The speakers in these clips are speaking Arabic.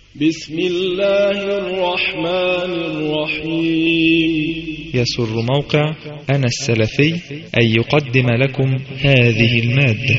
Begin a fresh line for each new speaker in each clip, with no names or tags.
بسم الله الرحمن الرحيم.
يسر موقع أنا السلفي أن يقدم لكم هذه المادة.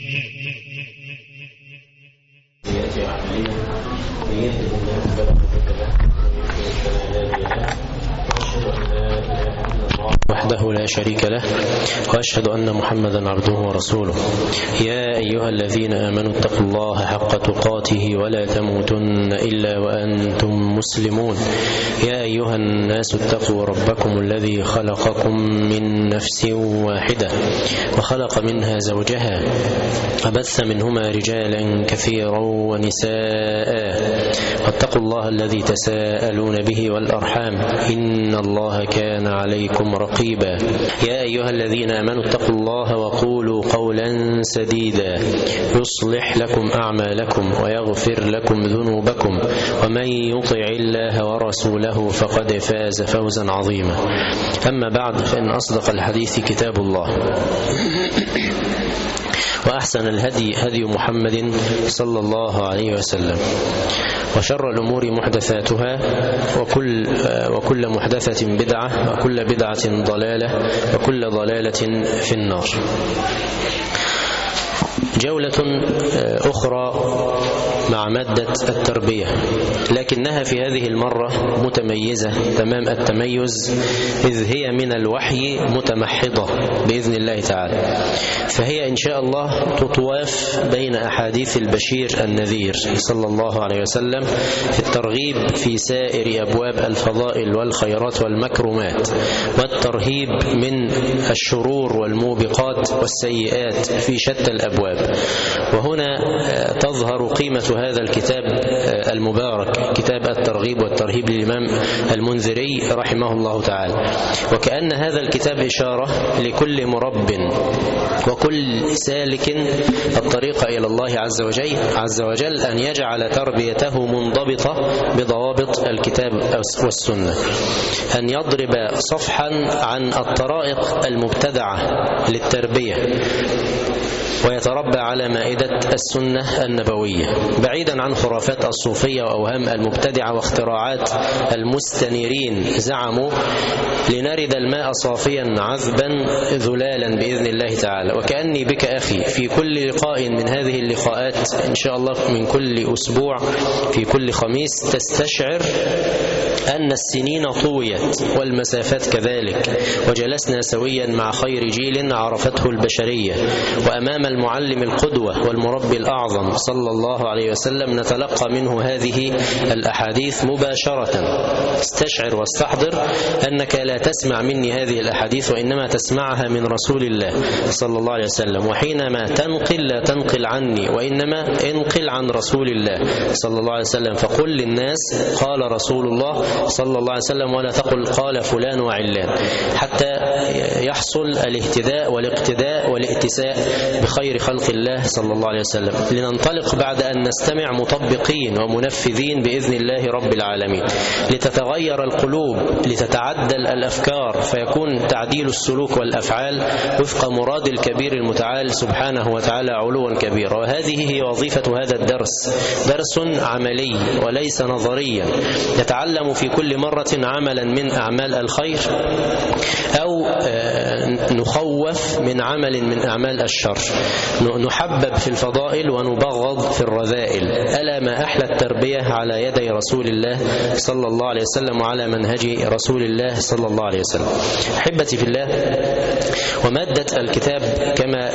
وحده لا شريك له، وأشهد أن محمدا عبده ورسوله. يا أيها الذين آمنوا اتقوا الله حق تقاته ولا تموتن إلا وأنتم مسلمون. يا أيها الناس اتقوا ربكم الذي خلقكم من نفس واحدة وخلق منها زوجها وبث منهما رجالا كثيرا ونساء، واتقوا الله الذي تساءلون به والأرحام إن الله كان عليكم رقيبا. يا أيها الذين آمنوا اتقوا الله وقولوا قولا سديدا يصلح لكم أعمالكم ويغفر لكم ذنوبكم، ومن يطع الله ورسوله فقد فاز فوزا عظيما. أما بعد، فإن أصدق الحديث كتاب الله، وأحسن الهدي هدي محمد صلى الله عليه وسلم، وشر الأمور محدثاتها، وكل محدثة بدعة، وكل بدعة ضلالة، وكل ضلالة في النار. جولة أخرى مع مادة التربية، لكنها في هذه المرة متميزة تمام التميز، إذ هي من الوحي متمحضة بإذن الله تعالى. فهي إن شاء الله تطواف بين أحاديث البشير النذير صلى الله عليه وسلم في الترغيب في سائر أبواب الفضائل والخيرات والمكرمات، والترهيب من الشرور والموبقات والسيئات في شتى الأبواب. وهنا تظهر قيمة هذا الكتاب المبارك، كتاب الترغيب والترهيب للإمام المنذري رحمه الله تعالى. وكأن هذا الكتاب إشارة لكل مرب وكل سالك الطريق إلى الله عز وجل أن يجعل تربيته منضبطة بضوابط الكتاب والسنة، أن يضرب صفحا عن الطرائق المبتدعة للتربية، ويتربى على مائدة السنة النبوية، بعيدا عن خرافات الصوفية وأوهام المبتدعة واختراعات المستنيرين. زعموا لنرد الماء صافيا عذبا ذلالا بإذن الله تعالى. وكأني بك أخي في كل لقاء من هذه اللقاءات إن شاء الله من كل أسبوع في كل خميس تستشعر أن السنين طويت والمسافات كذلك، وجلسنا سويا مع خير جيل عرفته البشرية، وأمام المعلم القدوة والمربي الأعظم صلى الله عليه وسلم نتلقى منه هذه الأحاديث مباشرة. استشعر واستحضر أنك لا تسمع مني هذه الأحاديث، وإنما تسمعها من رسول الله صلى الله عليه وسلم. وحينما تنقل لا تنقل عني، وإنما انقل عن رسول الله صلى الله عليه وسلم. فقل للناس قال رسول الله صلى الله عليه وسلم، ولا تقل قال فلان وعلان، حتى يحصل الاهتداء والاقتداء والائتساء بخير خلق الله صلى الله عليه وسلم، لننطلق بعد أن نستمع مطبقين ومنفذين بإذن الله رب العالمين، لتتغير القلوب، لتتعدل الأفكار، فيكون تعديل السلوك والأفعال وفق مراد الكبير المتعال سبحانه وتعالى علوا كبيرا. وهذه هي وظيفة هذا الدرس، درس عملي وليس نظريا، نتعلم في كل مرة عملا من أعمال الخير، أو نخوف من عمل من أعمال الشر، نحبب في الفضائل ونبغض في الرذائل. ألا ما أحلى التربية على يدي رسول الله صلى الله عليه وسلم وعلى منهج رسول الله صلى الله عليه وسلم. أحبتي في الله، ومادة الكتاب كما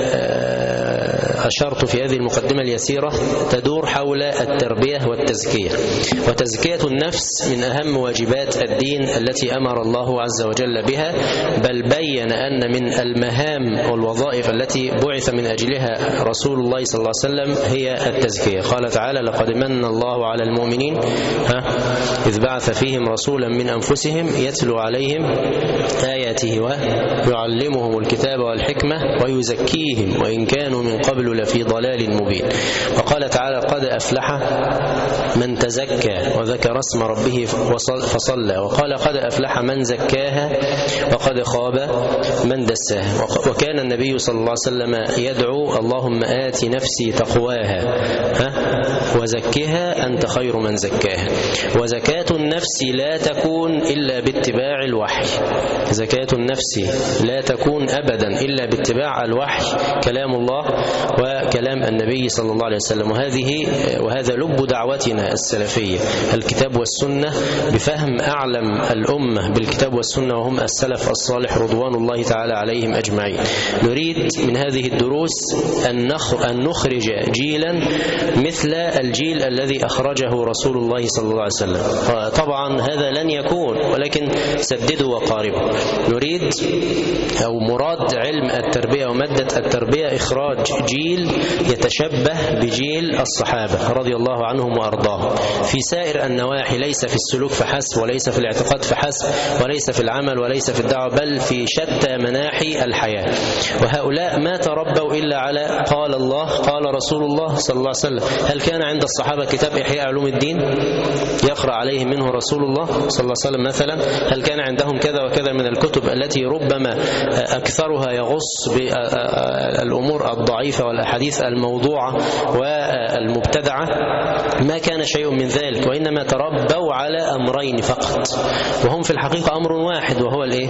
أشرت في هذه المقدمة اليسيرة تدور حول التربية والتزكية. وتزكية النفس من أهم واجبات الدين التي أمر الله عز وجل بها، بل بين أن من المهام والوظائف التي بعث من أجلها رسول الله صلى الله عليه وسلم هي التزكية. قال تعالى: لقد من الله على المؤمنين إذ بعث فيهم رسولا من أنفسهم يتلو عليهم آياته ويعلمهم الكتاب والحكمة ويزكيهم وإن كانوا من قبل لفي ضلال مبين. وقال تعالى: قد أفلح من تزكى وذكر اسم ربه فصلى. وقال: قد أفلح من زكاها وقد خاب من دساها. وكان النبي صلى الله عليه وسلم يدعو: اللهم آت نفسي تقواها وزكها أنت خير من زكاها. وزكاة النفس لا تكون إلا باتباع الوحي. زكاة النفس لا تكون أبدا إلا باتباع الوحي، كلام الله وكلام النبي صلى الله عليه وسلم. وهذا لب دعوتنا السلفية، الكتاب والسنة، بفهم أعلم الأمة بالكتاب والسنة وهم السلف الصالح رضوان الله تعالى عليهم أجمعين. نريد من هذه الدروس أن نخرج جيلا مثل الجيل الذي أخرجه رسول الله صلى الله عليه وسلم. طبعا هذا لن يكون، ولكن سددوا وقاربوا. نريد أو مراد علم التربية ومادة التربية إخراج جيل يتشبه بجيل الصحابة رضي الله عنهم وأرضاهم في سائر النواحي، ليس في السلوك فحسب، وليس في الاعتقاد فحسب، وليس في العمل، وليس في الدعوة، بل في شتى مناحي الحياة. وهؤلاء ما تربوا إلا على قال الله قال رسول الله صلى الله عليه وسلم. هل كان عند الصحابة كتاب إحياء علوم الدين يقرأ عليهم منه رسول الله صلى الله عليه وسلم مثلا؟ هل كان عندهم كذا وكذا من الكتب التي ربما أكثرها يغص بالأمور الضعيفة والأحاديث الموضوعة والمبتدعة؟ ما كان شيء من ذلك، وإنما تربوا على أمرين فقط، وهم في الحقيقة أمر واحد، وهو الإيه؟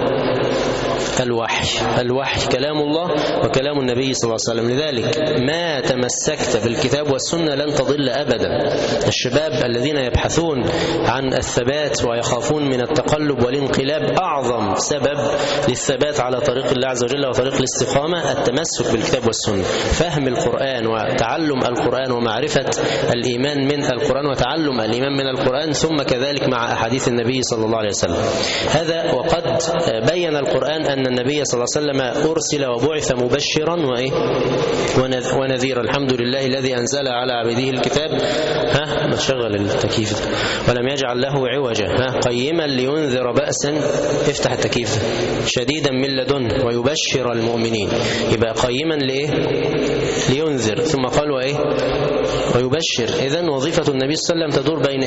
الوحي كلام الله وكلام النبي صلى الله عليه وسلم. لذلك ما تمسكت بالكتاب والسنة لن تضل أبدا. الشباب الذين يبحثون عن الثبات ويخافون من التقلب والانقلاب، أعظم سبب للثبات على طريق الله عز وجل وطريق الاستقامة التمسك بالكتاب والسنة، فهم القرآن وتعلم القرآن ومعرفة الإيمان من القرآن وتعلم الإيمان من القرآن، ثم كذلك مع أحاديث النبي صلى الله عليه وسلم. هذا وقد بين القرآن أن النبي صلى الله عليه وسلم أرسل وبعث مبشرا ونذيرا. الحمد لله الذي أنزل على عبده الكتاب شغل التكييف ولم يجعل له عوجا قيما لينذر بأسا، افتح التكييف، شديدا من لدنه ويبشر المؤمنين. يبقى قيما لينذر، ثم قال ويبشر. إذن وظيفة النبي صلى الله عليه وسلم تدور بين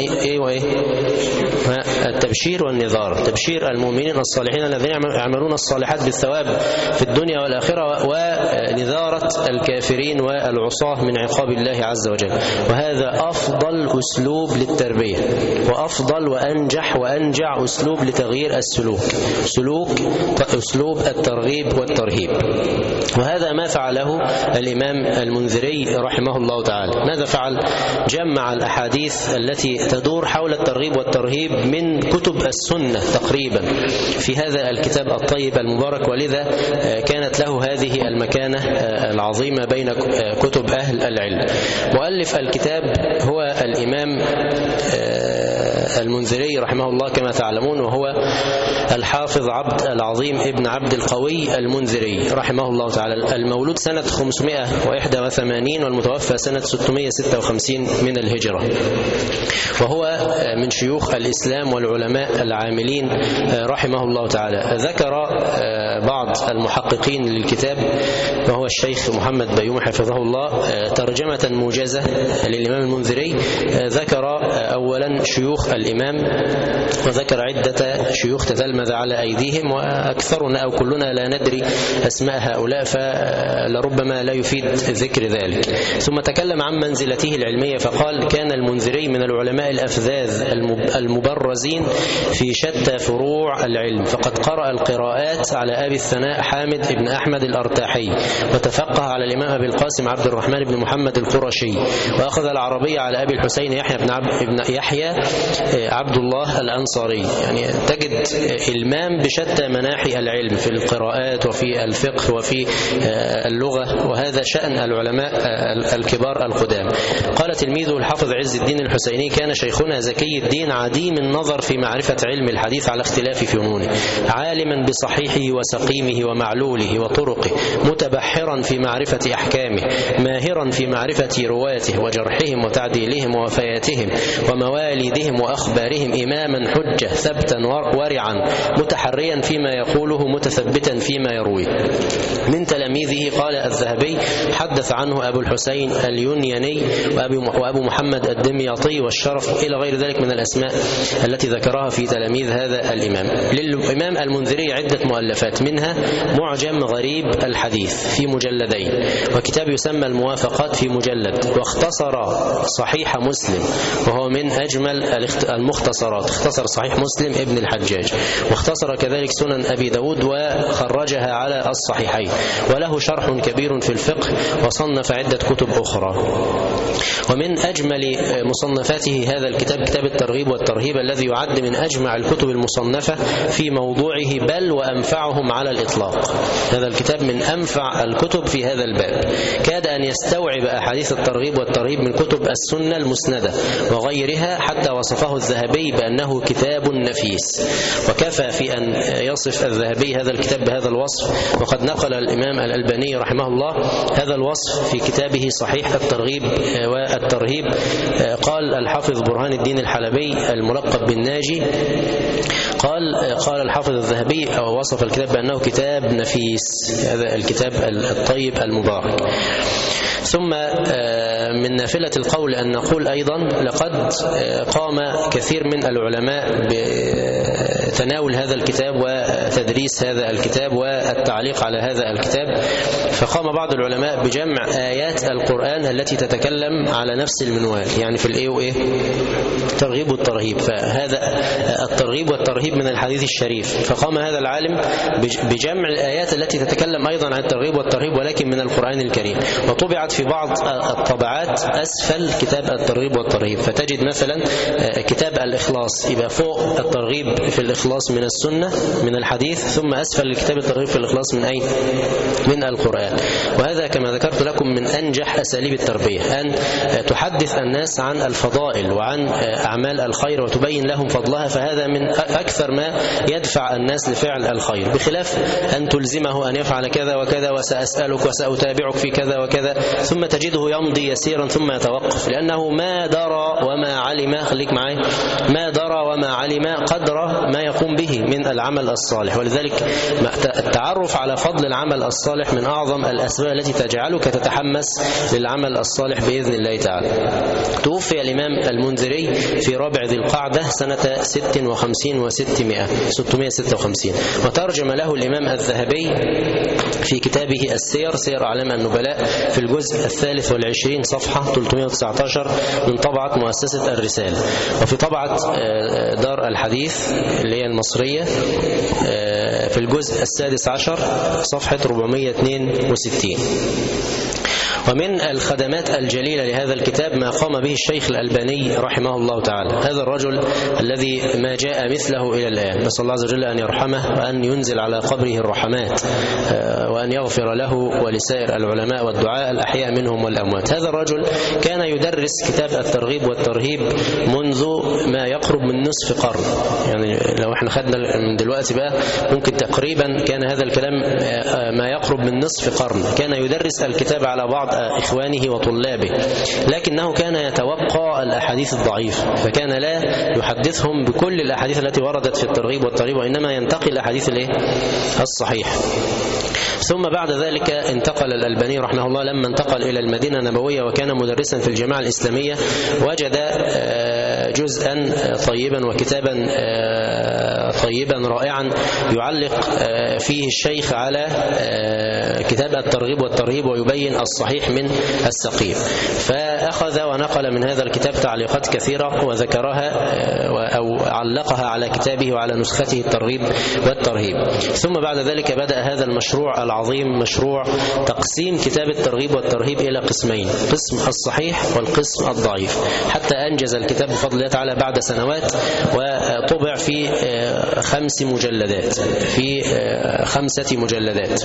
التبشير والنذار، تبشير المؤمنين الصالحين الذين يعملون الصالحات بالثواب في الدنيا والآخرة، ونذارة الكافرين والعصاة من عقاب الله عز وجل. وهذا أفضل أسلوب للتربية، وأفضل وأنجح وأنجع أسلوب لتغيير السلوك، أسلوب الترغيب والترهيب. وهذا ما فعله الإمام المنذري رحمه الله تعالى. ماذا فعل؟ جمع الأحاديث التي تدور حول الترغيب والترهيب من كتب السنة تقريبا في هذا الكتاب الطيب المبارك، ولذا كانت له هذه المكانة العظيمة بين كتب أهل العلم. مؤلف الكتاب هو الإمام المنذري رحمه الله كما تعلمون، وهو الحافظ عبد العظيم ابن عبد القوي المنذري رحمه الله تعالى، المولود سنة 581 والمتوفى سنة 656 من الهجرة، وهو من شيوخ الإسلام والعلماء العاملين رحمه الله تعالى. ذكر بعض المحققين للكتاب وهو الشيخ محمد بيومي حفظه الله ترجمة موجزة للإمام المنذري. ذكر أولا شيوخ الإمام، وذكر عدة شيوخ تتلمذ على أيديهم، وأكثرنا أو كلنا لا ندري أسماء هؤلاء، فلربما لا يفيد ذكر ذلك. ثم تكلم عن منزلته العلمية فقال: كان المنذري من العلماء الأفذاذ المبرزين في شتى فروع العلم، فقد قرأ القراءات على أبي الثناء حامد بن أحمد الأرتاحي، وتفقه على الإمام أبي القاسم عبد الرحمن بن محمد القرشي، وأخذ العربية على أبي الحسين يحيى عبد الله الأنصاري. يعني تجد إلمام بشتى مناحي العلم في القراءات وفي الفقه وفي اللغة، وهذا شأن العلماء الكبار القدام. قال تلميذه الحافظ عز الدين الحسيني: كان شيخنا زكي الدين عديم النظر في معرفة علم الحديث على اختلاف فنونه، عالما بصحيحه وسقيمه ومعلوله وطرقه، متبحرا في معرفة أحكامه، ماهرا في معرفة رواته وجرحهم وتعديلهم ووفياتهم ومواليدهم وأخبارهم، إماما حجة ثبتا ورعا، متحريا فيما يقوله متثبتا فيما يرويه. من تلاميذه قال الذهبي: حدث عنه أبو الحسين اليونيني وأبو محمد الدمياطي والشرف والوصف إلى غير ذلك من الأسماء التي ذكرها في تلاميذ هذا الإمام. للإمام المنذري عدة مؤلفات، منها معجم غريب الحديث في مجلدين، وكتاب يسمى الموافقات في مجلد، واختصر صحيح مسلم وهو من أجمل المختصرات، اختصر صحيح مسلم ابن الحجاج، واختصر كذلك سنن أبي داود وخرجها على الصحيحين، وله شرح كبير في الفقه، وصنف عدة كتب أخرى. ومن أجمل مصنفاته هذا الكتاب كتاب الترغيب والترهيب، الذي يعد من أجمع الكتب المصنفة في موضوعه، بل وأنفعهم على الإطلاق. هذا الكتاب من أنفع الكتب في هذا الباب، كاد أن يستوعب أحاديث الترغيب والترهيب من كتب السنة المسندة وغيرها، حتى وصفه الذهبي بأنه كتاب نفيس، وكفى في أن يصف الذهبي هذا الكتاب بهذا الوصف. وقد نقل الإمام الألباني رحمه الله هذا الوصف في كتابه صحيح الترغيب والترهيب. قال الحافظ برهان الدين الحلبي الملقب بالناجي، قال الحافظ الذهبي أو وصف الكتاب بأنه كتاب نفيس، هذا الكتاب الطيب المبارك. ثم من نافلة القول أن نقول أيضا لقد قام كثير من العلماء بتناول هذا الكتاب وتدريس هذا الكتاب والتعليق على هذا الكتاب. فقام بعض العلماء بجمع آيات القرآن التي تتكلم على نفس المنوال، يعني في الإيه وإيه الترغيب والترهيب، فهذا الترغيب والترهيب من الحديث الشريف. فقام هذا العالم بجمع الآيات التي تتكلم أيضا عن الترغيب والترهيب ولكن من القرآن الكريم، وطبعت في بعض الطبعات أسفل كتاب الترغيب والترهيب. فتجد مثلا كتاب الإخلاص يبقى فوق الترغيب في الإخلاص من السنة من الحديث، ثم أسفل كتاب الترغيب في الإخلاص من أين؟ من القرآن. وهذا كما ذكرت لكم من أنجح أساليب التربية، أن تحدث الناس عن الفضائل وعن أعمال الخير وتبين لهم فضلها، فهذا من أكثر ما يدفع الناس لفعل الخير، بخلاف أن تلزمه أن يفعل كذا وكذا وسأسألك وسأتابعك في كذا وكذا، ثم تجده يمضي يسيرا ثم يتوقف، لأنه ما درى وما علم، خليك معي، ما درى وما علم قدر ما يقوم به من العمل الصالح. ولذلك التعرف على فضل العمل الصالح من أعظم الأسباب التي تجعلك تتحمس للعمل الصالح بإذن الله تعالى. توفي الإمام المنذري في رابع ذي القعدة سنة 56 656، وترجم له الإمام الذهبي في كتابه السير، سير أعلام النبلاء، في الجزء 23 صفحة 319 من طبعة مؤسسة الرسالة، وفي طبعة دار الحديث اللي هي المصرية في الجزء 16 صفحة 462. ومن الخدمات الجليلة لهذا الكتاب ما قام به الشيخ الألباني رحمه الله تعالى، هذا الرجل الذي ما جاء مثله إلى الآن، نسأل الله عز وجل أن يرحمه وأن ينزل على قبره الرحمات وأن يغفر له ولسائر العلماء والدعاء الأحياء منهم والأموات. هذا الرجل كان يدرس كتاب الترغيب والترهيب منذ ما يقرب من نصف قرن، يعني لو احنا خدنا من دلوقتي بقى ممكن تقريبا كان هذا الكلام ما يقرب من نصف قرن. كان يدرس الكتاب على بعض إخوانه وطلابه، لكنه كان يتوقع الأحاديث الضعيفة، فكان لا يحدثهم بكل الأحاديث التي وردت في الترغيب والترهيب، وإنما ينتقي الأحاديث الصحيح. ثم بعد ذلك انتقل الألباني رحمه الله، لما انتقل إلى المدينة النبوية وكان مدرسا في الجامعة الإسلامية، وجد جزءا طيبا وكتابا طيبا رائعا يعلق فيه الشيخ على كتاب الترغيب والترهيب ويبين الصحيح من السقيم. فأخذ ونقل من هذا الكتاب تعليقات كثيرة وذكرها أو علقها على كتابه وعلى نسخته الترغيب والترهيب. ثم بعد ذلك بدأ هذا المشروع العظيم، مشروع تقسيم كتاب الترغيب والترهيب إلى قسمين، قسم الصحيح والقسم الضعيف، حتى أنجز الكتاب بفضل الله تعالى بعد سنوات، وطبع في 5 مجلدات، في 5 مجلدات،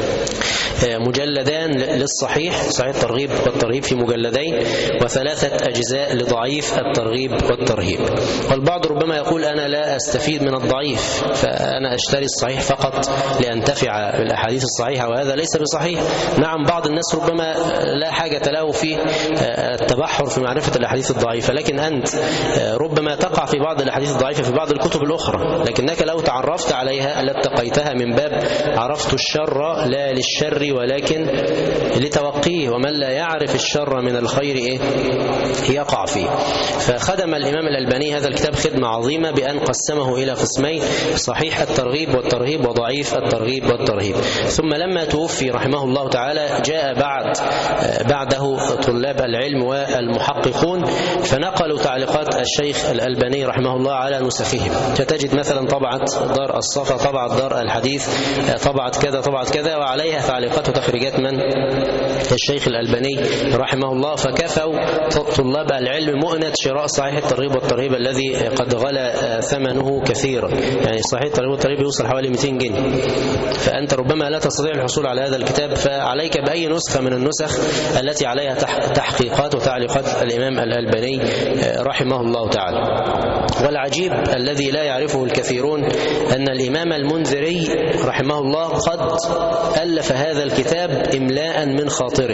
مجلدان للصحيح، صحيح الترغيب والترهيب في مجلدين، و3 أجزاء لضعيف الترغيب والترهيب. والبعض ربما يقول أنا لا أستفيد من الضعيف، فأنا أشتري الصحيح فقط لأنتفع بالأحاديث الصحيحة، وهذا ليس بصحيح. نعم بعض الناس ربما لا حاجة له في التبحر في معرفة الأحاديث الضعيفة، لكن أنت ربما تقع في بعض الأحاديث الضعيفة في بعض الكتب الأخرى، ولكنك لو تعرفت عليها لاتقيتها من باب عرفت الشر لا للشر ولكن لتوقيه، ومن لا يعرف الشر من الخير يقع فيه. فخدم الإمام الألباني هذا الكتاب خدمة عظيمة بأن قسمه إلى قسمين: صحيح الترغيب والترهيب وضعيف الترغيب والترهيب. ثم لما توفي رحمه الله تعالى جاء بعده طلاب العلم والمحققون فنقلوا تعليقات الشيخ الألباني رحمه الله على نسخهم، فتجد مثلا طبعة دار الصفا، طبعة دار الحديث، طبعة كذا طبعة كذا، وعليها تعليقات وتخريجات من الشيخ الألباني رحمه الله. فكفوا طلاب العلم مؤنة شراء صحيح الترغيب والترهيب الذي قد غلى ثمنه كثيرا، يعني صحيح الترغيب والترهيب يوصل حوالي 200 جنيه. فأنت ربما لا تستطيع الحصول على هذا الكتاب، فعليك بأي نسخة من النسخ التي عليها تحقيقات وتعليقات الإمام الألباني رحمه الله تعالى. والعجيب الذي لا يعرفه الكثيرون أن الإمام المنذري رحمه الله قد ألف هذا الكتاب إملاء من خاطره.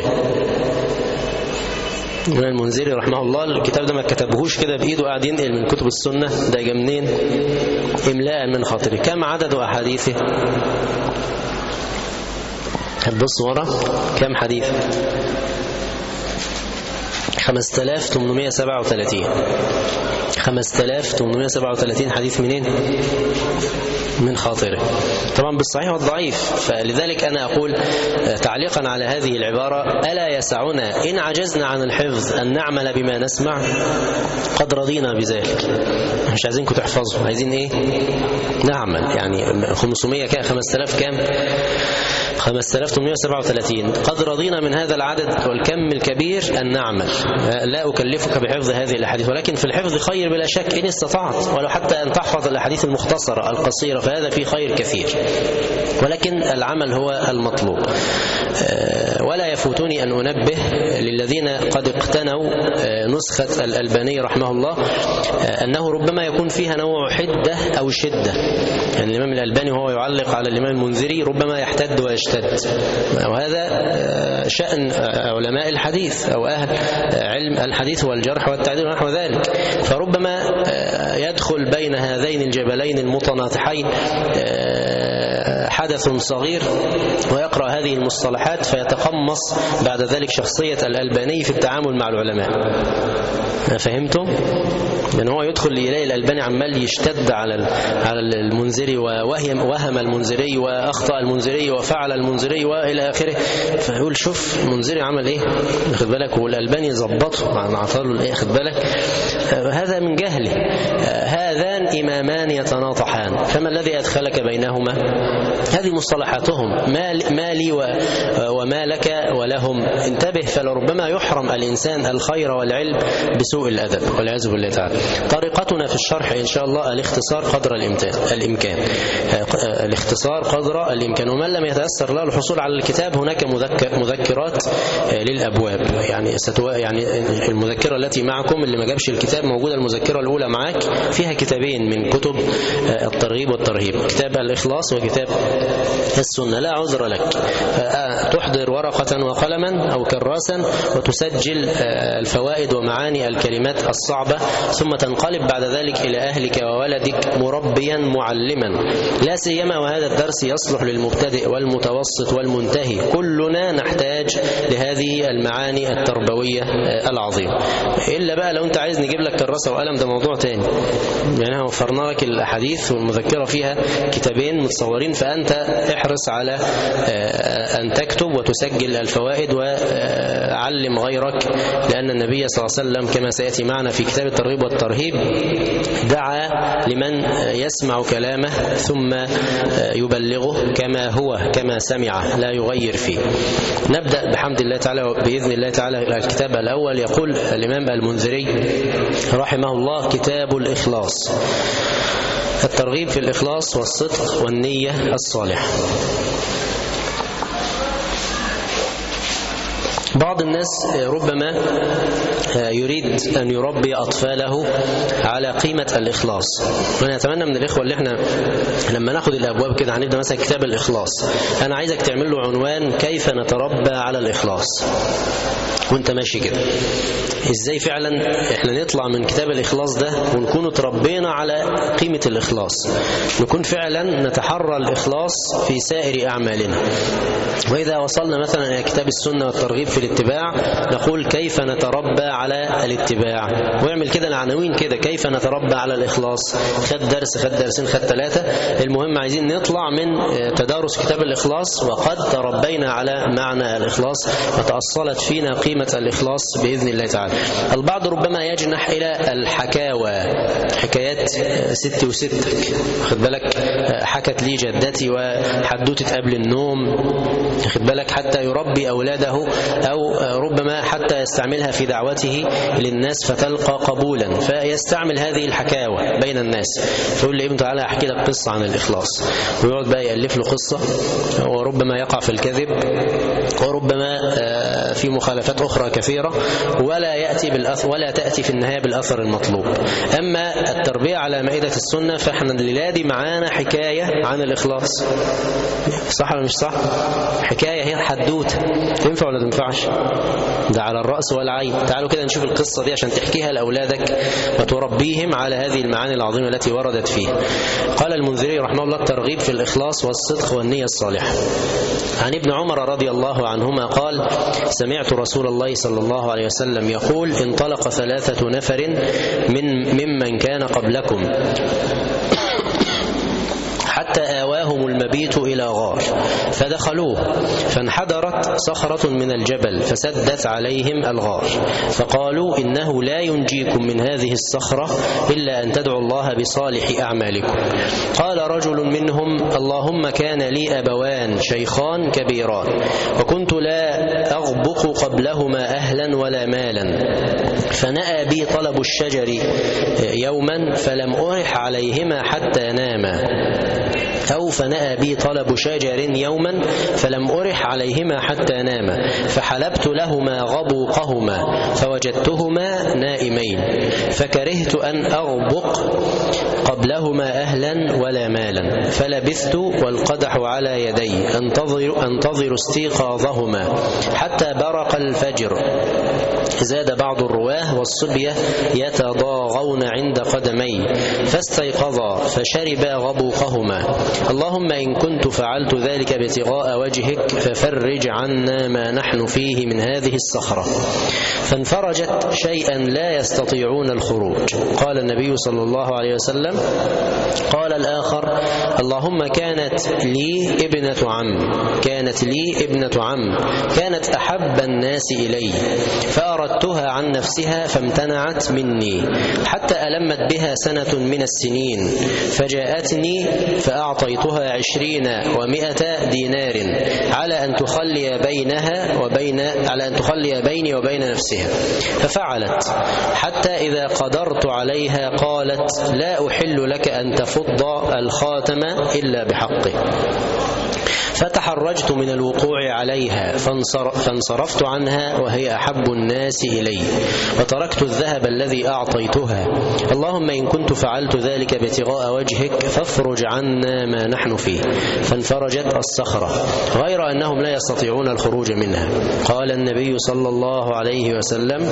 الإمام المنذري رحمه الله الكتاب ده ما كتبهوش كده بإيده قاعد ينقل من كتب السنة، ده جاء منين؟ إملاء من خاطره. كم عدد أحاديثه؟ هتبص ورا كم حديث؟ 5837. 5837 حديث منين؟ من خاطره. طبعا بالصحيح والضعيف. فلذلك أنا أقول تعليقا على هذه العبارة: ألا يسعنا إن عجزنا عن الحفظ أن نعمل بما نسمع؟ قد رضينا بذلك. مش عايزينكم تحفظوا، عايزين إيه؟ نعمل. يعني 500 كام؟ 5000 كام؟ 5837. قد رضينا من هذا العدد والكم الكبير أن نعمل. لا أكلفك بحفظ هذه الأحاديث، ولكن في الحفظ خير بلا شك إن استطعت، ولو حتى أن تحفظ الأحاديث المختصرة القصيرة فهذا فيه خير كثير، ولكن العمل هو المطلوب. ولا يفوتني أن أنبه للذين قد اقتنوا نسخة الألباني رحمه الله أنه ربما يكون فيها نوع حدة أو شدة. يعني الإمام الألباني وهو يعلق على الإمام المنذري ربما يحتد ويشتد، وهذا شأن علماء الحديث أو أهل علم الحديث والجرح والتعديل ونحو ذلك. فربما يدخل بين هذين الجبلين المتناطحين حدث صغير ويقرأ هذه المصطلحات فيتقمص بعد ذلك شخصية الألباني في التعامل مع العلماء. فهمتم؟ يعني هو يدخل يلاقي الألباني عمال يشتد على المنذري ووهم المنذري وأخطأ المنذري وفعل المنذري وإلى آخره، فيقول شوف المنذري عمل إيه، خد بالك، والألباني ظبطه مع عطاله إيه، خد بالك. هذا من جهله. هذان إمامان يتناطحان، فما الذي أدخلك بينهما؟ هذه مصطلحاتهم، ما لي وما لك ولهم. انتبه، فلربما يحرم الإنسان الخير والعلم بسوء الأدب والعياذ بالله تعالى. طريقتنا في الشرح إن شاء الله الاختصار قدر الإمكان. الاختصار قدر الإمكان، ومن لم يتأثر له الحصول على الكتاب هناك مذكرات للأبواب. يعني المذكرة التي معكم اللي ما جابش الكتاب موجودة، المذكرة الأولى معاك فيها كتابين من كتب الترغيب والترهيب، كتاب الإخلاص وكتاب السنة. لا عذر لك، تحضر ورقة وقلما أو كراسا وتسجل الفوائد ومعاني الكلمات الصعبة، ثم تنقلب بعد ذلك إلى أهلك وولدك مربيا معلما، لا سيما وهذا الدرس يصلح للمبتدئ والمتوسط والمنتهي. كلنا نحتاج لهذه المعاني التربوية العظيمة. إلا بقى لو أنت عايز نجيب لك كراسة وقلم ده موضوع تاني، يعني وفرنا لك الأحاديث والمذكرة فيها كتابين متصورين، فأنت احرص على أن تكتب وتسجل الفوائد وعلم غيرك، لأن النبي صلى الله عليه وسلم كما سيأتي معنا في كتاب الترغيب والترهيب دعا لمن يسمع كلامه ثم يبلغه كما هو كما سمع لا يغير فيه. نبدأ بحمد الله تعالى بإذن الله تعالى. الكتاب الأول يقول الإمام المنذري رحمه الله: كتاب الإخلاص، الترغيب في الإخلاص والصدق والنية الصالحة. بعض الناس ربما يريد أن يربي أطفاله على قيمة الإخلاص. وأنا أتمنى من الإخوة اللي احنا لما ناخد الأبواب كده هنبدأ مثلا كتاب الإخلاص، أنا عايزك تعمل له عنوان كيف نتربى على الإخلاص وانت ماشي كده. إزاي فعلا إحنا نطلع من كتاب الإخلاص ده ونكون تربينا على قيمة الإخلاص، نكون فعلا نتحرى الإخلاص في سائر أعمالنا. وإذا وصلنا مثلا إلى كتاب السنة والترغيب في الاتباع نقول كيف نتربى على الاتباع، ويعمل كده العناوين كده، كيف نتربى على الإخلاص، خد درس خد درسين خد 3. المهم عايزين نطلع من تدارس كتاب الإخلاص وقد تربينا على معنى الإخلاص وتأصلت فينا قيمة الإخلاص بإذن الله تعالى. البعض ربما يجنح إلى الحكاوى، حكايات ستي وستك، خد بالك، حكت لي جدتي وحدوتة قبل النوم، خد بالك، حتى يربي أولاده، أو ربما حتى يستعملها في دعوته للناس فتلقى قبولا، فيستعمل هذه الحكاوى بين الناس. تقول لي ابن تعالى أحكي لك قصة عن الإخلاص، ويقعد بقى يألف له قصة، وربما يقع في الكذب، وربما في مخالفات أخرى كثيرة، ولا يأتي بالأثر، ولا تأتي في النهاية بالأثر المطلوب. أما التربية على مائدة السنة فإحنا الليلة معانا حكاية عن الإخلاص، صح ولا مش صح؟ حكاية هي حدوتة، تنفع ولا تنفعش؟ ده على الرأس والعين. تعالوا كده نشوف القصة دي عشان تحكيها لأولادك وتربيهم على هذه المعاني العظيمة التي وردت فيه. قال المنذري رحمه الله: الترغيب في الإخلاص والصدق والنية الصالحة. عن ابن عمر رضي الله عنهما قال: سمعت رسول الله صلى الله عليه وسلم يقول: انطلق 3 نفر ممن كان قبلكم حتى آواهم المبيت إلى غار فدخلوه، فانحدرت صخرة من الجبل فسدت عليهم الغار، فقالوا: إنه لا ينجيكم من هذه الصخرة إلا أن تدعوا الله بصالح أعمالكم. قال رجل منهم: اللهم كان لي أبوان شيخان كبيران، وكنت لا أغبق قبلهما أهلا ولا مالا، فنأى بي طلب الشجر يوما فلم أرح عليهما حتى ناما، أو فنأى بي طلب شجر يوما فلم أرح عليهما حتى ناما، فحلبت لهما غبوقهما فوجدتهما نائمين، فكرهت أن أغبق قبلهما أهلا ولا مالا، فلبثت والقدح على يدي أنتظر استيقاظهما حتى برق الفجر. زاد بعض الرواه: والصبية يتضاغون عند قدمي، فاستيقظا فشربا غبوقهما. اللهم إن كنت فعلت ذلك ابتغاء وجهك ففرج عنا ما نحن فيه من هذه الصخرة. فانفرجت شيئا لا يستطيعون الخروج. قال النبي صلى الله عليه وسلم: قال الآخر: اللهم كانت لي ابنة عم كانت أحب الناس إلي، فأردتها عن نفسها فامتنعت مني، حتى ألمت بها سنة من السنين، فجاءتني فأعطيتها 20 و100 دينار على أن تخلي بيني وبين نفسها، ففعلت، حتى إذا قدرت عليها قالت: لا أحل لك أن تفض الخاتم إلا بحقه. فتحرجت من الوقوع عليها فانصرفت عنها وهي أحب الناس إلي، وتركت الذهب الذي أعطيتها. اللهم إن كنت فعلت ذلك ابتغاء وجهك فافرج عنا ما نحن فيه. فانفرجت الصخرة، غير أنهم لا يستطيعون الخروج منها. قال النبي صلى الله عليه وسلم: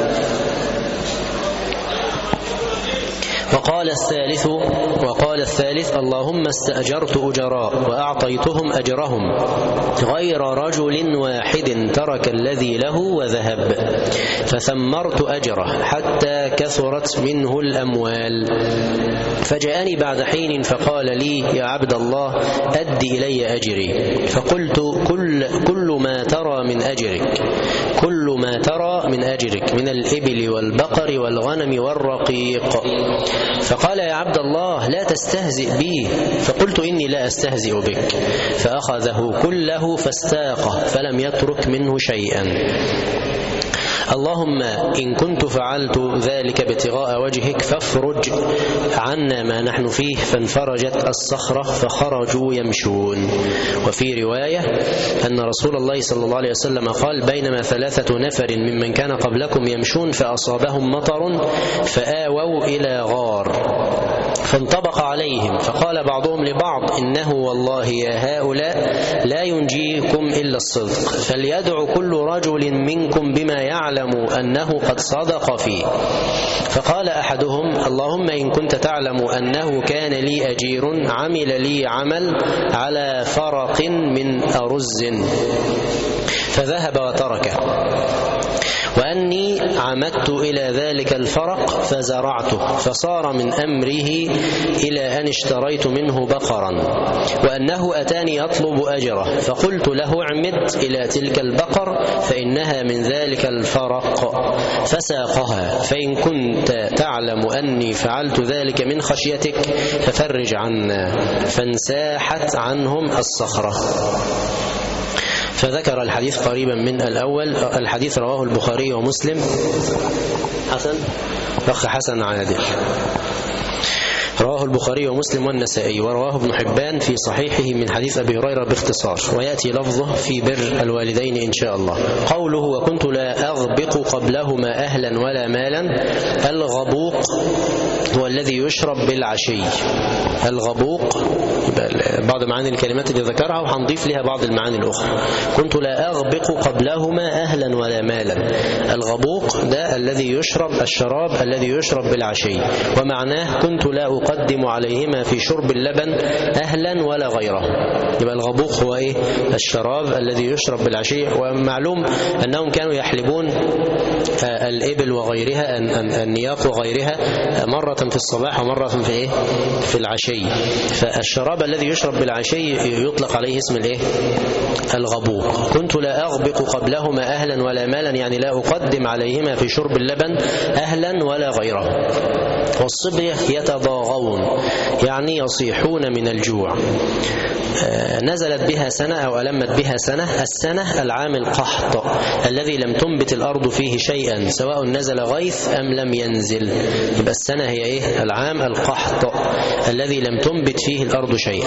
وقال الثالث: اللهم استأجرت أجراء وأعطيتهم أجرهم غير رجل واحد ترك الذي له وذهب، فثمرت أجره حتى كثرت منه الأموال. فجاءني بعد حين فقال لي: يا عبد الله أد إلي أجري. فقلت: كل ما ترى من أجرك من الإبل والبقر والغنم والرقيق. فقال: يا عبد الله لا تستهزئ بي. فقلت: إني لا أستهزئ بك. فأخذه كله فاستاقه فلم يترك منه شيئا. اللهم إن كنت فعلت ذلك ابتغاء وجهك فافرج عنا ما نحن فيه. فانفرجت الصخرة فخرجوا يمشون. وفي رواية أن رسول الله صلى الله عليه وسلم قال: بينما 3 نفر ممن كان قبلكم يمشون فأصابهم مطر فآووا إلى غار فانطبق عليهم، فقال بعضهم لبعض: إنه والله يا هؤلاء لا ينجيكم إلا الصدق، فليدعو كل رجل منكم بما يعلم أنه قد صدق فيه. فقال أحدهم: اللهم إن كنت تعلم أنه كان لي أجير عمل لي عمل على فرق من أرز فذهب وتركه، وأني عمدت إلى ذلك الفرق فزرعته، فصار من أمره إلى أن اشتريت منه بقرا، وأنه أتاني يطلب أجره، فقلت له: اعمد إلى تلك البقر فإنها من ذلك الفرق، فساقها، فإن كنت تعلم أني فعلت ذلك من خشيتك ففرج عنا. فانساحت عنهم الصخرة. فذكر الحديث قريبا من الأول. الحديث رواه البخاري ومسلم. حسن أخ حسن عادل، رواه البخاري ومسلم والنسائي، ورواه ابن حبان في صحيحه من حديث أبي هريرة باختصار، ويأتي لفظه في بر الوالدين إن شاء الله. قوله: وكنت لا أغبق قبلهما أهلا ولا مالا. الغبوق هو الذي يشرب بالعشي. الغبوق بعض معاني الكلمات اللي ذكرها، وهنضيف لها بعض المعاني الأخرى. كنت لا أغبق قبلهما أهلا ولا مالا. الغبوق ده الذي يشرب، الشراب الذي يشرب بالعشي، ومعناه كنت لا أقدم عليهما في شرب اللبن أهلا ولا غيره. يبقى الغبوق هو إيه؟ الشراب الذي يشرب بالعشي. ومعلوم أنهم كانوا يحلبون الإبل وغيرها، النياق وغيرها، مرة في الصباح ومرة في إيه؟ في العشي. فالشراب الذي يشرب بالعشي يطلق عليه اسم الإيه؟ الغبوق. كنت لا أغبق قبلهما أهلا ولا مالا، يعني لا أقدم عليهما في شرب اللبن أهلا ولا غيره. والصبية يتضاغون، يعني يصيحون من الجوع. نزلت بها سنة أو ألمت بها سنة. السنة العام القحط الذي لم تنبت الأرض فيه شيئا، سواء نزل غيث أم لم ينزل. يبقى السنة هي إيه؟ العام القحط الذي لم تنبت فيه الأرض شيئا.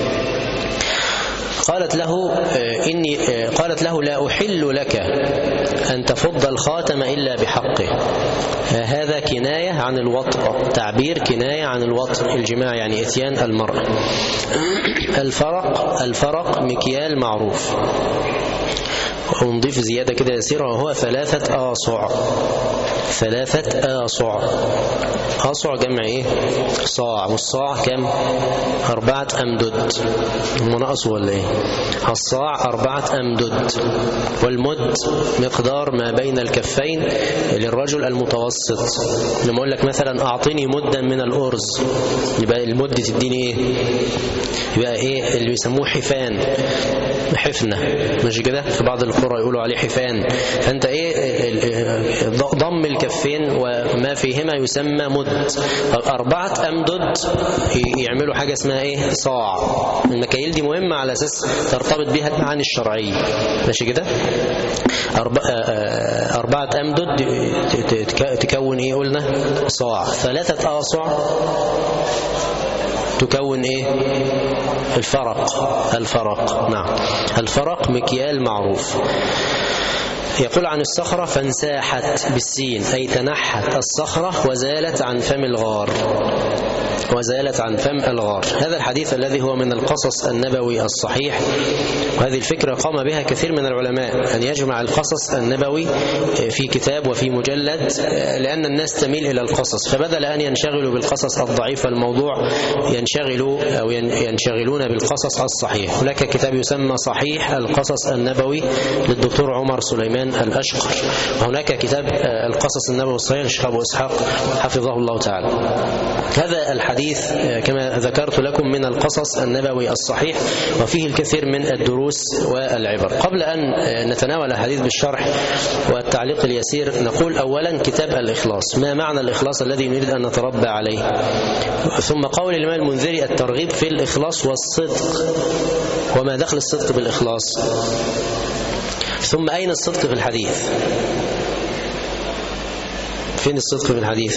قالت له: لا أحل لك أن تفض الخاتم إلا بحقه. هذا كناية عن الوطء، تعبير كناية عن الوطء، الجماع يعني إتيان المرأة. الفرق مكيال معروف، ونضيف زيادة كده يسيرة، وهو 3 آصع. 3 آصع. آصع جمع إيه؟ صاع. والصاع كم؟ 4 أمدد. مناقص ولا إيه؟ الصاع 4 أمدد. والمد مقدار ما بين الكفين للرجل المتوسط. لما أقول لك مثلا أعطيني مدا من الأرز، يبقى المد تديني إيه؟ يبقى إيه اللي يسموه حفان، حفنة، مش كده؟ في بعض القرى يقولوا عليه حفان. فأنت إيه؟ ضم الكفين وما فيهما يسمى مد. 4 أمدد يعملوا حاجة اسمها إيه؟ صاع. المكاييل دي مهمة على أساس ترتبط بها المعاني الشرعية، ماشي كده؟ 4 أمدد تكون إيه؟ قلنا صاع. 3 آصع تكون إيه؟ الفرق. نعم، الفرق مكيال معروف. يقول عن الصخرة: فانساحت بالسين، أي تنحت الصخرة وزالت عن فم الغار. هذا الحديث الذي هو من القصص النبوي الصحيح، وهذه الفكرة قام بها كثير من العلماء، أن يجمع القصص النبوي في كتاب وفي مجلد، لأن الناس تميل إلى القصص، فبدل أن ينشغلوا بالقصص الضعيف الموضوع ينشغلون بالقصص الصحيح. هناك كتاب يسمى صحيح القصص النبوي للدكتور عمر سليمان الأشقر، وهناك كتاب القصص النبوي الصحيح للشيخ أبو إسحاق حفظه الله تعالى. هذا الحديث كما ذكرت لكم من القصص النبوي الصحيح، وفيه الكثير من الدروس والعبر. قبل أن نتناول الحديث بالشرح والتعليق اليسير، نقول أولا كتاب الإخلاص. ما معنى الإخلاص الذي نريد أن نتربى عليه؟ ثم قول الإمام المنذري: الترغيب في الإخلاص والصدق، وما دخل الصدق بالإخلاص؟ ثم أين الصدق في الحديث؟ فين الصدق في الحديث؟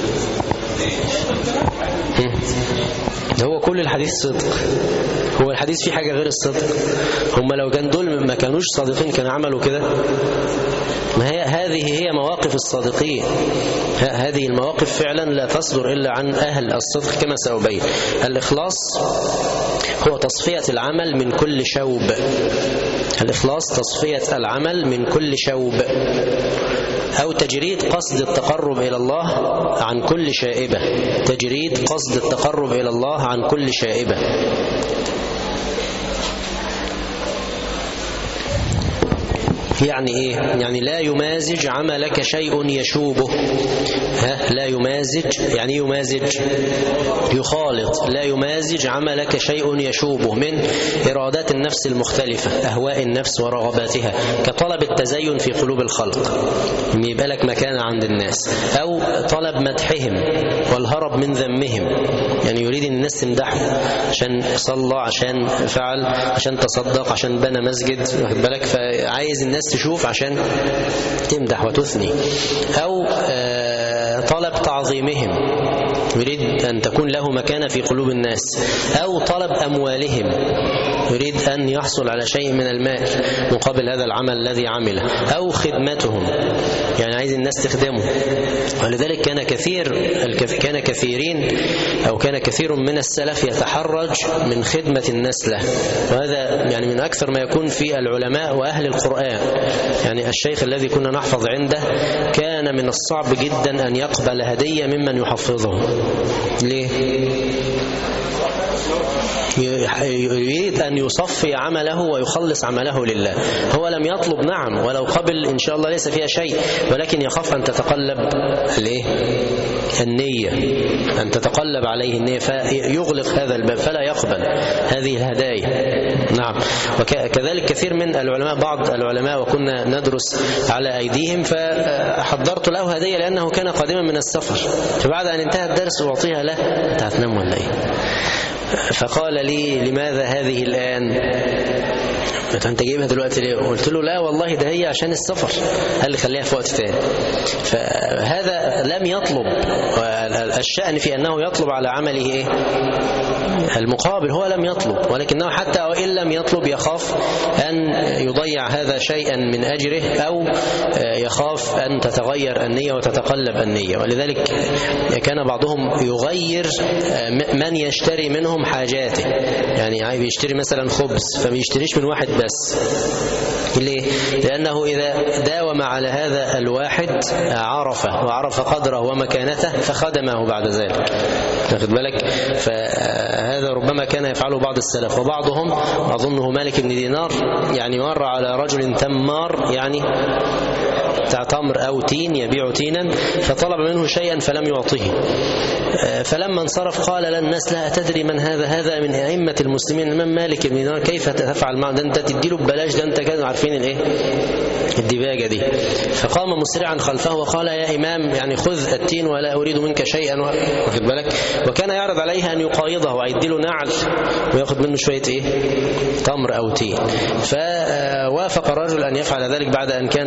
هو كل الحديث صدق. هو الحديث فيه حاجة غير الصدق؟ هم لو كان دول ما كانوش صادقين كانوا عملوا كده؟ ما هي هذه هي مواقف الصادقين. هذه المواقف فعلا لا تصدر إلا عن أهل الصدق كما سأبين. الإخلاص هو تصفية العمل من كل شوب. الإخلاص تصفية العمل من كل شوب، أو تجريد قصد التقرب إلى الله عن كل شائبة. تجريد قصد التقرب إلى الله عن كل شائبة. يعني إيه؟ يعني لا يمازج عملك شيء يشوبه. لا يمازج، يعني يمازج يخالط. لا يمازج عملك شيء يشوبه من إرادات النفس المختلفة، أهواء النفس ورغباتها، كطلب التزين في قلوب الخلق، يبقى لك مكانة عند الناس، أو طلب مدحهم والهرب من ذمهم، يعني يريد الناس تمدحه عشان صلى، عشان فعل، عشان تصدق، عشان بنى مسجد، واخد بالك، فعايز الناس تشوف عشان تمدح وتثني. أو طلب تعظيمهم، يريد أن تكون له مكانة في قلوب الناس. أو طلب أموالهم، يريد أن يحصل على شيء من المال مقابل هذا العمل الذي عمله. أو خدمتهم، يعني عايز الناس تخدمه. ولذلك كان كثير من السلف يتحرج من خدمة الناس له، وهذا يعني من أكثر ما يكون في العلماء وأهل القرآن. يعني الشيخ الذي كنا نحفظ عنده كان من الصعب جدا أن يقبل هدية ممن يحفظه. ليه؟ يريد أن يصفي عمله ويخلص عمله لله. هو لم يطلب، نعم، ولو قبل إن شاء الله ليس فيها شيء، ولكن يخاف أن تتقلب النية، أن تتقلب عليه النية فيغلق هذا الباب فلا يقبل هذه الهدايا. نعم. وكذلك كثير من العلماء، بعض العلماء وكنا ندرس على أيديهم، فحضرت له هدية لأنه كان قادما من السفر، فبعد أن انتهى الدرس أعطيها له. أنت هتنام ولا إيه؟ فقال لي: لماذا هذه الآن؟ أنت جايبها دلوقتي ليه؟ قلت له: لا والله ده هي عشان السفر. قال لي: خليها في وقت تاني. فهذا لم يطلب، الشأن في أنه يطلب على عمله المقابل. هو لم يطلب، ولكنه حتى وإن لم يطلب يخاف أن يضيع هذا شيئا من أجره، أو يخاف أن تتغير النية وتتقلب النية. ولذلك كان بعضهم يغير من يشتري منهم حاجاته، يعني بيشتري مثلا خبز فبيشتريش من واحد بس. ليه؟ لأنه إذا داوم على هذا الواحد عرفه وعرف قدره ومكانته فخدمه بعد ذلك، واخد بالك. فهذا ربما كان يفعله بعض السلف. وبعضهم أظنه مالك بن دينار، يعني مر على رجل تمار، يعني بتاع تمر أو تين، يبيع تينا، فطلب منه شيئا فلم يعطيه. فلما انصرف قال للناس: لا تدري من هذا؟ هذا من أئمة المسلمين، الإمام مالك بن دينار، كيف تفعل معه؟ ده أنت تديله ببلاش، ده أنت كانوا عارفين الدباجة دي. فقام مسرعا خلفه وقال: يا إمام، يعني خذ التين ولا أريد منك شيئا، واخد بالك. وكان يعرض عليه أن يقايضه ويديله نعل ويأخذ منه شوية تمر أو تين. فوافق الرجل أن يفعل ذلك بعد أن كان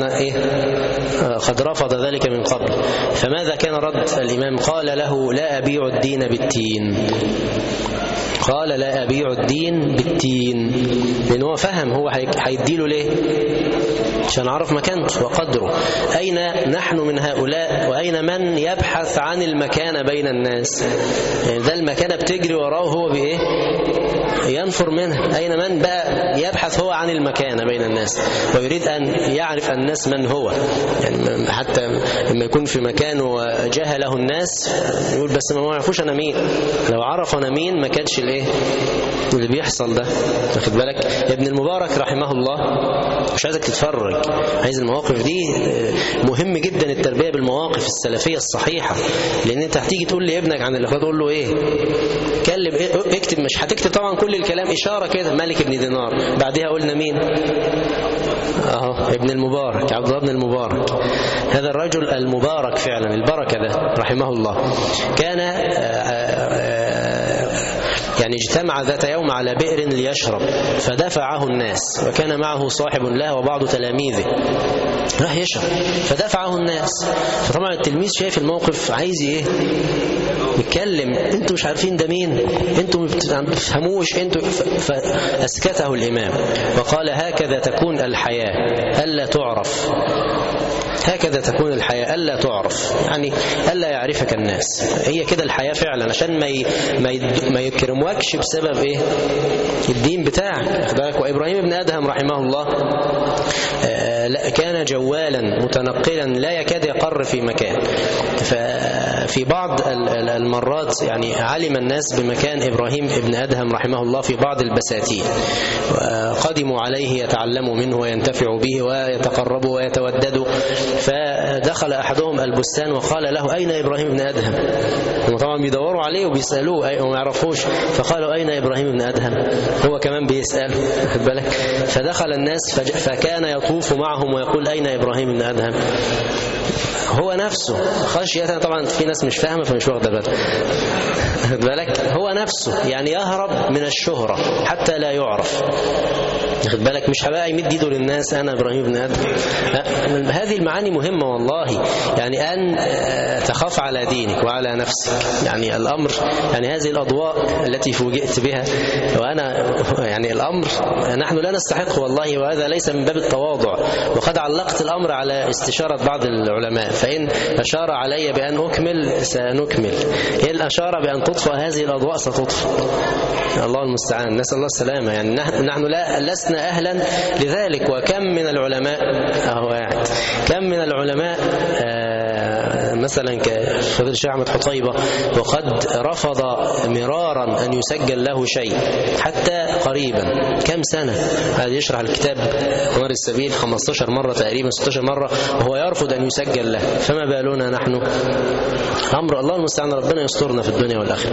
قد رفض ذلك من قبل. فماذا كان رد الإمام؟ قال له: لا أبيع الدين بالتين. قال: لا أبيع الدين بالتين، لأن هو فهم هو هيديله ليه، عشان عرف مكانته وقدره. أين نحن من هؤلاء؟ وأين من يبحث عن المكانة بين الناس؟ يعني ده المكانة بتجري وراه، هو ينفر منها. أين من بقى يبحث هو عن المكانة بين الناس ويريد أن يعرف الناس من هو؟ يعني حتى لما يكون في مكان وجهله الناس يقول: بس ما يعرفوش أنا مين. لو عرف أنا مين ما كانش اللي بيحصل ده، واخد بالك. يا ابن المبارك رحمه الله، مش عايزك تتفرج، عايز المواقف دي مهم جدا، التربية بالمواقف السلفية الصحيحة. لأن أنت هتيجي تقول لابنك عن الإخلاص، تقول له كلم، اكتب، مش هتكتب طبعا كل الكلام، إشارة كده: مالك بن دينار، بعدها قلنا مين؟ ابن المبارك، عبد الله بن المبارك. هذا الرجل المبارك فعلا، البركة ده رحمه الله، كان يعني اجتمع ذات يوم على بئر ليشرب فدفعه الناس، وكان معه صاحب له وبعض تلاميذه، راح يشرب فدفعه الناس. فطبعا التلميذ شايف الموقف عايز ايه؟ يتكلم، انتوا مش عارفين ده مين، انتوا ما بتفهموش انتوا. فأسكته الإمام وقال هكذا تكون الحياة ألا تعرف، هكذا تكون الحياة ألا تعرف، يعني ألا يعرفك الناس. هي كده الحياة فعلا، عشان ما يكرموكش بسبب إيه؟ الدين بتاعك. وإبراهيم بن أدهم رحمه الله كان جوالا متنقلا لا يكاد يقر في مكان. ففي بعض المرات يعني علم الناس بمكان إبراهيم بن أدهم رحمه الله في بعض البساتين، قدموا عليه يتعلموا منه وينتفعوا به ويتقربوا ويتوددوا. فدخل أحدهم البستان وقال له أين إبراهيم بن أدهم؟ هم طبعا بيدوروا عليه وبيسألوه وما يعرفوش، فقالوا أين إبراهيم بن أدهم؟ هو كمان بيسأل، خد بالك. فدخل الناس فكان يطوف معهم ويقول أين إبراهيم بن أدهم؟ هو نفسه خشية، طبعا في ناس مش فاهمة فمش واخدة بالها، خد بالك. هو نفسه يعني يهرب من الشهرة حتى لا يعرف، خد بالك. مش هبقى يمد ايده للناس أنا إبراهيم بن أدهم. هذه المعاني مهمة والله، يعني أن تخاف على دينك وعلى نفسك. يعني الأمر، يعني هذه الأضواء التي فوجئت بها وأنا يعني الأمر نحن لا نستحق والله، وهذا ليس من باب التواضع. وقد علقت الأمر على استشارة بعض العلماء، فإن أشار علي بأن أكمل سنكمل، إن أشار بأن تطفأ هذه الأضواء ستطفأ. الله المستعان، نسأل الله السلامة. يعني نحن لسنا أهلا لذلك. وكم من العلماء كم من العلماء مثلا كفضيلة الشيخ أحمد حطيبة، وقد رفض مرارا أن يسجل له شيء حتى قريبا. كم سنة هذا يشرح الكتاب قمر السبيل 15 مرة تقريبا 16 مرة وهو يرفض أن يسجل له، فما بالنا نحن؟ أمر الله المستعان، ربنا يسترنا في الدنيا والآخرة.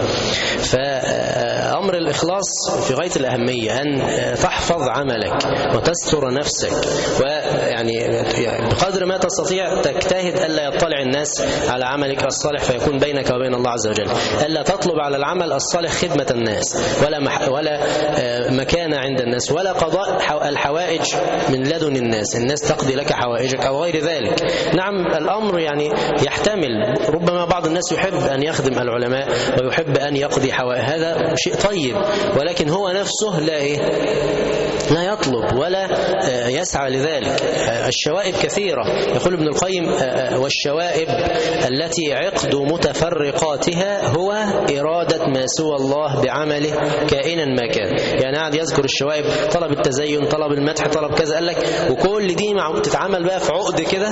فأمر الإخلاص في غاية الأهمية، أن تحفظ عملك وتستر نفسك، ويعني بقدر ما تستطيع تجتهد ألا يطلع الناس على عملك الصالح فيكون بينك وبين الله عز وجل. ألا تطلب على العمل الصالح خدمة الناس ولا مكانة عند الناس ولا قضاء الحوائج من لدن الناس تقضي لك حوائجك أو غير ذلك. نعم الأمر يعني يحتمل، ربما بعض الناس يحب أن يخدم العلماء ويحب أن يقضي حوائج، هذا شيء طيب، ولكن هو نفسه لا يطلب ولا يسعى لذلك. الشوائب كثيرة، يقول ابن القيم والشوائب التي عقد متفرقاتها هو إرادة ما سوى الله بعمله كائنا ما كان. يعني قاعد يذكر الشوائب، طلب التزين، طلب المدح، طلب كذا، قال لك وكل دي تتعمل بقى في عقد كده،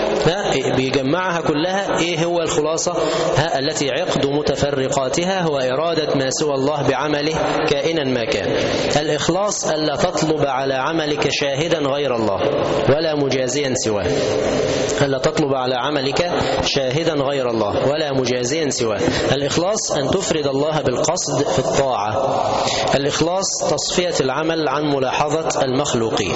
بيجمعها كلها. ايه هو الخلاصة؟ التي عقد متفرقاتها هو إرادة ما سوى الله بعمله كائنا ما كان. الإخلاص ألا تطلب على عملك شاهدا غير الله ولا مجازيا سواه. ألا تطلب على عملك شاهدا غير الله ولا مجازيا سواه. الإخلاص أن تفرد الله بالقصد في الطاعة. الإخلاص تصفية العمل عن ملاحظة المخلوقين.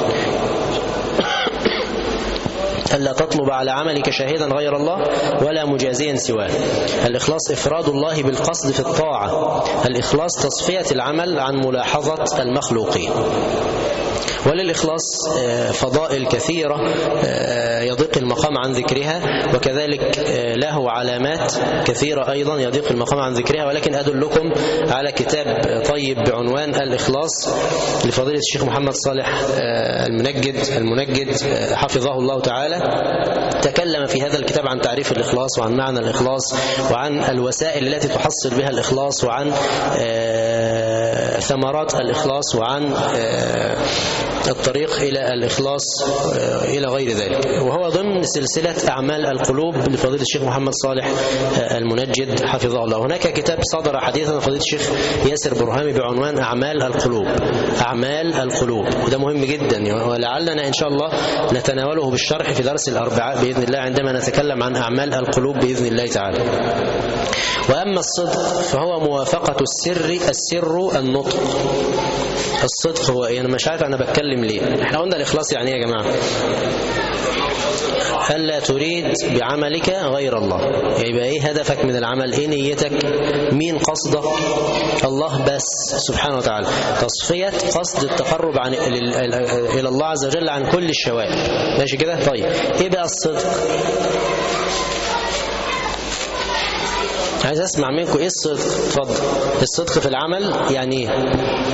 ألا تطلب على عملك شاهدا غير الله ولا مجازيا سواه. الإخلاص إفراد الله بالقصد في الطاعة. الإخلاص تصفية العمل عن ملاحظة المخلوقين. وللإخلاص فضائل كثيرة يضيق المقام عن ذكرها، وكذلك له علامات كثيرة أيضا يضيق المقام عن ذكرها، ولكن أدلكم على كتاب طيب بعنوان الإخلاص لفضيلة الشيخ محمد صالح المنجد حفظه الله تعالى. تكلم في هذا الكتاب عن تعريف الإخلاص وعن معنى الإخلاص وعن الوسائل التي تحصل بها الإخلاص وعن ثمرات الإخلاص وعن الطريق إلى الإخلاص إلى غير ذلك، وهو ضمن سلسلة أعمال القلوب لفضيلة الشيخ محمد صالح المنجد حفظه الله. هناك كتاب صدر حديثا فضيلة الشيخ ياسر برهامي بعنوان أعمال القلوب، وده مهم جدا، ولعلنا إن شاء الله نتناوله بالشرح في درس الأربعاء بإذن الله عندما نتكلم عن أعمال القلوب بإذن الله تعالى. وأما الصدق فهو موافقة السر النطق. الصدق هو انا مش عارف انا بتكلم ليه. احنا قلنا الإخلاص يعني ايه يا جماعة؟ ألا تريد بعملك غير الله. يبقى إيه هدفك من العمل؟ إيه نيتك؟ مين قصدك؟ الله بس سبحانه وتعالى. تصفية قصد التقرب إلى الله عز وجل عن كل الشوائب. ماشي كده؟ طيب إيه بقى الصدق؟ عايز أسمع منكم إيه الصدق؟ اتفضل. الصدق في العمل يعني إيه؟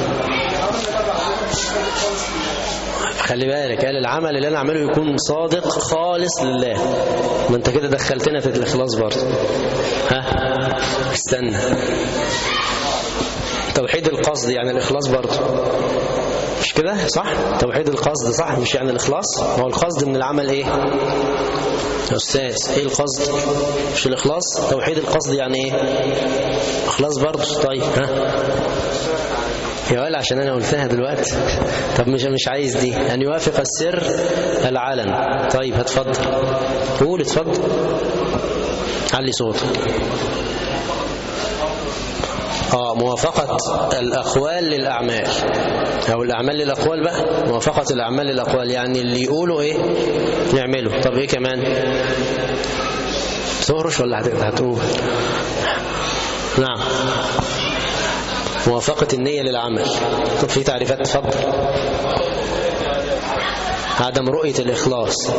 خلي بالك، قال العمل اللي أنا أعمله يكون صادق خالص لله. ما أنت كده دخلتنا في الإخلاص برضه. استنى، توحيد القصد يعني الإخلاص برضه، مش كده؟ صح؟ توحيد القصد صح، مش يعني الإخلاص؟ ما هو القصد من العمل إيه يا أستاذ؟ إيه القصد؟ مش الإخلاص؟ توحيد القصد يعني إيه؟ إخلاص برضه. طيب يا ولا عشان أنا قلتها دلوقتي. طب مش عايز دي، أن يوافق السر العلن. طيب هتفضل قول، اتفضل علي صوتك. موافقة الأقوال للأعمال، أو الأعمال للأقوال بقى. موافقة الأعمال للأقوال يعني اللي يقولوا إيه نعمله. طب إيه كمان؟ تهرش ولا هتقول؟ نعم، موافقة النية للعمل. طب في تعريفات؟ تفضل. عدم رؤية الإخلاص.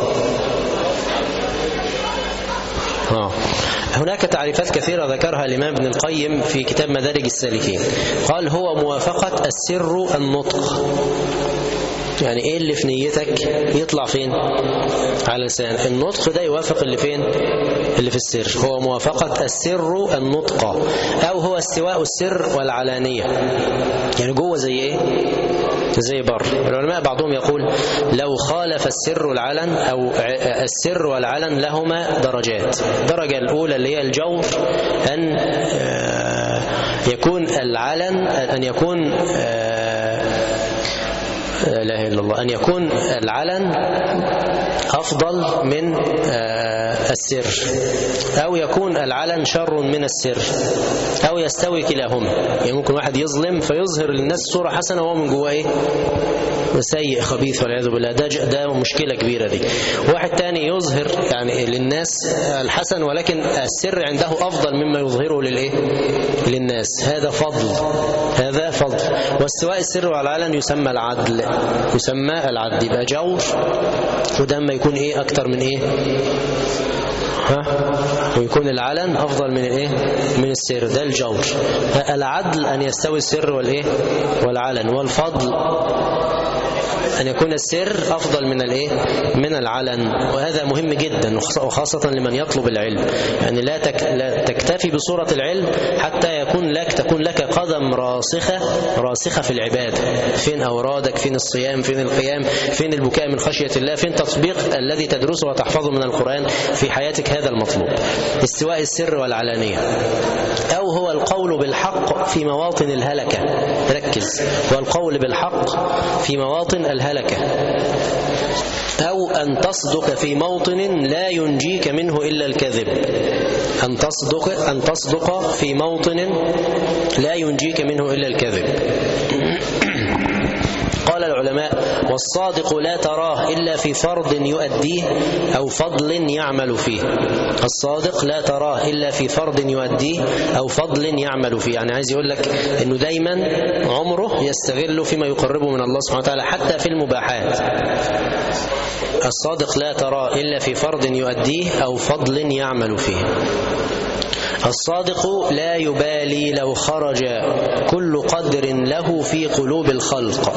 هناك تعريفات كثيرة ذكرها الإمام ابن القيم في كتاب مدارج السالكين. قال هو موافقة السر النطق. يعني ايه اللي في نيتك يطلع فين؟ على لسان. النطق ده يوافق اللي فين؟ اللي في السر. هو موافقة السر النطق، او هو استواء السر والعلانية. يعني جوه زي ايه؟ زي بر. العلماء بعضهم يقول لو خالف السر والعلن، أو السر والعلن لهما درجات. الدرجة الأولى اللي هي الجور، أن يكون العلن، أن يكون لا إله إلا الله، أن يكون العلن أفضل من السر، أو يكون العلن شر من السر، أو يستوي كلاهما. يعني ممكن واحد يظلم فيظهر للناس صورة حسنة وهو من جواه إيه؟ سيء خبيث والعياذ بالله. ده مشكلة كبيرة دي. واحد تاني يظهر يعني للناس الحسن ولكن السر عنده أفضل مما يظهره للإيه؟ للناس. هذا فضل، هذا فضل. واستواء السر والعلن يسمى العدل، يسمى العدل. يبقى جور، وده ما يكون إيه أكتر من إيه؟ ويكون العلن أفضل من الإيه؟ من السر. ده الجور. العدل أن يستوي السر والإيه؟ والعلن. والفضل أن يكون السر أفضل من الإيه؟ من العلن. وهذا مهم جدا، وخاصة لمن يطلب العلم. يعني لا تكتفي بصورة العلم حتى تكون لك قدم راسخة في العبادة. فين أورادك؟ فين الصيام؟ فين القيام؟ فين البكاء من خشية الله؟ فين تطبيق الذي تدرسه وتحفظه من القرآن في حياتك؟ هذا المطلوب. استواء السر والعلانية. أو هو القول بالحق في مواطن الهلكة. ركز، والقول بالحق في مواطن الهلكة. أو أن تصدق في موطن لا ينجيك منه إلا الكذب. أن تصدق في موطن لا ينجيك منه إلا الكذب. قال العلماء والصادق لا تراه إلا في فرض يؤديه أو فضل يعمل فيه. الصادق لا تراه إلا في فرض يؤديه أو فضل يعمل فيه. يعني عايز يقول لك أنه دايما عمره يستغل فيما يقربه من الله سبحانه وتعالى حتى في المباحات. الصادق لا تراه إلا في فرض يؤديه أو فضل يعمل فيه. الصادق لا يبالي لو خرج كل قدر له في قلوب الخلق.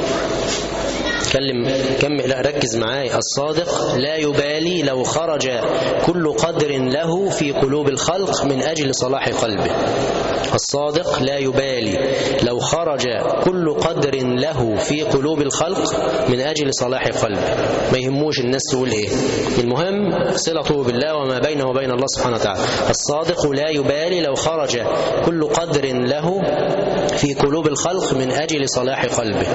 لا ركز معاي. الصادق لا يبالي لو خرج كل قدر له في قلوب الخلق من أجل صلاح قلبه. الصادق لا يبالي لو خرج كل قدر له في قلوب الخلق من أجل صلاح قلبه. ما يهموش الناس تقول إيه، المهم صلته بالله وما بينه وبين الله سبحانه وتعالى. الصادق لا يبالي لو خرج كل قدر له في قلوب الخلق من أجل صلاح قلبه.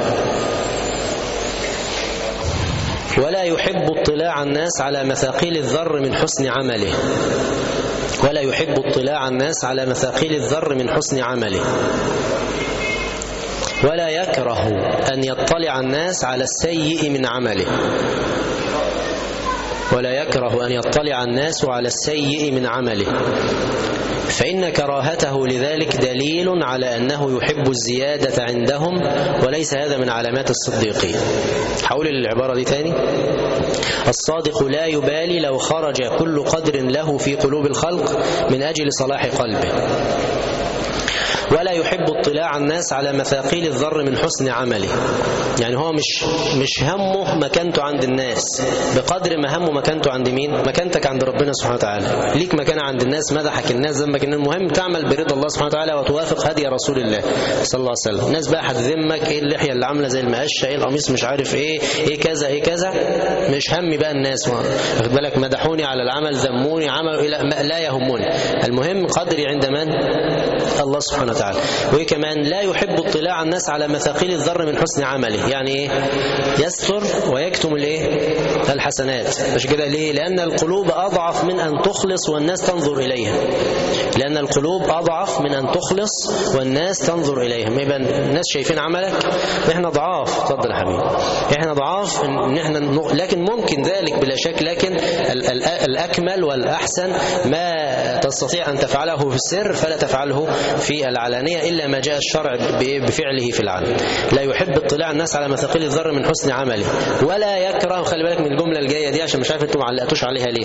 ولا يحب اطلاع الناس على مثاقيل الذر من حسن عمله. ولا يحب اطلاع الناس على مثاقيل الذر من حسن عمله. ولا يكره أن يطلع الناس على السيء من عمله. ولا يكره أن يطلع الناس على السيء من عمله، فإن كراهته لذلك دليل على أنه يحب الزيادة عندهم، وليس هذا من علامات الصديقين. حول العبارة دي تاني: الصادق لا يبالي لو خرج كل قدر له في قلوب الخلق من أجل صلاح قلبه، ولا يحب اطلاع الناس على مثاقيل الذر من حسن عمله. يعني هو مش همه مكانته عند الناس بقدر ما همه مكانته عند مين؟ مكانتك عند ربنا سبحانه وتعالى. ليك مكانة عند الناس، مدحك الناس، ذمك، ان المهم تعمل برضا الله سبحانه وتعالى وتوافق هدي رسول الله صلى الله عليه وسلم. الناس بقى هتذمك، ايه اللحية اللي عاملة زي المقشة، ايه القميص مش عارف ايه كذا ايه كذا، مش همي بقى الناس. واخد بالك؟ مدحوني على العمل، ذموني، عملوا، لا يهموني. المهم قدري عند من؟ الله سبحانه وتعالى. وكمان لا يحب اطلاع الناس على مثاقيل الذر من حسن عمله. يعني ايه؟ يستر ويكتم الايه؟ الحسنات. مش كده؟ ليه؟ لأن القلوب أضعف من أن تخلص والناس تنظر إليها. لأن القلوب أضعف من أن تخلص والناس تنظر إليها. ما يبقى الناس شايفين عملك، احنا ضعاف. اتفضل يا حبيبي. احنا ضعاف ان احنا لكن ممكن ذلك بلا شك. لكن الأكمل والأحسن ما تستطيع أن تفعله في السر فلا تفعله في العلانية إلا ما جاء الشرع بفعله في العلن. لا يحب اطلاع الناس على مثاقيل الذر من حسن عمله، ولا يكره. خلي بالك من الجملة الجاية دي عشان مش عارف انتم ما علقتوش عليها ليه.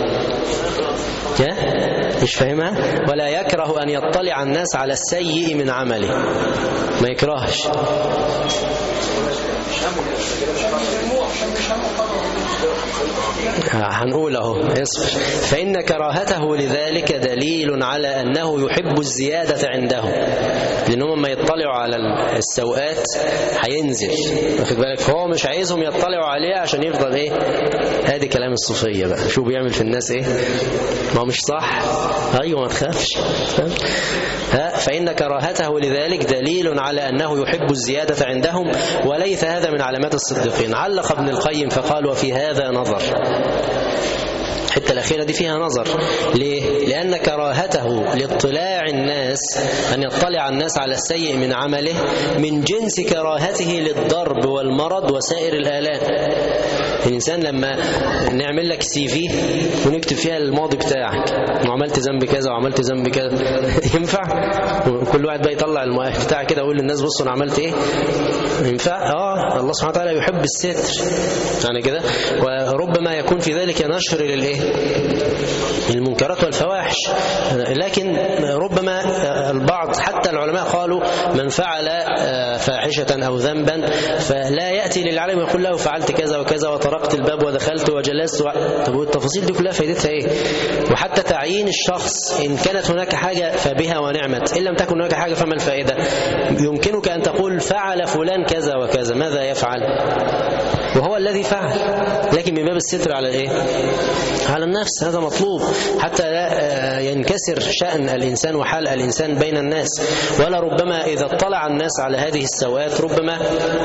مش فاهمها؟ ولا يكره أن يطلع الناس على السيء من عمله. ما يكرهش. هنقول اهو، اصبر. فإن كراهته لذلك دليل على أنه يحب الزيادة عندهم، لأنهم ما يطلعوا على السوءات هينزل. واخد بالك؟ هو مش عايزهم يطلعوا عليها عشان يفضل ايه؟ ادي كلام الصوفية بقى. شو بيعمل في الناس ايه؟ ما مش صح. ايوه ما تخافش. فإن كراهته لذلك دليل على أنه يحب الزيادة عندهم، وليس هذا من علامات الصديقين. علق ابن القيم فقال: وفي هذا نظر. الحتة الأخيرة دي فيها نظر. ليه؟ لأن كراهته لاطلاع الناس، أن يطلع الناس على السيء من عمله، من جنس كراهته للضرب والمرض وسائر الآلام. الإنسان لما نعمل لك CV ونكتب فيها الماضي بتاعك، وعملت ذنب كذا وعملت ذنب كذا، ينفع؟ وكل واحد بقى يطلع المؤهل بتاعه كده ويقول للناس بصوا أنا عملت إيه؟ ينفع؟ الله سبحانه وتعالى يحب الستر يعني كده. وربما يكون في ذلك نشر للإيه؟ المنكرات والفواحش. لكن ربما البعض حتى العلماء قالوا: من فعل فاحشة أو ذنبا فلا يأتي للعالم ويقول له فعلت كذا وكذا وطرقت الباب ودخلت وجلست طب والتفاصيل دي كلها فائدتها ايه؟ وحتى تعيين الشخص إن كانت هناك حاجة فبها ونعمت، إن لم تكن هناك حاجة فما الفائدة؟ يمكنك أن تقول فعل فلان كذا وكذا، ماذا يفعل؟ وهو الذي فعل، لكن من باب الستر على الايه؟ على النفس. هذا مطلوب حتى لا ينكسر شأن الإنسان وحال الإنسان بين الناس. ولا ربما إذا اطلع الناس على هذه السوءات ربما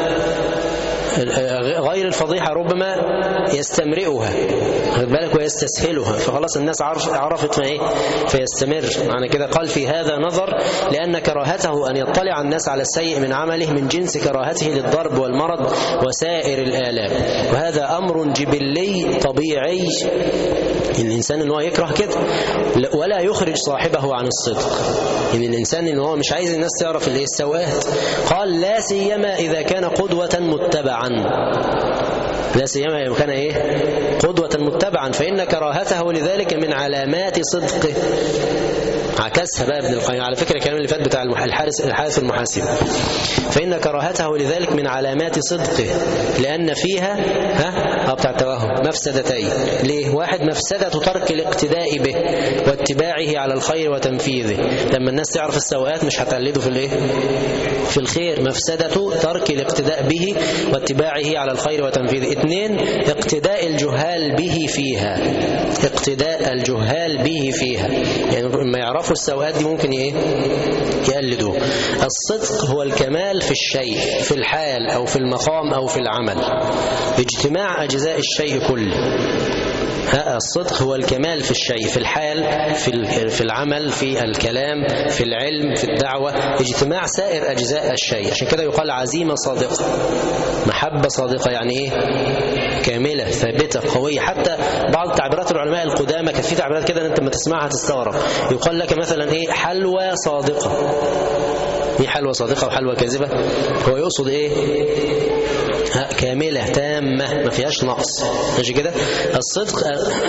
غير الفضيحة ربما يستمرئها، خد بالك، ويستسهلها، فخلاص الناس عرفت ما ايه فيستمر. معنى كده قال: في هذا نظر، لأن كراهته أن يطلع الناس على السيء من عمله من جنس كراهته للضرب والمرض وسائر الآلام، وهذا أمر جبلي طبيعي. الإنسان اللي هو يكره كده ولا يخرج صاحبه عن الصدق. يعني الإنسان اللي هو مش عايز الناس تعرف السوءات. قال: لا سيما إذا كان قدوة متبعا. لا سيما إذا كان ايه؟ قدوة متبعا، فإن كراهته لذلك من علامات صدقه. عكسها بقى ابن القيم على فكرة الكلام اللي فات بتاع الحارث المحاسب. فإن كراهته لذلك من علامات صدقه، لأن فيها بتاع التوهم مفسدتين. ليه؟ واحد: مفسدة ترك الاقتداء به واتباعه على الخير وتنفيذه. لما الناس تعرف السوءات مش هتقلده في الايه؟ في الخير. مفسدة ترك الاقتداء به واتباعه على الخير وتنفيذه. 2: اقتداء الجهال به فيها. اقتداء الجهال به فيها، يعني لما يعرفوا السوءات دي ممكن ايه؟ يقلدوه. الصدق هو الكمال في الشيء، في الحال أو في المقام أو في العمل، اجتماع أجزاء الشيء كله. الصدق هو الكمال في الشيء، في الحال، في العمل، في الكلام، في العلم، في الدعوة، اجتماع سائر أجزاء الشيء. عشان كده يقال عزيمة صادقة، محبة صادقة، يعني إيه؟ كاملة ثابتة قوية. حتى بعض تعبيرات العلماء القدامى كانت في تعبيرات كده أنت لما تسمعها تستغرب. يقال لك مثلا إيه؟ حلوى صادقة. إيه حلوى صادقة وحلوى كاذبة؟ هو يقصد إيه؟ كاملة تامة ما فيهاش نقص. ماشي كده؟ الصدق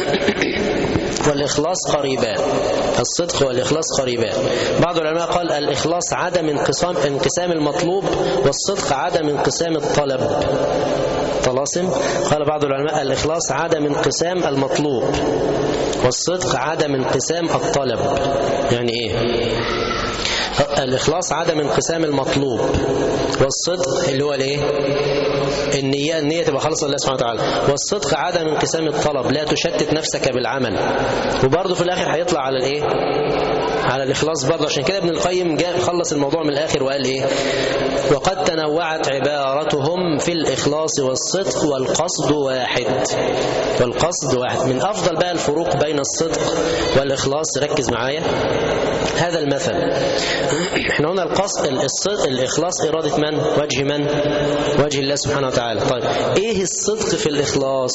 والإخلاص قريبان. الصدق والإخلاص قريبان. بعض العلماء قال الإخلاص عدم انقسام المطلوب، والصدق عدم انقسام الطلب. طلاسم. قال بعض العلماء الإخلاص عدم انقسام المطلوب، والصدق عدم انقسام الطلب. يعني إيه؟ الإخلاص عدم انقسام المطلوب، والصدق اللي هو الايه؟ النية تبقى خالصة لله سبحانه وتعالى، والصدق عدم انقسام الطلب، لا تشتت نفسك بالعمل. وبرضه في الآخر هيطلع على الايه؟ على الإخلاص برضه. عشان كده ابن القيم جاء خلص الموضوع من الآخر وقال ايه؟ وقد تنوعت عبارتهم في الإخلاص والصدق، والقصد واحد. والقصد واحد. من أفضل بقى الفروق بين الصدق والإخلاص، ركز معايا هذا المثل. احنا قلنا الإخلاص إرادة من؟ وجه من؟ وجه الله سبحانه وتعالى. طيب ايه الصدق في الإخلاص؟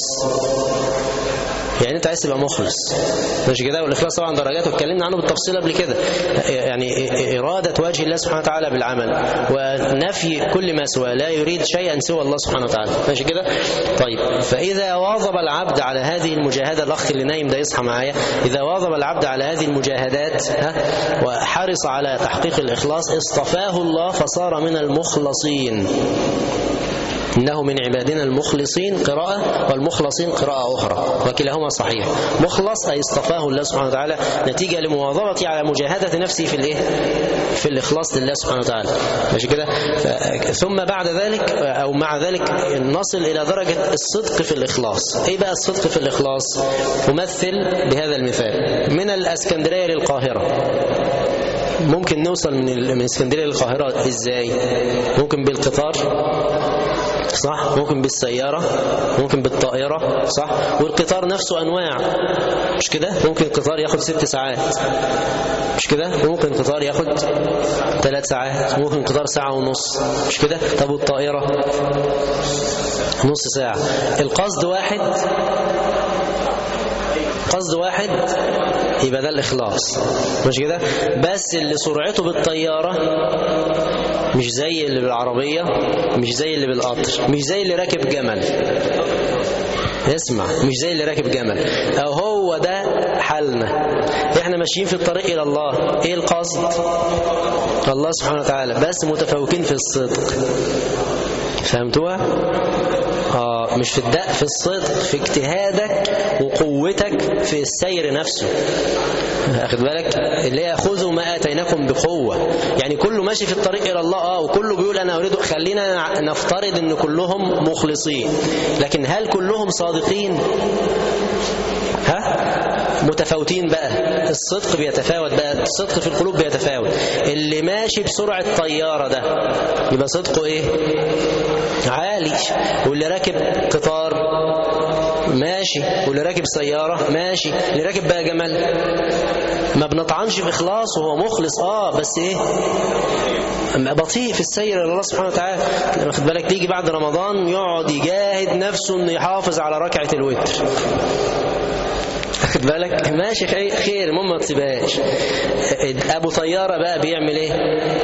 يعني انت عايز تبقى مخلص، ماشي كده؟ والاخلاص طبعا درجات واتكلمنا عنه بالتفصيل قبل كده. يعني اراده وجه الله سبحانه وتعالى بالعمل، ونفي كل ما سواه، لا يريد شيئا سوى الله سبحانه وتعالى، ماشي كده؟ طيب فاذا واظب العبد على هذه المجاهده، الاخ اللي نايم ده يصحى معايا، اذا واظب العبد على هذه المجاهدات وحرص على تحقيق الاخلاص، اصطفاه الله فصار من المخلصين. إنه من عبادنا المخلصين قراءة، والمخلصين قراءة أخرى، وكلاهما صحيح. مخلص أي اصطفاه الله سبحانه وتعالى نتيجة لمواظبته على مجاهدة نفسه في الإيه؟ في الإخلاص لله سبحانه وتعالى، ماشي كده؟ ثم بعد ذلك أو مع ذلك نصل إلى درجة الصدق في الإخلاص. إيه بقى الصدق في الإخلاص؟ أمثل بهذا المثال. من الإسكندرية للقاهرة ممكن نوصل من اسكندرية للقاهرة إزاي؟ ممكن بالقطار، صح؟ ممكن بالسيارة، ممكن بالطائرة، صح؟ والقطار نفسه أنواع، مش كده؟ ممكن القطار ياخد 6 ساعات، مش كده؟ ممكن القطار ياخد 3 ساعات، ممكن القطار 1.5 ساعة، مش كده؟ طب والطائرة نص ساعة. القصد واحد، قصد واحد، يبقى ده الإخلاص، مش كده؟ بس اللي سرعته بالطيارة مش زي اللي بالعربية، مش زي اللي بالقطر، مش زي اللي راكب جمل. اسمع، مش زي اللي راكب جمل. أو هو ده حالنا، احنا ماشيين في الطريق إلى الله. ايه القصد؟ الله سبحانه وتعالى، بس متفوقين في الصدق. فهمتوها؟ مش في الدق، في الصدق، في اجتهادك وقوتك في السير نفسه. أخذ بالك؟ اللي يأخذوا ما آتيناكم بقوة، يعني كله ماشي في الطريق إلى الله، وكله بيقول أنا أريد. خلينا نفترض أن كلهم مخلصين، لكن هل كلهم صادقين؟ متفاوتين بقى. الصدق بيتفاوت بقى، الصدق في القلوب بيتفاوت. اللي ماشي بسرعة طيارة ده يبقى صدقه ايه؟ عالي. واللي راكب قطار ماشي، واللي راكب سيارة ماشي، اللي راكب بقى جمل ما بنطعنش في إخلاص وهو مخلص، بس ايه؟ بطيء في السير إلى الله سبحانه وتعالى. واخد بالك؟ تيجي بعد رمضان يقعد يجاهد نفسه انه يحافظ على ركعة الوتر. واخد بالك؟ ماشي خير، المهم ما تسيبهاش. ابو طيارة بقى بيعمل ايه؟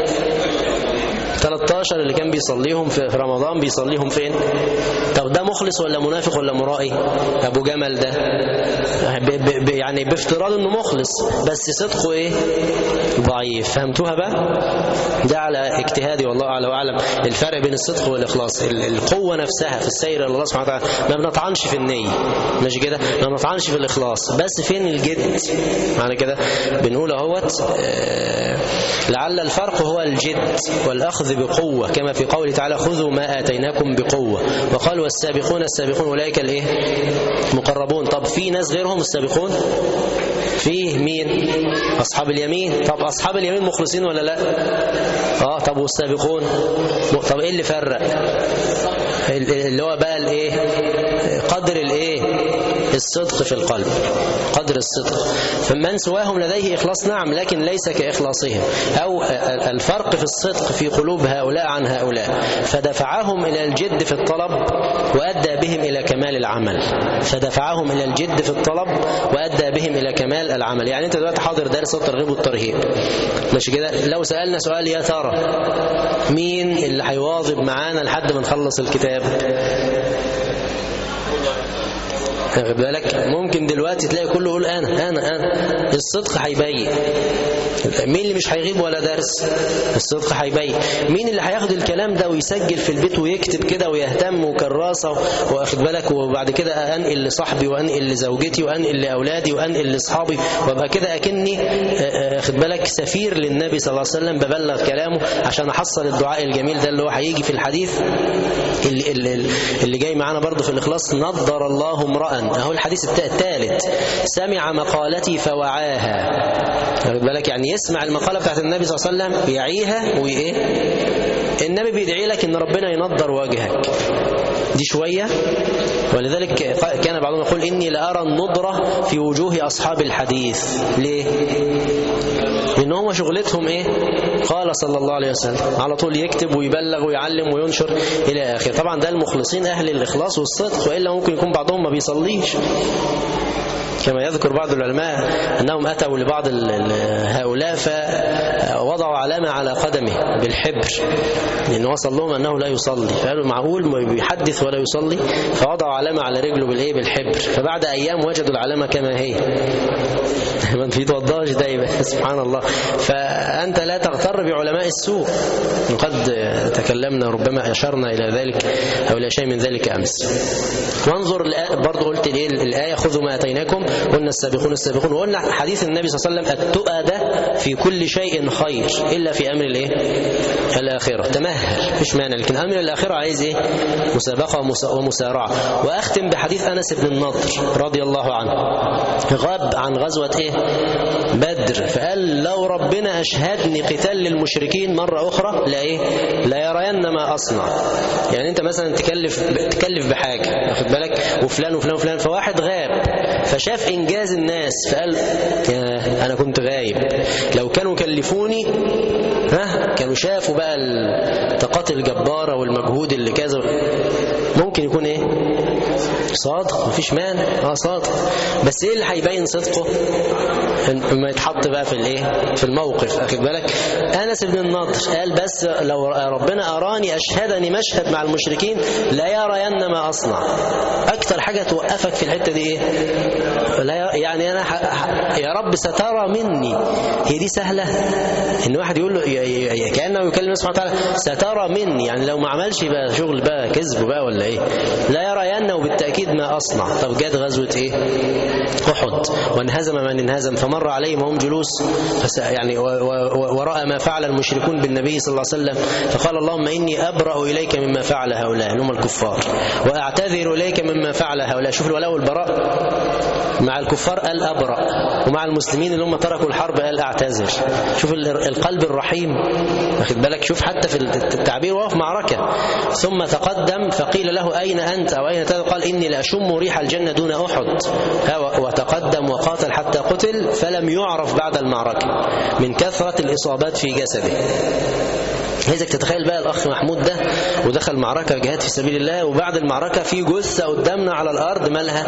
13 اللي كان بيصليهم في رمضان بيصليهم فين؟ طب ده مخلص ولا منافق ولا مرائي؟ ابو جمل ده يعني بافتراض انه مخلص، بس صدقه ايه؟ ضعيف. فهمتوها بقى؟ ده على اجتهادي والله اعلى واعلم الفرق بين الصدق والاخلاص. القوه نفسها في السير الى الله سبحانه وتعالى. ما بنطعنش في النيه، ماشي كده؟ ما بنطعنش في الاخلاص، بس فين الجد؟ معنى كده بنقول اهوت لعل الفرق هو الجد والاخذ بقوه، كما في قوله تعالى خذوا ما اتيناكم بقوه. وقال والسابقون السابقون اولئك الايه؟ مقربون. طب في ناس غيرهم السابقون؟ فيه مين؟ أصحاب اليمين. طب أصحاب اليمين مخلصين ولا لا؟ طب والسابقون؟ طب إيه اللي فرق؟ اللي هو بقى الإيه؟ قدر الإيه؟ الصدق في القلب، قدر الصدق. فمن سواهم لديه إخلاص نعم، لكن ليس كإخلاصهم، أو الفرق في الصدق في قلوب هؤلاء عن هؤلاء، فدفعهم إلى الجد في الطلب وأدى بهم إلى كمال العمل. فدفعهم إلى الجد في الطلب وأدى بهم إلى كمال العمل. يعني أنت دلوقتي حاضر درس الترغيب والترهيب، ماشي كده، لو سألنا سؤال يا ترى مين اللي هيواظب معانا لحد ما نخلص الكتاب؟ واخد بالك؟ ممكن دلوقتي تلاقي كله يقول أنا الصدق هيبين. مين اللي مش هيغيب ولا درس؟ الصدق هيبين. مين اللي هياخد الكلام ده ويسجل في البيت ويكتب كده ويهتم وكراسة واخد بالك، وبعد كده أنقل لصاحبي وأنقل لزوجتي وأنقل لأولادي وأنقل لأصحابي، وابقى كده أكني واخد بالك سفير للنبي صلى الله عليه وسلم ببلغ كلامه عشان أحصل الدعاء الجميل ده اللي هو هيجي في الحديث اللي جاي معانا برضو في الإخلاص: نضر الله امرأ، أهو الحديث الثالث، سمع مقالتي فوعاها. واخد بالك؟ يعني يسمع المقالة بتاعت النبي صلى الله عليه وسلم يعيها وإيه؟ النبي بيدعي لك إن ربنا ينضر وجهك دي شوية. ولذلك كان بعضهم يقول إني لأرى النضرة في وجوه أصحاب الحديث. ليه؟ لأن هم شغلتهم إيه؟ قال صلى الله عليه وسلم، على طول يكتب ويبلغ ويعلم وينشر إلى آخر. طبعا ده المخلصين أهل الإخلاص والصدق، وإلا ممكن يكون بعضهم ما بيصليش، كما يذكر بعض العلماء أنهم أتوا لبعض هؤلاء فوضعوا علامة على قدمه بالحبر، لأنه وصل لهم أنه لا يصلي، فقالوا معقول ما بيحدث ولا يصلي؟ فوضعوا علامة على رجله بالحبر، فبعد أيام وجدوا العلامة كما هي. ما بيتوضاش دايما سبحان الله. فأنت لا تغتر بعلماء السوء، وقد تكلمنا ربما أشرنا إلى ذلك أو إلى شيء من ذلك أمس. وانظر برضو قلت الآية: خذوا ما أتيناكم، قلنا السابقون السابقون، وقلنا حديث النبي صلى الله عليه وسلم: التؤدة في كل شيء خير إلا في أمر الآخرة. تمهل مفيش مانع، لكن أمر الآخرة عايز إيه؟ مسابقة ومسارعة. وأختم بحديث أنس بن النضر رضي الله عنه، غاب عن غزوة إيه؟ بدر، فقال: لو ربنا أشهدني قتال للمشركين مرة أخرى لا يرين ما أصنع. يعني أنت مثلا تكلف بحاجة، واخد بالك، وفلان وفلان وفلان، فواحد غاب فشاف إنجاز الناس فقال: أنا كنت غايب، لو كانوا كلفوني كانوا شافوا بقى الطاقات الجبارة والمجهود اللي كذا. ممكن يكون إيه؟ صادق، مفيش مانع، صادق. بس إيه اللي هيبين صدقه؟ ما يتحط بقى في الموقف، واخد بالك. أنس بن النضر قال: بس لو ربنا أراني أشهدني مشهد مع المشركين لا يرين ما أصنع. أكتر حاجة توقفك في الحتة دي إيه؟ يعني أنا يا رب سترى مني. هي دي سهلة إن واحد يقول له كأنه يكلم سبحانه وتعالى: سترى مني، يعني لو ما عملش بقى شغل بقى كذب بقى ولا إيه؟ لا يرين وبالتأكيد ما أصنع. طب جات غزوة إيه؟ أحد، وانهزم من انهزم، فمر عليهم وهم جلوس يعني ورأى ما فعل المشركون بالنبي صلى الله عليه وسلم، فقال: اللهم إني أبرأ إليك مما فعل هؤلاء، هم الكفار، وأعتذر إليك مما فعل هؤلاء. شوف الولاء والبراء، مع الكفار قال أبرأ، ومع المسلمين اللي هم تركوا الحرب قال أعتذر. شوف القلب الرحيم، واخد بالك. شوف حتى في التعبير وهو في معركة: ثم تقدم فقيل له: أين أنت أو أين تذهب؟ قال: إني لأشم ريح الجنة دون أحد. وتقدم وقاتل حتى قتل فلم يعرف بعد المعركة من كثرة الإصابات في جسده. عايزك تتخيل بقى الأخ محمود ده ودخل معركة جهاد في سبيل الله، وبعد المعركة في جثة قدامنا على الأرض مالها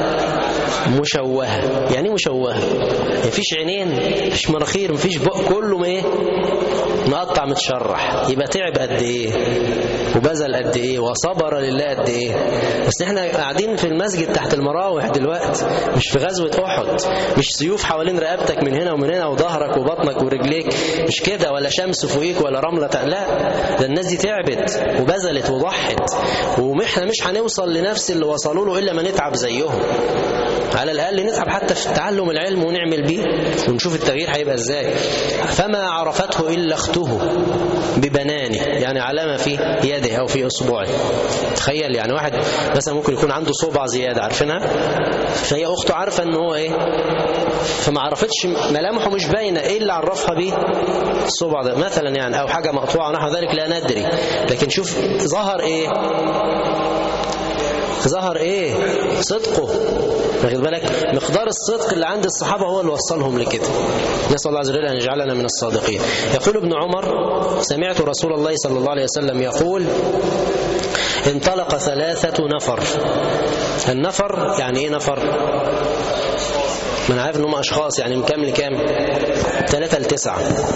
مشوهة. يعني مشوهة؟ مفيش عينين، مفيش مناخير، مفيش بق، كله مقطع متشرح. يبقى تعب قد ايه وبذل قد ايه وصبر لله قد ايه. بس احنا قاعدين في المسجد تحت المراوح دلوقتي، مش في غزوة أحد، مش سيوف حوالين رقبتك من هنا ومن هنا وظهرك وبطنك ورجليك، مش كده، ولا شمس فوقيك ولا رملة. لا، ده الناس دي تعبت وبذلت وضحت، واحنا مش هنوصل لنفس اللي وصلوا له إلا ما نتعب زيهم. على الأقل نتعب حتى في تعلم العلم ونعمل بيه ونشوف التغيير هيبقى ازاي. فما عرفته إلا أخته ببنانه، يعني علامة في يده أو في أصبعه. تخيل يعني واحد مثلا ممكن يكون عنده صبع زيادة، عارفينها، فهي أخته عارفة إن هو إيه، فما عرفتش، ملامحه مش باينة، إيه اللي عرفها بيه؟ الصبع ده مثلا يعني، أو حاجة مقطوعة نحو ذلك لا ندري. لكن شوف ظهر إيه؟ ظهر ايه؟ صدقه. واخد بالك؟ مقدار الصدق اللي عند الصحابة هو اللي وصلهم لكده. نسأل الله عز وجل أن يجعلنا من الصادقين. يقول ابن عمر: سمعت رسول الله صلى الله عليه وسلم يقول: انطلق 3 نفر. النفر يعني ايه نفر؟ ما انا عارف ان هم اشخاص، يعني من كام لكام؟ 3 ل9.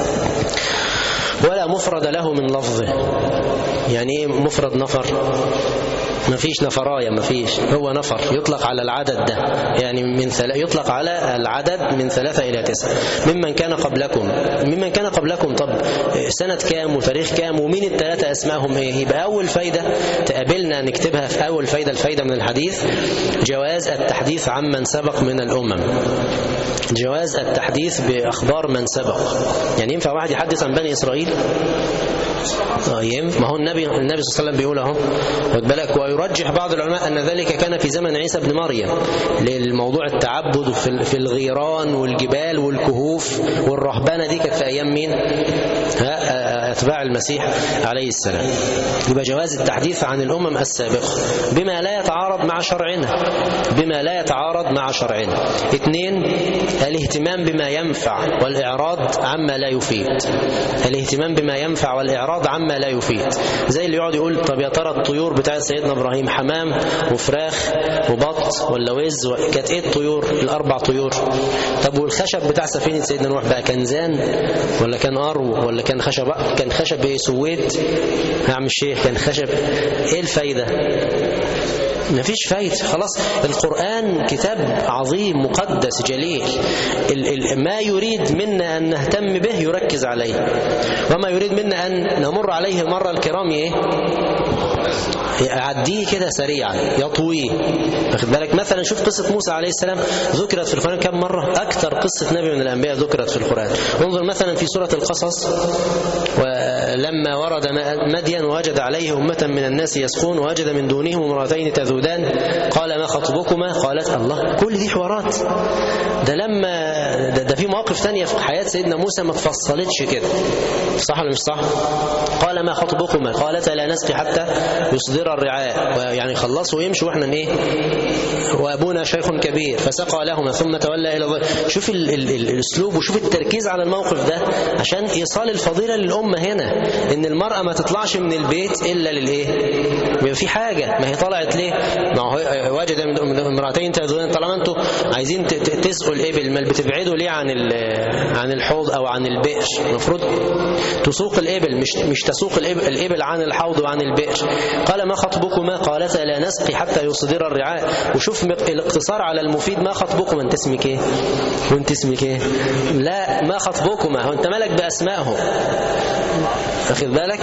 ولا مفرد له من لفظه. يعني ايه مفرد نفر؟ مفيش نفرايا، مفيش، هو نفر يطلق على العدد ده، يعني يطلق على العدد من 3 إلى 9. ممن كان قبلكم. ممن كان قبلكم، طب سنة كام وتاريخ كام ومين ال3 أسمائهم ايه؟ يبقى أول فايدة تقابلنا نكتبها في أول فايدة، الفايدة من الحديث: جواز التحديث عمن سبق من الأمم. جواز التحديث بأخبار من سبق. يعني ينفع واحد يحدث عن بني إسرائيل؟ ما هو النبي صلى الله عليه وسلم بيقول اهو. خد بالك. ويرجح بعض العلماء أن ذلك كان في زمن عيسى بن مريم، للموضوع التعبد في الغيران والجبال والكهوف والرهبنة دي كانت في أيام مين؟ أتباع المسيح عليه السلام. يبقى جواز التحديث عن الأمم السابقة بما لا يتعارض مع شرعنا. بما لا يتعارض مع شرعنا. 2: الاهتمام بما ينفع والإعراض عما لا يفيد. الاهتمام بما ينفع والإعراض عما لا يفيد. زي اللي يقعد يقول: طب يا ترى الطيور بتاعت سيدنا إبراهيم حمام وفراخ وبط ولا وز كانت ايه الطيور؟ ال4 طيور. طب والخشب بتاع سفينة سيدنا نوح بقى كان زان ولا كان أرو ولا كان خشب؟ كان خشب ايه؟ سويت يا عم الشيخ، كان خشب. ايه الفايدة؟ مفيش فايدة. خلاص، القرآن كتاب عظيم مقدس جليل. ما يريد منا أن نهتم به يركز عليه، وما يريد منا أن نمر عليه مرة الكرام يعديه كده سريعا، يطويه. واخد بالك؟ مثلا شوف قصة موسى عليه السلام ذكرت في القرآن كم مرة؟ أكثر قصة نبي من الأنبياء ذكرت في القرآن. انظر مثلا في سورة القصص: ولما ورد مدين ووجد عليه أمة من الناس يسقون ووجد من دونهم امرأتين تذودان قال ما خطبكما؟ قالت الله. كل دي حوارات. ده لما ده في مواقف ثانية في حياة سيدنا موسى ما تفصلتش كده. صح ولا مش صح؟ قال ما خطبكما؟ قالتا لا نسقي حتى يصدر الرعاء. يعني خلصوا ويمشوا واحنا ايه؟ وابونا شيخ كبير فسقى لهما ثم تولى الى الظل. شوف الاسلوب وشوف التركيز على الموقف ده عشان ايصال الفضيله للامه هنا، ان المراه ما تطلعش من البيت الا للايه؟ بيبقى في حاجه. ما هي طلعت ليه؟ ما هو وجد من امرأتين تذودان. طالما انتوا عايزين تسقوا الابل، ما بتبعدوا ليه عن الحوض او عن البئر؟ المفروض تسوق الابل، مش تسوق الابل عن الحوض وعن البئر. قال ما خطبكما؟ قالتا لا نسقي حتى يصدر الرعاء. وشوف الاقتصار على المفيد: ما خطبكما؟ انت اسمك ايه؟ وانت اسمك ايه؟ لا، ما خطبكما، هو انت مالك باسمائهم؟ واخد بالك؟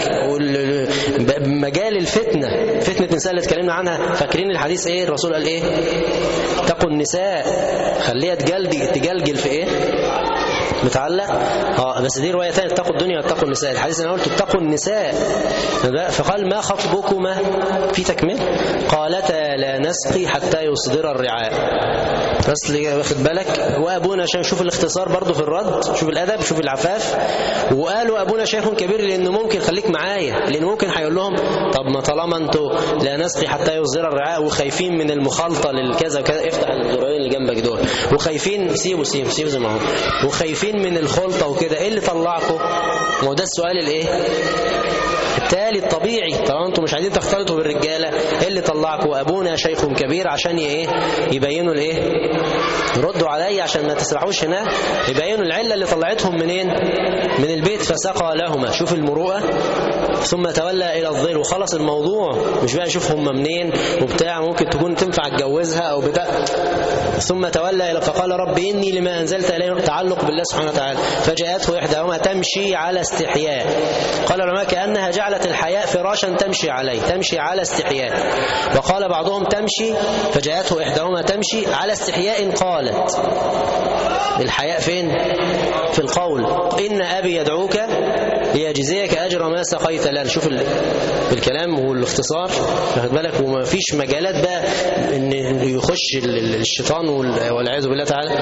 مجال الفتنه، فتنه النساء اللي اتكلمنا عنها، فاكرين الحديث ايه؟ الرسول قال ايه؟ اتقوا النساء، خليها تجلجل في ايه؟ متعلق. بس دي روايه ثانيه: اتقوا الدنيا واتقوا النساء. الحديث انا قلت اتقوا النساء، فقال ما خطبكما؟ في تكمل: قالتا لا نسقي حتى يصدر الرعاء. بس واخد بالك؟ وابونا شيخ. شوف الاختصار برضو في الرد، شوف الادب، شوف العفاف. وقالوا ابونا شيخ كبير لانه ممكن، خليك معايا، لانه ممكن هيقول لهم طب ما طالما انتوا لا نسقي حتى يصدر الرعاء وخايفين من المخالطه للكذا وكذا، افتح الزرارين اللي جنبك دول، وخايفين سيبوا زي ما هو، وخايفين من الخلطه وكده، ايه اللي طلعكم؟ ما هو ده السؤال الايه التالي الطبيعي. طالما انتم مش عايزين تختلطوا بالرجاله، ايه اللي طلعكم؟ ابونا شيخ كبير، عشان يبينوا الايه؟ ردوا علي عشان ما تسرحوش هنا، يبينوا العله اللي طلعتهم منين؟ من البيت. فسقى لهما. شوف المروءه. ثم تولى الى الظل، وخلص الموضوع. مش بقى شوف هم منين وبتاع، ممكن تكون تنفع اتجوزها او بتاع. ثم تولى الى فقال رب اني لما انزلت الي، تعلق بالله سبحانه وتعالى. فجاءته احداهما تمشي على استحياء. قال العلماء كانها جعلت الحياء فراشا تمشي عليه، تمشي على استحياء. وقال بعضهم تمشي، فجاءته احداهما تمشي على استحياء قالت. الحياء فين؟ في القول. ان ابي يدعوك ليجزيك أجر ما سقيت لنا. شوف الكلام والاختصار، واخد بالك، وما فيش مجالات بقى ان يخش الشيطان والعياذ بالله تعالى.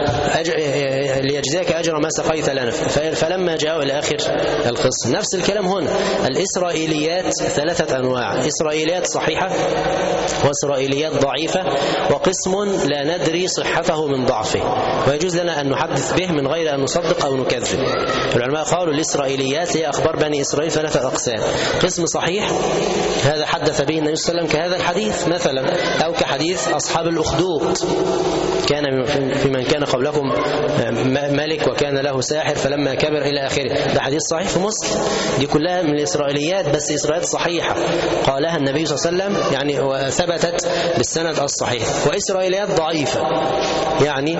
ليجزيك أجر ما سقيت لنا. فلما جاءوا إلى آخر القصة نفس الكلام هنا. الإسرائيليات 3 أنواع: إسرائيليات صحيحة، وإسرائيليات ضعيفة، وقسم لا ندري صحته من ضعفه ويجوز لنا أن نحدث به من غير أن نصدق أو نكذب. العلماء قالوا الإسرائيليات هي أخبار بني إسرائيل 3 أقسام: قسم صحيح، هذا حدث به النبي صلى الله عليه وسلم كهذا الحديث مثلا، أو كحديث أصحاب الأخدود، كان في من كان قبلكم ملك وكان له ساحر فلما كبر إلى آخره، ده حديث صحيح في مسلم. دي كلها من الإسرائيليات، بس إسرائيليات صحيحة قالها النبي صلى الله عليه وسلم، يعني وثبتت بالسند الصحيح. وإسرائيليات ضعيفة يعني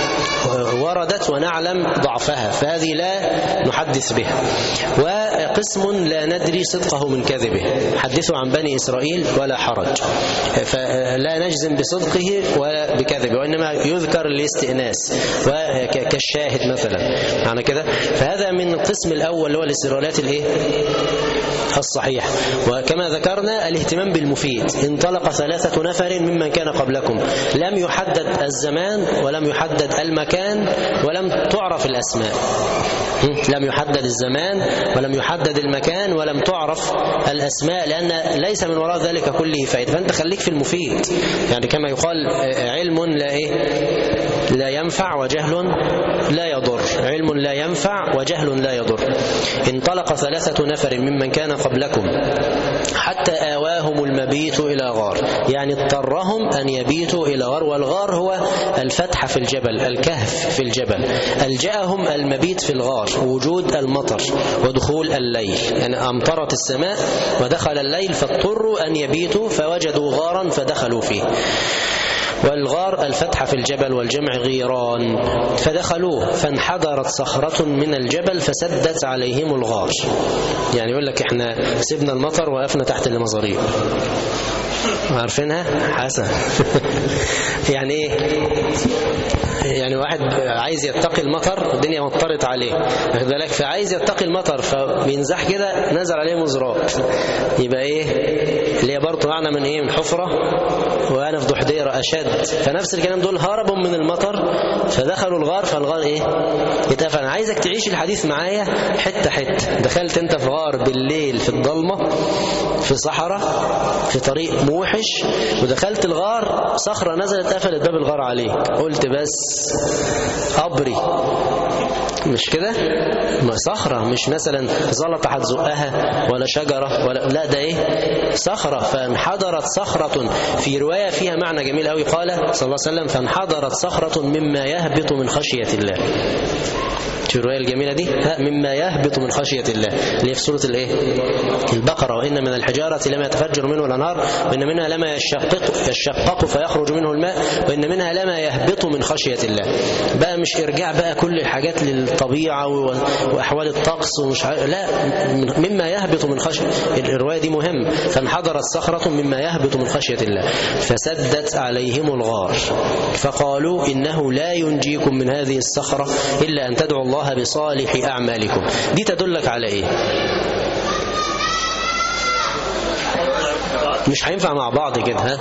وردت ونعلم ضعفها، فهذه لا نحدث بها. وقسم لا ندري صدقه من كذبه، حدثوا عن بني إسرائيل ولا حرج، فلا نجزم بصدقه ولا بكذبه، وإنما يذكر الاستئناس كالشاهد مثلا، معنى كده. فهذا من القسم الأول اللي هو الإسرائيليات الصحيح. وكما ذكرنا الاهتمام بالمفيد. انطلق 3 نفر ممن كان قبلكم، لم يحدد الزمان ولم يحدد المكان ولم تعرف الأسماء. لم يحدد الزمان ولم يحدد المكان ولم تعرف الأسماء، لأن ليس من وراء ذلك كله فائدة. فأنت خليك في المفيد، يعني كما يقال علم لا ينفع وجهل لا يضر، علم لا ينفع وجهل لا يضر. انطلق 3 نفر ممن كان قبلكم حتى آواهم المبيت إلى غار، يعني اضطرهم أن يبيتوا إلى غار. والغار هو الفتح في الجبل، الكهف في الجبل. ألجأهم المبيت في الغار وجود المطر ودخول الليل، يعني أمطرت السماء ودخل الليل فاضطروا أن يبيتوا فوجدوا غارا فدخلوا فيه. والغار الفتح في الجبل والجمع غيران، فدخلوه فانحدرت صخرة من الجبل فسدت عليهم الغار. يعني يقول لك احنا سيبنا المطر وقفنا تحت المزاريع، عارفينها حسن. يعني ايه؟ يعني واحد عايز يتقي المطر، الدنيا مطرت عليه، واخد بالك، فعايز يتقي المطر فبينزح كده نزل عليه مزراب، يبقى ايه اللي هي برضه معنى من ايه؟ من حفرة وانا في ضحضيرة اشد. فنفس الكلام، دول هربوا من المطر فدخلوا الغار، فالغار ايه؟ اتقفل. انا عايزك تعيش الحديث معايا حتة حتة. دخلت انت في غار بالليل في الضلمة في صحراء في طريق موحش، ودخلت الغار صخرة نزلت قفلت باب الغار عليك، قلت بس أبري، مش كده؟ ما صخرة، مش مثلا زلطة هتزقها ولا شجرة ولا لا، ده ايه؟ صخرة. فانحدرت صخرة، في رواية فيها معنى جميل قوي، قال صلى الله عليه وسلم فانحدرت صخرة مما يهبط من خشية الله. في الرواية الجميلة دي مما يهبط من خشية الله، اللي في سورة البقرة: وإن من الحجارة لما يتفجر منه الأنهار وإن منها لما يشقق فيخرج منه الماء وإن منها لما يهبط من خشية الله. بقى مش إرجاع بقى كل الحاجات للطبيعة وأحوال الطقس ومش لا، مما يهبط من خشية. الرواية دي مهم. فانحدرت صخرة مما يهبط من خشية الله فسدت عليهم الغار فقالوا إنه لا ينجيكم من هذه الصخرة إلا أن تدعوا الله بصالح أعمالكم. دي تدلك على إيه؟ مش هينفع مع بعض كده، ها؟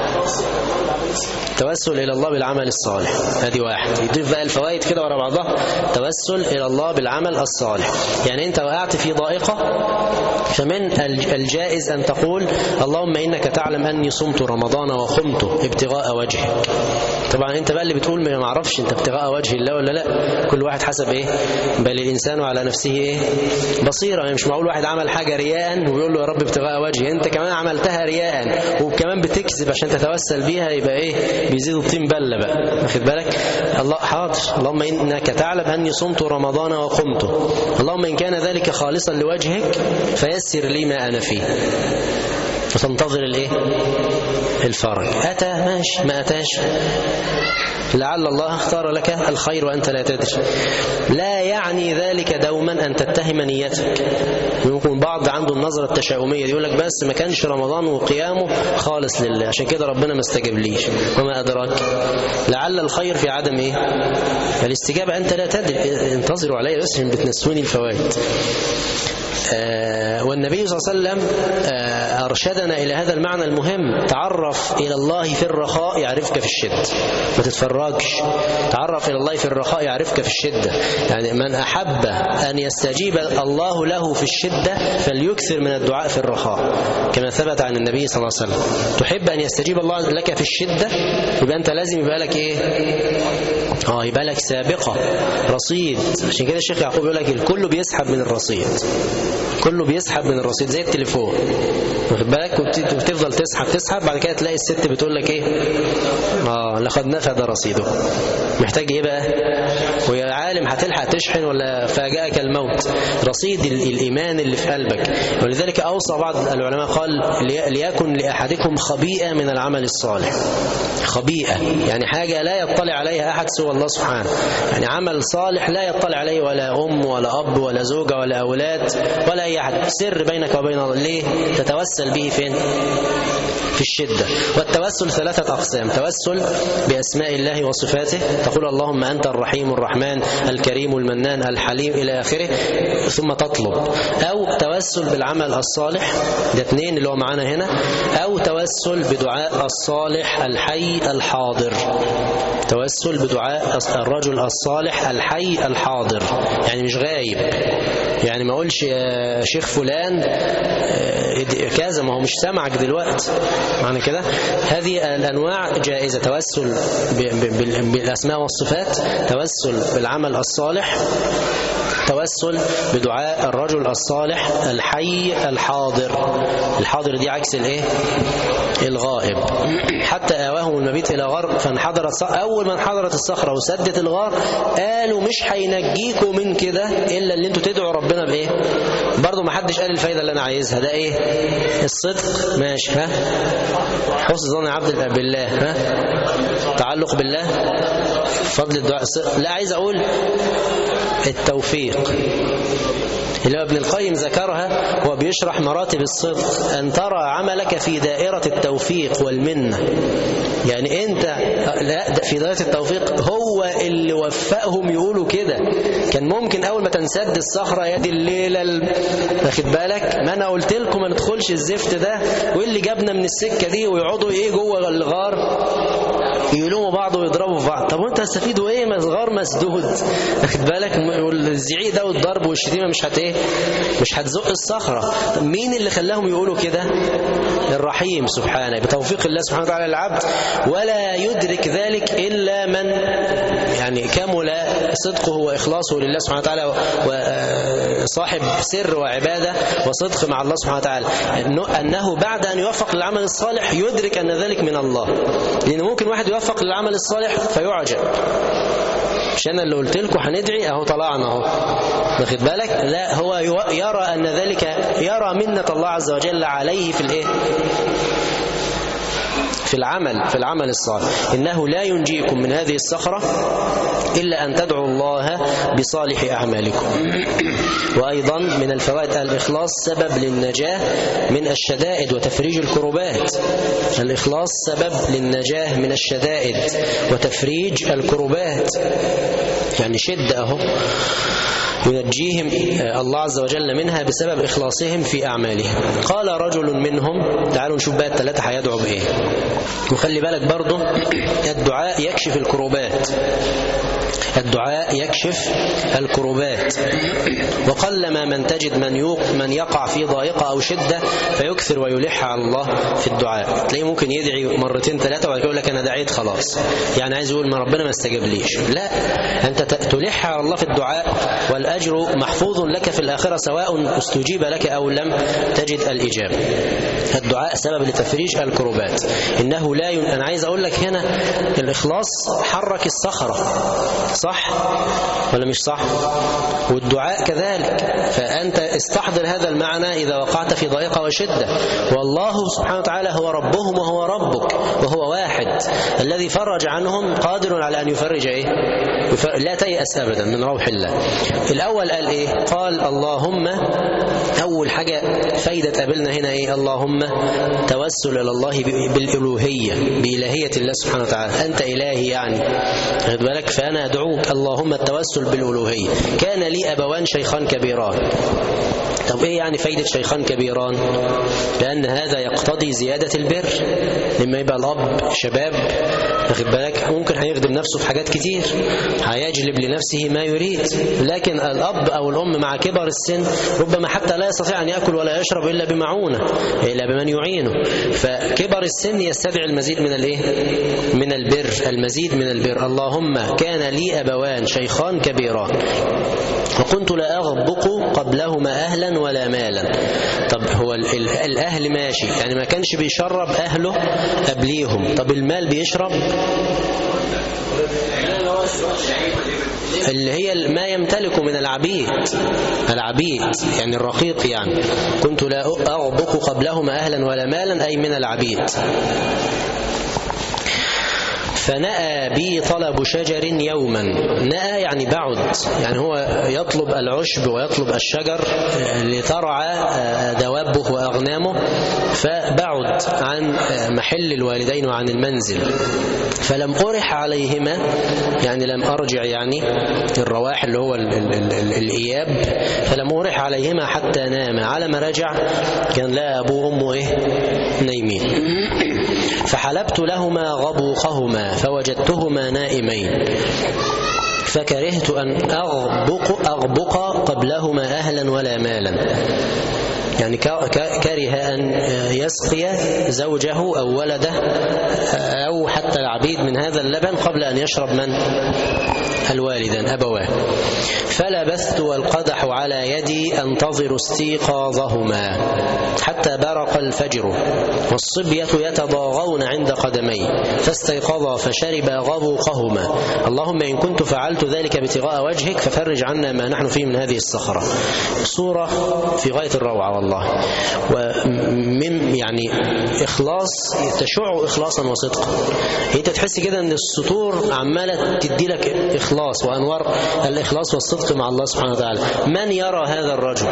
توسل إلى الله بالعمل الصالح، هذه واحد. يضيف بقى الفوائد كده ورا بعضها. توسل إلى الله بالعمل الصالح، يعني أنت وقعت في ضائقة، فمن الجائز أن تقول اللهم إنك تعلم أني صمت رمضان وقمت ابتغاء وجهك. طبعا أنت بقى اللي بتقول ما معرفش أنت ابتغاء وجه الله ولا لا، كل واحد حسب إيه، بل الإنسان على نفسه إيه بصيرة. يعني مش معقول واحد عمل حاجة رياء وبيقول له يا رب ابتغاء وجهي، أنت كمان عملتها رياء وكمان بتكذب عشان تتوسل بيها، يبقى إيه؟ بيزيد الطين بلة بقى، واخد بالك؟ الله حاضر، اللهم إنك تعلم أني صمت رمضان وقمت، اللهم إن كان ذلك خالصا لوجهك فيسر لي ما أنا فيه. وتنتظر الايه؟ الفرج. أتى ماشي، ما أتاش لعل الله اختار لك الخير وأنت لا تدري. لا يعني ذلك دوما أن تتهم نيتك. يمكن بعض عنده النظرة التشاؤمية يقول لك بس ما كانش رمضان وقيامه خالص لله عشان كده ربنا ما استجابليش. وما أدراك لعل الخير في عدم ايه؟ الاستجابة. أنت لا تدري. انتظروا علي بس عشان بتنسوني الفوائد. والنبي صلى الله عليه وسلم أرشدنا إلى هذا المعنى المهم. تعرف إلى الله في الرخاء يعرفك في الشدة. ما تتفرجش. تعرف إلى الله في الرخاء يعرفك في الشدة. يعني من أحب أن يستجيب الله له في الشدة فليكثر من الدعاء في الرخاء كما ثبت عن النبي صلى الله عليه وسلم. تحب أن يستجيب الله لك في الشدة يبقى أنت لازم يبقى لك إيه؟ يبقى لك سابقة رصيد. عشان كده الشيخ يعقوب يقول لك الكل بيسحب من الرصيد. كله بيسحب من الرصيد زي التليفون، واخد بالك؟ وتفضل تسحب بعد كده تلاقي الست بتقول لك ايه؟ لقد نفد رصيده. محتاج ايه بقى؟ ويا عالم هتلحق تشحن ولا فاجأك الموت؟ رصيد الإيمان اللي في قلبك. ولذلك أوصى بعض العلماء قال ليكن لأحدكم خبيئة من العمل الصالح. خبيئة يعني حاجة لا يطلع عليها أحد سوى الله سبحانه. يعني عمل صالح لا يطلع عليه ولا أم ولا أب ولا زوجة ولا أولاد ولا أي أحد، سر بينك وبين الله. ليه؟ تتوسل به فين؟ في الشدة. والتوسل 3 أقسام: توسل بأسماء الله وصفاته، تقول اللهم أنت الرحيم الرحمن الكريم المنان الحليم إلى آخره، ثم تطلب. أو توسل بالعمل الصالح، ده 2 اللي هو معانا هنا. أو توسل بدعاء الصالح الحي الحاضر. توسل بدعاء الرجل الصالح الحي الحاضر، يعني مش غايب. يعني ما اقولش يا شيخ فلان كذا، ما هو مش سامعك دلوقتي، معنى كده. هذه الأنواع جائزة: توسل بالأسماء والصفات، توسل بالعمل الصالح، توسل بدعاء الرجل الصالح الحي الحاضر. الحاضر دي عكس الايه؟ الغائب. حتى آواهم المبيت إلى غار فانحدرت. أول ما انحدرت الصخرة وسدت الغار قالوا مش هينجيكم من كده إلا اللي انتوا تدعوا ربنا بإيه؟ برضو ما حدش قال الفايدة اللي أنا عايزها. ده إيه؟ الصدق. ماشي. حسن ظن عبد بالله. تعلق بالله، فضل الدعاء. لا، عايز أقول التوفيق اللي هو ابن القيم ذكرها وبيشرح مراتب الصدق: أن ترى عملك في دائرة التوفيق والمنة. يعني أنت لا في دائرة التوفيق، هو اللي وفقهم يقولوا كده. كان ممكن أول ما تنسد الصخرة يا دي الليلة، واخد بالك؟ ما أنا قلت لكم ما ندخلش الزفت ده، واللي جابنا من السكة دي، ويقعدوا إيه جوه الغار يلوموا بعض ويضربوا في بعض. طب وانت هتستفيدوا ايه؟ الغار مسدود، واخد بالك؟ والزعيق ده والضرب والشتيمه مش هتزق الصخره. مين اللي خلاهم يقولوا كده؟ الرحيم سبحانه، بتوفيق الله سبحانه وتعالى للعبد. ولا يدرك ذلك الا من يعني كمل صدقه واخلاصه لله سبحانه وتعالى، وصاحب سر وعباده وصدق مع الله سبحانه وتعالى، انه بعد ان يوفق للعمل الصالح يدرك ان ذلك من الله. لان ممكن واحد يوفق للعمل الصالح فيعجب، مش انا اللي قلت لكم هندعي اهو طلعنا اهو، واخد بالك؟ لا، هو يرى ان ذلك، يرى منة الله عز وجل عليه في الايه؟ في العمل الصالح. إنه لا ينجيكم من هذه الصخرة إلا أن تدعوا الله بصالح أعمالكم. وأيضا من الفوائد الإخلاص سبب للنجاة من الشدائد وتفريج الكربات. الإخلاص سبب للنجاة من الشدائد وتفريج الكربات، يعني شدة أهو ينجيهم الله عز وجل منها بسبب إخلاصهم في أعمالهم. قال رجل منهم، تعالوا نشوف بقى الثلاثة هيدعوا بإيه. وخلي بالك برضو الدعاء يكشف الكربات، الدعاء يكشف الكربات. وقلما من تجد من يقع في ضائقة أو شدة فيكثر ويلح على الله في الدعاء. تلاقيه ممكن يدعي 2 3 وبعد كده يقول لك أنا دعيت خلاص، يعني عايز يقول ما ربنا ما استجابليش. لا، أنت تلح على الله في الدعاء والأجر محفوظ لك في الآخرة سواء استجيب لك أو لم تجد الإجابة. الدعاء سبب لتفريج الكربات. إنه لا أنا عايز أقول لك هنا الإخلاص حرك الصخرة، صح ولا مش صح؟ والدعاء كذلك. فأنت استحضر هذا المعنى إذا وقعت في ضائقة وشدة. والله سبحانه وتعالى هو ربهم وهو ربك، وهو واحد الذي فرج عنهم قادر على أن يفرج لا تيأس أبدا من روح الله. الأول قال إيه؟ قال اللهم، أول حاجة فايدة قابلنا هنا إيه؟ اللهم توسل إلى الله بالألوهية، بإلهية الله سبحانه وتعالى. أنت إلهي يعني، خد بالك، فأنا أدعوك. اللهم التوسل بالألوهية. كان لي أبوان شيخان كبيران. طب إيه يعني فايدة شيخان كبيران؟ لأن هذا يقتضي زيادة البر. لما يبقى الأب شباب، واخد بالك، ممكن هيخدم نفسه في حاجات كتير، هيجلب لنفسه ما يريد. لكن الأب أو الأم مع كبر السن ربما حتى لا يستطيع أن يأكل ولا يشرب إلا بمعونة، إلا بمن يعينه. فكبر السن يستدعي المزيد من الإيه؟ من البر، المزيد من البر. اللهم كان لي أبوان شيخان كبيران وكنت لا أغبق قبلهما أهلا ولا مالا. طب هو الأهل ماشي، يعني ما كانش بيشرب أهله قبليهم. طب المال بيشرب، اللي هي ما يمتلك من العبيد يعني الرقيق. يعني كنت لا أغبق قبلهما أهلا ولا مالا، أي من العبيد. فنأى بي طلب شجر يوما. نأى يعني بعد، يعني هو يطلب العشب ويطلب الشجر لترعى دوابه وأغنامه، فبعد عن محل الوالدين وعن المنزل. فلم أرح عليهما، يعني لم أرجع، يعني الرواح اللي هو الإياب، فلم أرح عليهما حتى نام. على ما رجع كان لا أبوه وأمه نايمين. فحلبت لهما غبوقهما فوجدتهما نائمين، فكرهت أن أغبق قبلهما أهلا ولا مالا. يعني كره أن يسقي زوجه أو ولده أو حتى العبيد من هذا اللبن قبل أن يشرب من؟ الوالدان أبواه. فلبثت والقدح على يدي أنتظر استيقاظهما حتى برق الفجر والصبية يتضاغون عند قدمي، فاستيقظا فشربا غبوقهما. اللهم إن كنت فعلت ذلك ابتغاء وجهك ففرج عنا ما نحن فيه من هذه الصخرة. صورة في غاية الروعة والله، ومن يعني إخلاص، تشع إخلاصا وصدقا. أنت تحس كده أن السطور عمالة تدي لك إخلاص وأنوار الإخلاص والصدق مع الله سبحانه وتعالى. من يرى هذا الرجل؟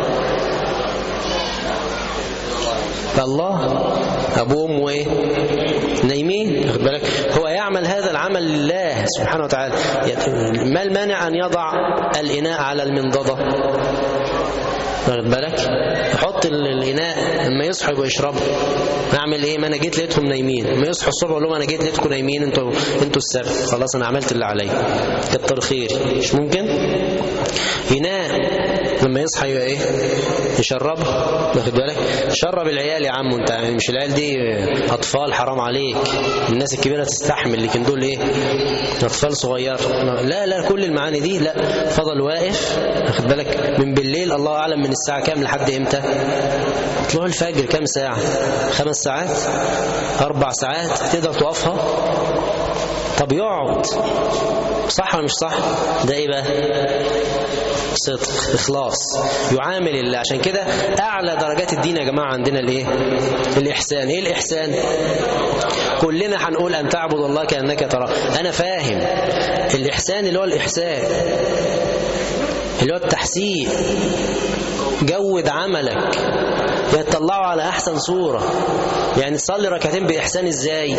الله. أبوه وأمه نايمين، خد بالك، هو يعمل هذا العمل لله سبحانه وتعالى. ما المانع أن يضع الإناء على المنضدة؟ واخد بالك، يحط الإناء لما يصحوا يبقوا يشربوا. نعمل ايه؟ ما انا جيت لقيتهم نايمين. لما يصحوا الصبح اقول لهم انا جيت لقيتكم نايمين، انتوا السبب، خلاص انا عملت اللي عليا، كتر خيري. مش ممكن ينام لما يصحى يبقى يشرب، واخد بالك، شرب العيال يا عم. انت مش العيال دي اطفال، حرام عليك. الناس الكبيره تستحمل، لكن دول اطفال صغير. لا كل المعاني دي لا. فضل واقف، واخد بالك، من بالليل، الله اعلم من الساعه كام لحد امتى. طلوع الفجر كام ساعه؟ 5 ساعات، 4 ساعات، تقدر توقفها؟ طب يقعد، صح ولا مش صح؟ ده ايه بقى؟ صدق، إخلاص، يعامل الله. عشان كده أعلى درجات الدين يا جماعة عندنا الإحسان. إيه الإحسان؟ كلنا هنقول أن تعبد الله كأنك تراه. أنا فاهم الإحسان اللي هو الإحسان اللي هو التحسين. جود عملك، يعني تطلعه على أحسن صورة. يعني تصلي ركعتين بإحسان إزاي؟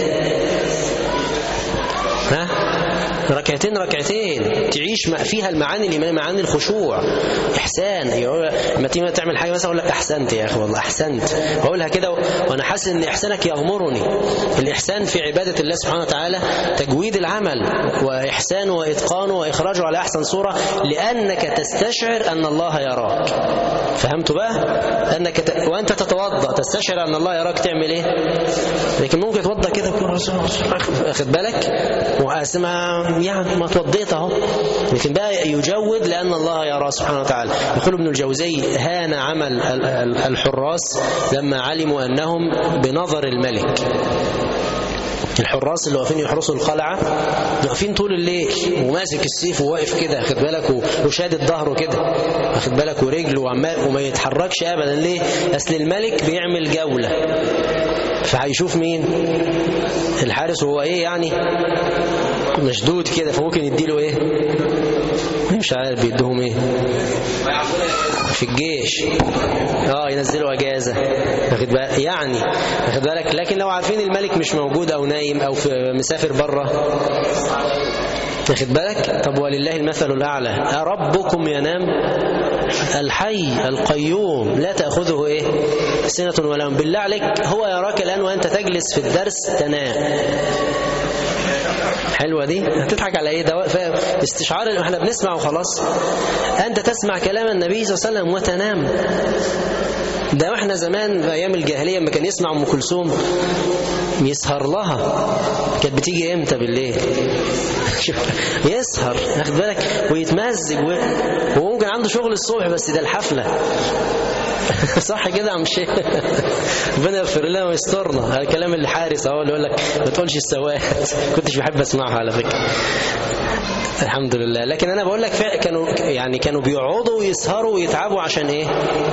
ركعتين تعيش فيها المعاني الإيمانية، معاني الخشوع، إحسان. لما تيجي تعمل حاجة مثلا أقول لك أحسنت يا أخي، والله أحسنت، وأقولها كده وأنا حاسس إن إحسانك يغمرني. الإحسان في عبادة الله سبحانه وتعالى تجويد العمل وإحسانه وإتقانه وإخراجه على أحسن صورة، لأنك تستشعر أن الله يراك. فهمت بقى؟ أنك وأنت تتوضأ تستشعر أن الله يراك، تعمل إيه؟ لكن ممكن تتوضأ كده أخذ بالك يعني ما توضيت اهو، لكن بقى يجود لأن الله يرى سبحانه وتعالى. يقول ابن الجوزي: هان عمل الحراس لما علموا أنهم بنظر الملك. الحراس اللي واقفين يحرسوا القلعة واقفين طول الليل وماسك السيف وواقف كده، واخد بالك، وشادد ظهره كده، واخد بالك، ورجله وما يتحركش ابدا. ليه؟ اصل الملك بيعمل جولة، فهيشوف مين الحارس وهو ايه يعني مشدود كده، فممكن يديله ايه، مش عارف بيدوهم ايه في الجيش، ينزلوا اجازه، واخد بالك يعني، واخد بالك. لكن لو عارفين الملك مش موجود او نايم او مسافر بره، واخد بالك. طب ولله المثل الاعلى، ربكم ينام؟ الحي القيوم لا تاخذه ايه سنه ولا نوم. بالله عليك هو يراك الان وانت تجلس في الدرس تنام. حلوة دي، هتضحك على ايه؟ ده استشعار اللي احنا بنسمع وخلاص. انت تسمع كلام النبي صلى الله عليه وسلم وتنام. ده واحنا زمان في ايام الجاهليه لما كان يسمع ام كلثوم يسهر لها، كانت بتيجي امتى؟ بالليل يسهر، واخد بالك، ويتمزج وممكن عنده شغل الصبح، بس ده الحفله صح كده يا عم الشيخ؟ ربنا يغفر لنا ويسترنا. هذا الكلام اللي حارس اهو اللي يقول لك ما تقولش السواد، كنتش بحب اسمعها على فكره، الحمد لله. لكن انا بقول لك كانوا بيقعدوا ويسهروا ويتعبوا عشان ايه؟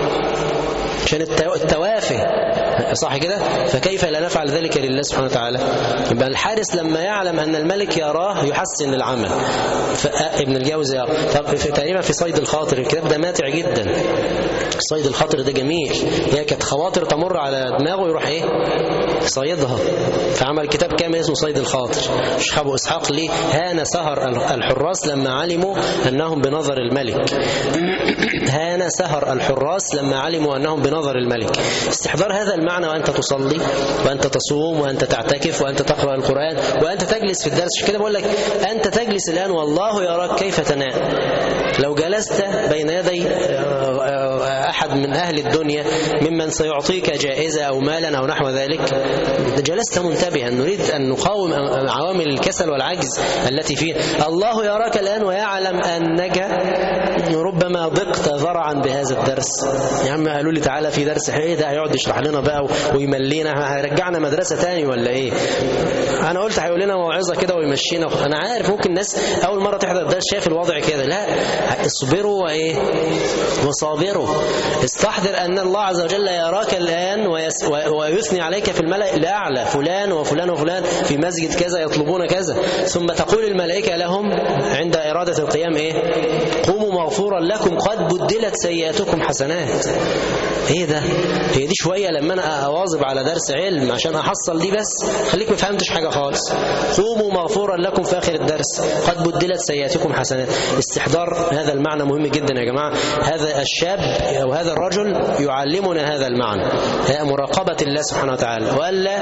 عشان التوافه، صح كده؟ فكيف لا نفعل ذلك لله سبحانه وتعالى؟ يبقى الحارس لما يعلم ان الملك يراه يحسن العمل. ابن الجوزي طب تقريبا في صيد الخاطر، الكتاب ده ماتع جدا. صيد الخاطر ده جميل، هي كانت خواطر تمر على دماغه يروح ايه؟ صيدها، فعمل كتاب كامل اسمه صيد الخاطر. الشيخ ابو اسحاق ليه هان سهر الحراس لما علموا انهم بنظر الملك. هان سهر الحراس لما علموا انهم بنظر الملك. استحضار هذا المعنى وانت تصلي وانت تصوم وانت تعتكف وانت تقرأ القرآن وانت تجلس في الدرس. كده بقول لك انت تجلس الان والله يراك كيف تنام. لو جلست بين يدي أحد من أهل الدنيا ممن سيعطيك جائزة أو مالا أو نحو ذلك، جلست منتبها. نريد أن نقاوم عوامل الكسل والعجز التي فيه. الله يراك الآن ويعلم أنك ربما ضقت ذرعا بهذا الدرس. يا عم قالوا لي تعالى في درس، ايه ده هيقعد يشرح لنا بقى ويملينا، هيرجعنا مدرسة تاني ولا ايه؟ أنا قلت هيقول لنا موعظة كده ويمشينا. أنا عارف ممكن الناس أول مرة تحضر الدرس شايف الوضع كده، لا، اصبروا وإيه وصابروا. استحضر أن الله عز وجل يراك الآن ويثني عليك في الملأ الأعلى، فلان وفلان وفلان في مسجد كذا يطلبون كذا، ثم تقول الملائكة لهم عند إرادة القيام إيه؟ قوموا مغفورا لكم قد بدلت سيئاتكم حسنات. ايه ده؟ هي دي شوية لما أنا أواظب على درس علم عشان أحصل دي بس؟ خليك ما فهمتش حاجة خالص. قوموا مغفورا لكم في آخر الدرس قد بدلت سيئاتكم حسنات. استحضار هذا المعنى مهم جدا يا جماعة. هذا الشاب أو هذا الرجل يعلمنا هذا المعنى، مراقبة الله سبحانه وتعالى، وألا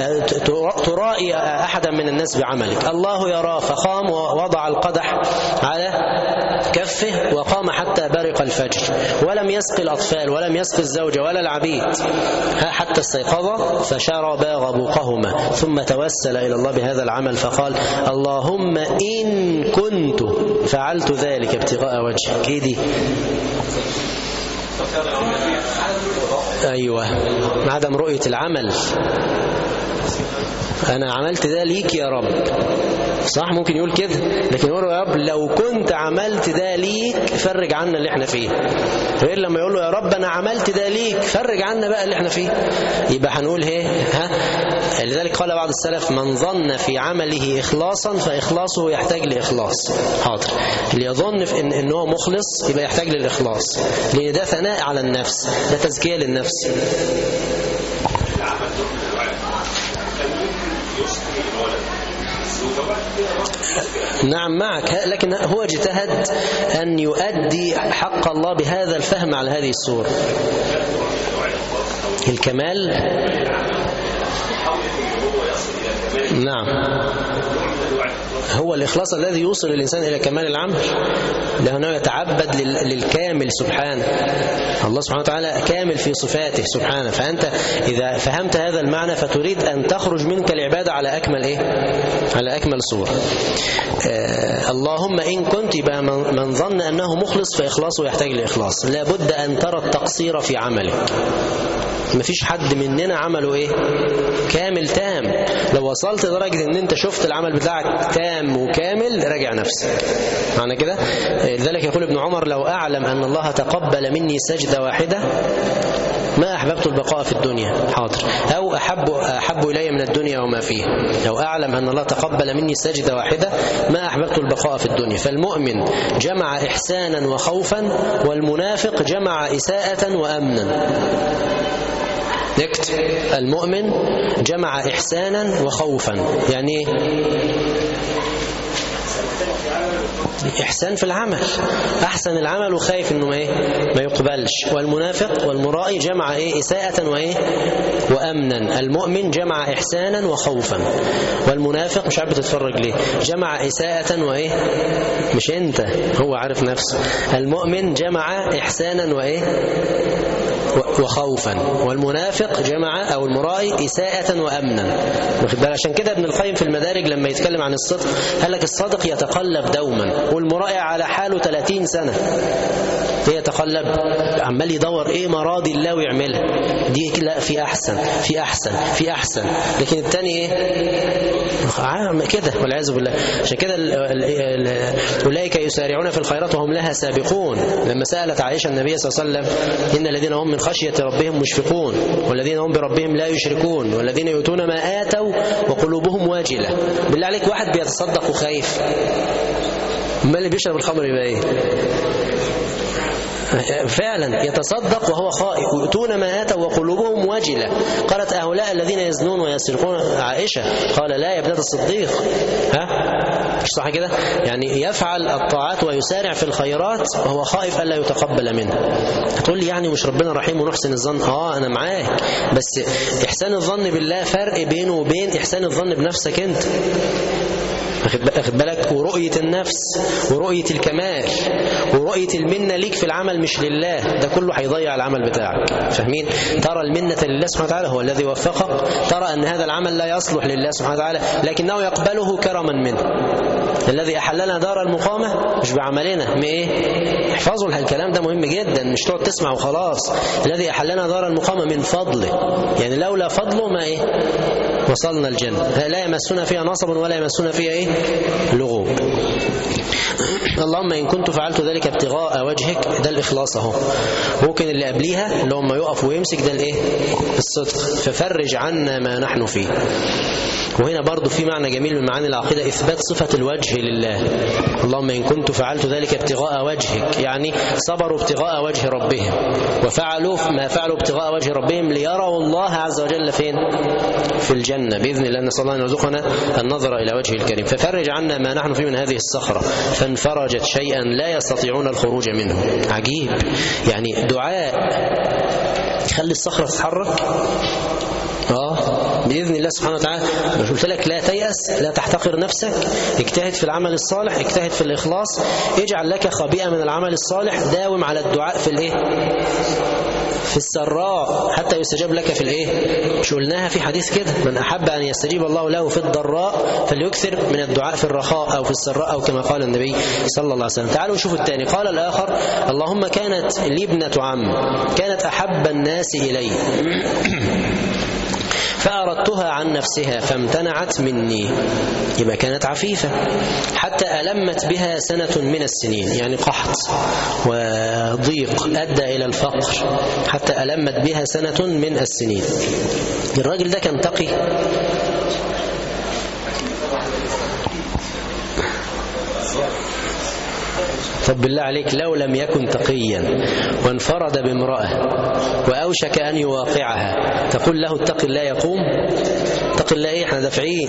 ترائي أحدا من الناس بعملك. الله يراه، فقام ووضع القدح على كفه وقام حتى برق الفجر، ولم يسقي الأطفال ولم يسقي الزوجة ولا العبيد حتى استيقظ فشرب غبوقهما، ثم توسل إلى الله بهذا العمل فقال اللهم إن كنت فعلت ذلك ابتغاء وجهك. ايه دي؟ أيوة، عدم رؤية العمل. أنا عملت ده ليك يا رب، صح؟ ممكن يقول كده، لكن يقول يا رب لو كنت عملت ده ليك فرج عنا اللي احنا فيه. غير لما يقول له يا رب أنا عملت ده ليك فرج عنا بقى اللي احنا فيه، يبقى هنقول لذلك قال بعض السلف من ظن في عمله إخلاصا فإخلاصه يحتاج لإخلاص. حاضر، اللي يظن في إن هو مخلص يبقى يحتاج للإخلاص، لأن ده ثناء على النفس، ده تزكية للنفس. نعم معك، لكن هو اجتهد أن يؤدي حق الله بهذا الفهم على هذه الصورة. الكمال، نعم، هو الإخلاص الذي يوصل الإنسان إلى كمال العمل، لأنه يتعبد للكامل سبحانه. الله سبحانه وتعالى كامل في صفاته سبحانه، فأنت إذا فهمت هذا المعنى فتريد أن تخرج منك العبادة على أكمل على أكمل صورة. اللهم إن كنت، يبقى من ظن أنه مخلص فإخلاصه يحتاج لإخلاص. لابد أن ترى التقصير في عملك، مفيش حد مننا عمله ايه كامل تام. لو وصلت لدرجة ان انت شفت العمل بتاعك تام وكامل راجع نفسك. معنى كده لذلك يقول ابن عمر: لو أعلم أن الله تقبل مني سجدة واحدة ما أحببت البقاء في الدنيا. حاضر. أو أحب إلي من الدنيا وما فيها. لو أعلم أن الله تقبل مني سجدة واحدة ما أحببت البقاء في الدنيا. فالمؤمن جمع إحسانا وخوفا، والمنافق جمع إساءة وأمنا. نكت: المؤمن جمع إحسانا وخوفا. يعني إحسان في العمل، أحسن العمل وخايف إنه ما يقبلش. والمنافق والمرائي جمع إساءة وأمنا. المؤمن جمع إحسانا وخوفا، والمنافق مش عارف تتفرج ليه جمع إساءة مش أنت، هو عارف نفسه. المؤمن جمع إحسانا وخوفا، والمنافق جمع أو المرائي إساءة وأمنا. عشان كده ابن القيم في المدارج لما يتكلم عن الصدق قال لك: الصادق يتقلب دوما، والمرائي على حاله 30 سنة يتقلب عمال يدور مراضي الله ويعملها. دي لا، في أحسن في أحسن في أحسن، لكن الثاني كده والعياذ بالله. عشان كده أولئك يسارعون في الخيرات وهم لها سابقون. لما سألت عائشة النبي صلى الله عليه وسلم: إن الذين هم من خشية ربهم مشفقون، والذين هم بربهم لا يشركون، والذين يؤتون ما آتوا وقلوبهم واجلة. بالله عليك، واحد بيتصدق وخايف، ما اللي بيشرب الخمر يبقى فعلا يتصدق وهو خائف. يؤتون ما آتوا وقلوبهم واجلة. قالت: أهؤلاء الذين يزنون ويسرقون؟ عائشة قال: لا يا ابنة الصديق. مش صح كده؟ يعني يفعل الطاعات ويسارع في الخيرات وهو خائف ألا يتقبل منه. هتقول لي يعني مش ربنا رحيم ونحسن الظن؟ أنا معاك، بس إحسان الظن بالله فرق بينه وبين إحسان الظن بنفسك أنت. أخذ بالك؟ ورؤية النفس ورؤية الكمال ورؤية المنة ليك في العمل مش لله، ده كله هيضيع العمل بتاعك. فاهمين؟ ترى المنة لله سبحانه وتعالى، هو الذي وفقك. ترى أن هذا العمل لا يصلح لله سبحانه وتعالى، لكنه يقبله كرما منه. الذي أحلنا دار المقامة مش بعملنا. احفظوا الكلام ده مهم جدا، مش تقعد تسمع وخلاص. الذي أحلنا دار المقامة من فضله، يعني لولا فضله ما وصلنا الجنة. لا يمسنا فيها نصب ولا يمسنا فيها لغوب. اللهم إن كنت فعلت ذلك ابتغاء وجهك، ده الإخلاص اهو. ممكن اللي قبليها اللي هم يقف ويمسك، ده الصدق. ففرج عنا ما نحن فيه. وهنا برضو في معنى جميل من معاني العقيدة: إثبات صفة الوجه لله. اللهم إن كنت فعلت ذلك ابتغاء وجهك، يعني صبروا ابتغاء وجه ربهم وفعلوا ما فعلوا ابتغاء وجه ربهم ليروا الله عز وجل فين؟ في الجنة بإذن الله. نسأل الله أن يرزقنا النظر إلى وجهه الكريم. ففرج عنا ما نحن فيه من هذه الصخرة، فانفرجت شيئا لا يستطيعون الخروج منه. عجيب، يعني دعاء خلي الصخرة تتحرك بإذن الله سبحانه وتعالى. قلت لك لا تيأس، لا تحتقر نفسك، اجتهد في العمل الصالح، اجتهد في الإخلاص، اجعل لك خبيئة من العمل الصالح، داوم على الدعاء في السراء حتى يستجاب لك في مش قلناها في حديث كده: من أحب أن يستجيب الله له في الضراء فليكثر من الدعاء في الرخاء أو في السراء، أو كما قال النبي صلى الله عليه وسلم. تعالوا نشوف الثاني. قال الآخر: اللهم كانت لي ابنة عم كانت أحب الناس إلي فأردتها عن نفسها فامتنعت مني. يبقى كانت عفيفة حتى ألمت بها سنة من السنين، يعني قحط وضيق أدى إلى الفقر، حتى ألمت بها سنة من السنين. الراجل ده كان تقي. طب بالله عليك، لو لم يكن تقيا وانفرد بامرأة وأوشك أن يواقعها، تقول له اتق الله يقوم؟ اتق الله احنا دافعين،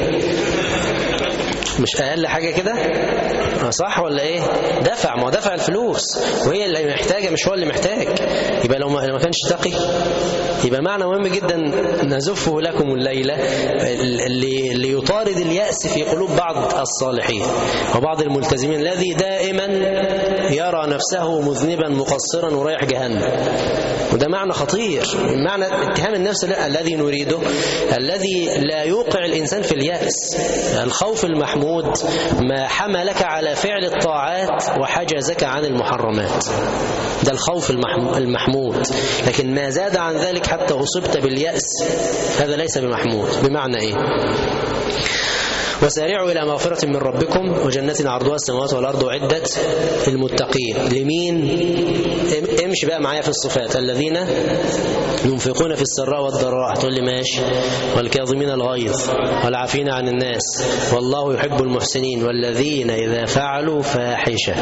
مش أقل حاجة كده؟ صح ولا دفع، ما دفع الفلوس وهي اللي محتاجة مش هو اللي محتاج. يبقى لو ما كانش تقي، يبقى معنى مهم جدا نزفه لكم الليلة اللي يطارد اليأس في قلوب بعض الصالحين وبعض الملتزمين، الذي دائما يرى نفسه مذنبا مقصرا ورايح جهنم. وده معنى خطير، معنى اتهام النفس الذي نريده، الذي لا يوقع الإنسان في اليأس. الخوف المحمود ما حملك على فعل الطاعات وحجزك عن المحرمات، ده الخوف المحمود. لكن ما زاد عن ذلك حتى أصبت باليأس هذا ليس بمحمود. بمعنى إيه؟ وسارعوا إلى مغفرة من ربكم وجنة عرضها السماوات والأرض أعدت للمتقين. لمين؟ امشي بقى معايا في الصفات. الذين ينفقون في السراء والضراء، تقول لي ماشي، والكاظمين الغيظ والعافين عن الناس والله يحب المحسنين، والذين إذا فعلوا فاحشة.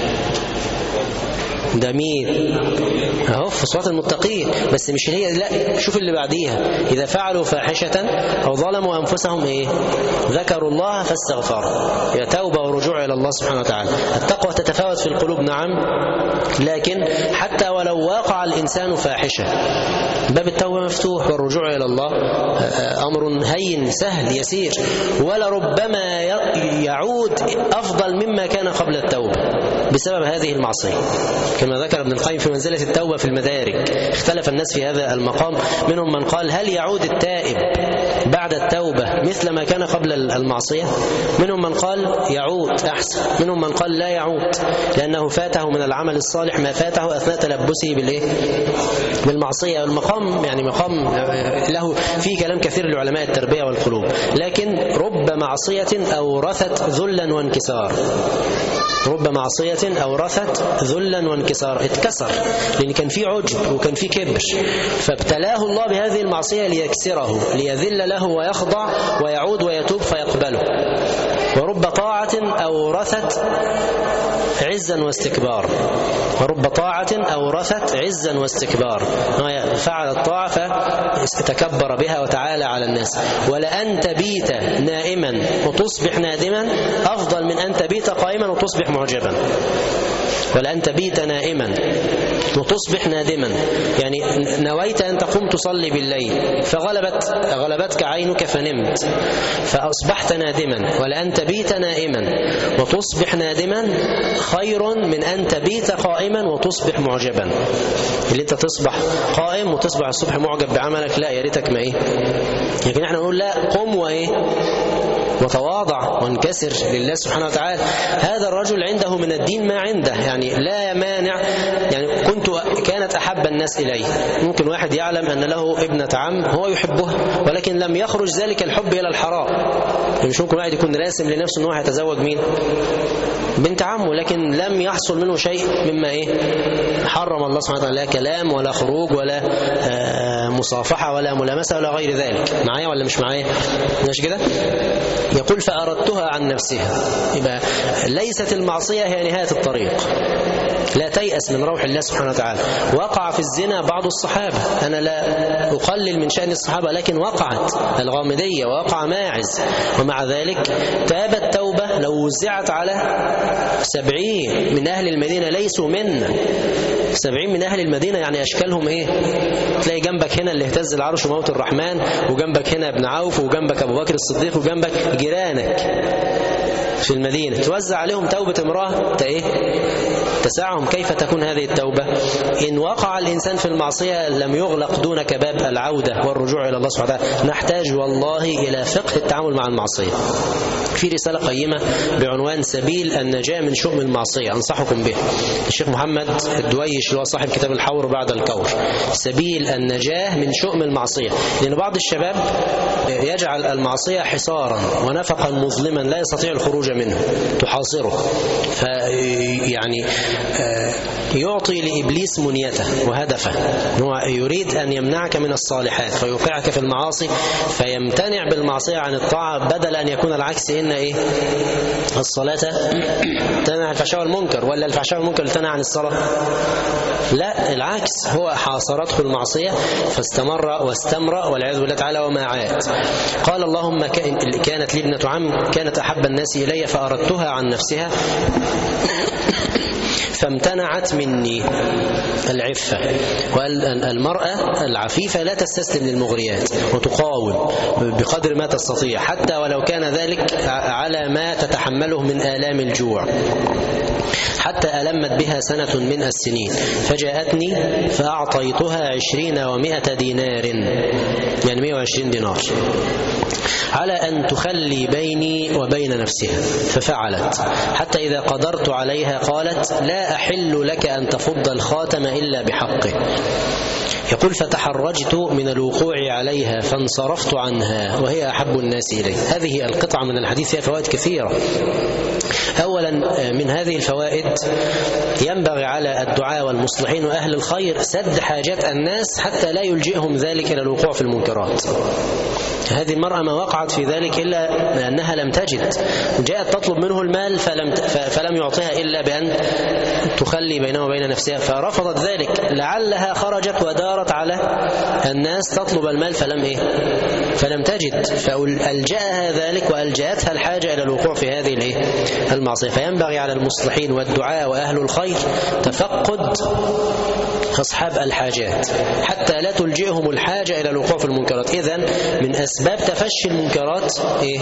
ده مين؟ اهو في صفات المتقين، بس مش هي، لا، شوف اللي بعديها. إذا فعلوا فاحشة أو ظلموا أنفسهم إيه؟ ذكروا الله فاستغفروا. يا توبة ورجوع إلى الله سبحانه وتعالى. التقوى تتفاوت في القلوب نعم، لكن حتى ولو واقع الإنسان فاحشة باب التوبة مفتوح، والرجوع إلى الله أمر هين سهل يسير، ولربما يعود أفضل مما كان قبل التوبة بسبب هذه المعصية. كما ذكر ابن القيم في منزلة التوبة في المدارك، اختلف الناس في هذا المقام. منهم من قال هل يعود التائب بعد التوبة مثل ما كان قبل المعصية؟ منهم من قال يعود أحسن، منهم من قال لا يعود، لأنه فاته من العمل الصالح ما فاته أثناء تلبسه بالمعصية. المقام يعني مقام له فيه كلام كثير لعلماء التربية والقلوب، لكن رب معصية أورثت ذلا وانكسار. رب معصية أورثت ذلا وانكسار، اتكسر لأن كان فيه عجب وكان فيه كبر، فابتلاه الله بهذه المعصية ليكسره، ليذل له ويخضع ويعود ويتوب فيقبله. ورب طاعة أورثت عزا واستكبار، ورب طاعة أورثت عزا واستكبار، فعل الطاعة فتكبر بها وتعالى على الناس. ولأن تبيت نائما وتصبح نادما أفضل من أن تبيت قائما وتصبح معجبا. ولأن تبيت نائما وتصبح نادما، يعني نويت أن تقوم تصلي بالليل فغلبتك عينك فنمت فأصبحت نادما. ولأن تبيت نائما وتصبح نادما خير من أن تبيت قائما وتصبح معجبا. اللي انت تصبح قائم وتصبح الصبح معجب بعملك، لا، يا ريتك ما ايه. لكن احنا نقول لا، قم وايه وتواضع وانكسر لله سبحانه وتعالى. هذا الرجل عنده من الدين ما عنده، يعني لا مانع. يعني كانت أحب الناس إليه. ممكن واحد يعلم أن له ابنة عم هو يحبها، ولكن لم يخرج ذلك الحب إلى الحرام. يعني مش ممكن واحد يكون راسم لنفسه أنه هيتزوج مين؟ بنت عمه، لكن لم يحصل منه شيء مما حرم الله سبحانه وتعالى، لا كلام ولا خروج ولا مصافحة ولا ملامسة ولا غير ذلك. معايا ولا مش معايا؟ مش كده؟ يقول فأردتها عن نفسها. يبقى ليست المعصية هي نهاية الطريق، لا تيأس من روح الله سبحانه وتعالى. وقع في الزنا بعض الصحابة، أنا لا أقلل من شأن الصحابة، لكن وقعت الغامدية ووقع ماعز، ومع ذلك تابت توبة لو وزعت على 70 من أهل المدينة ليسوا منا. 70 من أهل المدينة يعني أشكالهم تلاقي جنبك هنا اللي اهتز العرش وموت الرحمن، وجنبك هنا ابن عوف، وجنبك أبو بكر الصديق، وجنبك جيرانك في المدينة، توزع عليهم توبة امرأة تسعهم. كيف تكون هذه التوبة؟ إن وقع الإنسان في المعصية لم يغلق دونك باب العودة والرجوع إلى الله سبحانه وتعالى. نحتاج والله إلى فقه التعامل مع المعصية. في رسالة قيمة بعنوان سبيل النجاة من شؤم المعصية، أنصحكم به، الشيخ محمد الدويش اللي هو صاحب كتاب الحور بعد الكور، سبيل النجاة من شؤم المعصية. لأن بعض الشباب يجعل المعصية حصارا ونفقا مظلما لا يستطيع الخروج منه، تحاصره، فيعني يعطي لإبليس منيته وهدفه، هو يريد أن يمنعك من الصالحات فيوقعك في المعاصي، فيمتنع بالمعصية عن الطاعة، بدل أن يكون العكس، إن الصلاة تنهى عن الفحشاء والمنكر، ولا الفحشاء والمنكر تنهى عن الصلاة؟ لا، العكس، هو حاصرته المعصية فاستمر واستمر والعياذ بالله تعالى وما عاد. قال اللهم كانت لي ابنة عم كانت أحب الناس إلي فأردتها عن نفسها فامتنعت مني العفة. والمرأة العفيفة لا تستسلم للمغريات وتقاوم بقدر ما تستطيع، حتى ولو كان ذلك على ما تتحمله من آلام الجوع، حتى ألمت بها سنة من السنين، فجاءتني فأعطيتها 20 و100 دينار، يعني 120 دينار، على أن تخلي بيني وبين نفسها، ففعلت. حتى إذا قدرت عليها قالت: لا أحل لك أن تفض الخاتم إلا بحقه. يقول: فتحرجت من الوقوع عليها فانصرفت عنها وهي أحب الناس إلي. هذه القطعة من الحديث فيها فوائد كثيرة. أولا من هذه الفوائد ينبغي على الدعاء والمصلحين وأهل الخير سد حاجات الناس حتى لا يلجئهم ذلك إلى الوقوع في المنكرات. هذه المرأة ما وقعت في ذلك إلا لأنها لم تجد، جاءت تطلب منه المال فلم يعطيها إلا بأن تخلي بينه وبين نفسها، فرفضت ذلك. لعلها خرجت ودارت على الناس تطلب المال فلم تجد، فألجأها ذلك وألجأتها الحاجة إلى الوقوع في هذه المعصية. فينبغي على المصلحين والدعاء وأهل الخير تفقد أصحاب الحاجات حتى لا تلجئهم الحاجة إلى الوقوع في المنكرات. إذن من أسباب تفشي المنكرات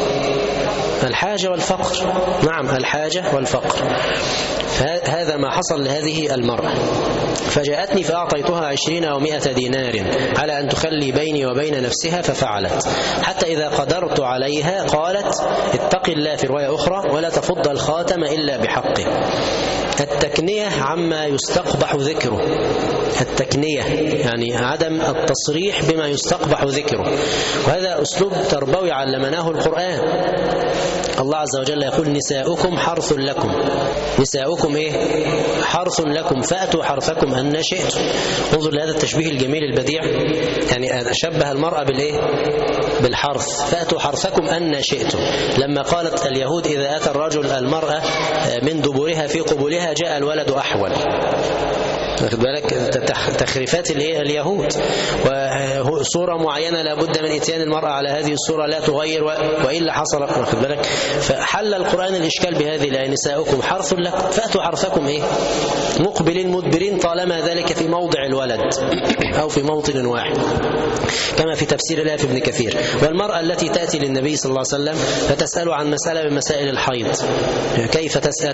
الحاجة والفقر. نعم، الحاجة والفقر. هذا ما حصل لهذه المرأة. فجاءتني فأعطيتها 20 و100 دينار على أن تخلي بيني وبين نفسها، ففعلت. حتى إذا قدرت عليها قالت: اتق الله، في رواية أخرى: ولا تفض الخاتم إلا بحقه. التكنية عما يستقبح ذكره، التكنية يعني عدم التصريح بما يستقبح ذكره، وهذا أسلوب تربوي علمناه القرآن. الله عز وجل يقول: نساؤكم حرث لكم. نساؤكم حرث لكم فأتوا حرثكم أن شئتم. انظر لهذا التشبيه الجميل البديع، يعني شبه المرأة بالحرث، فأتوا حرثكم أن شئتم. لما قالت اليهود: إذا أتى الرجل المرأة من دبرها في قبولها جاء الولد أحول. واخد بالك؟ تخريفات اليهود، وصورة معينة لابد من إتيان المرأة على هذه الصورة لا تغير وإلا حصل. واخد بالك؟ فحل القرآن الإشكال بهذه الآية: نساؤكم حرث لكم فأتوا حرثكم مقبلين مدبرين، طالما ذلك في موضع الولد أو في موطن واحد، كما في تفسير الآية في ابن كثير. والمرأة التي تأتي للنبي صلى الله عليه وسلم فتسأل عن مسألة من مسائل الحيض، كيف تسأل؟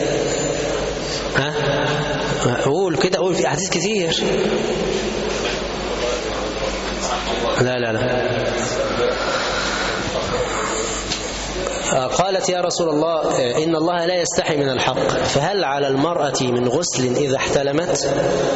قول كده، قول في أحاديث كثير. لا قالت: يا رسول الله، إن الله لا يستحي من الحق، فهل على المرأة من غسل إذا احتلمت؟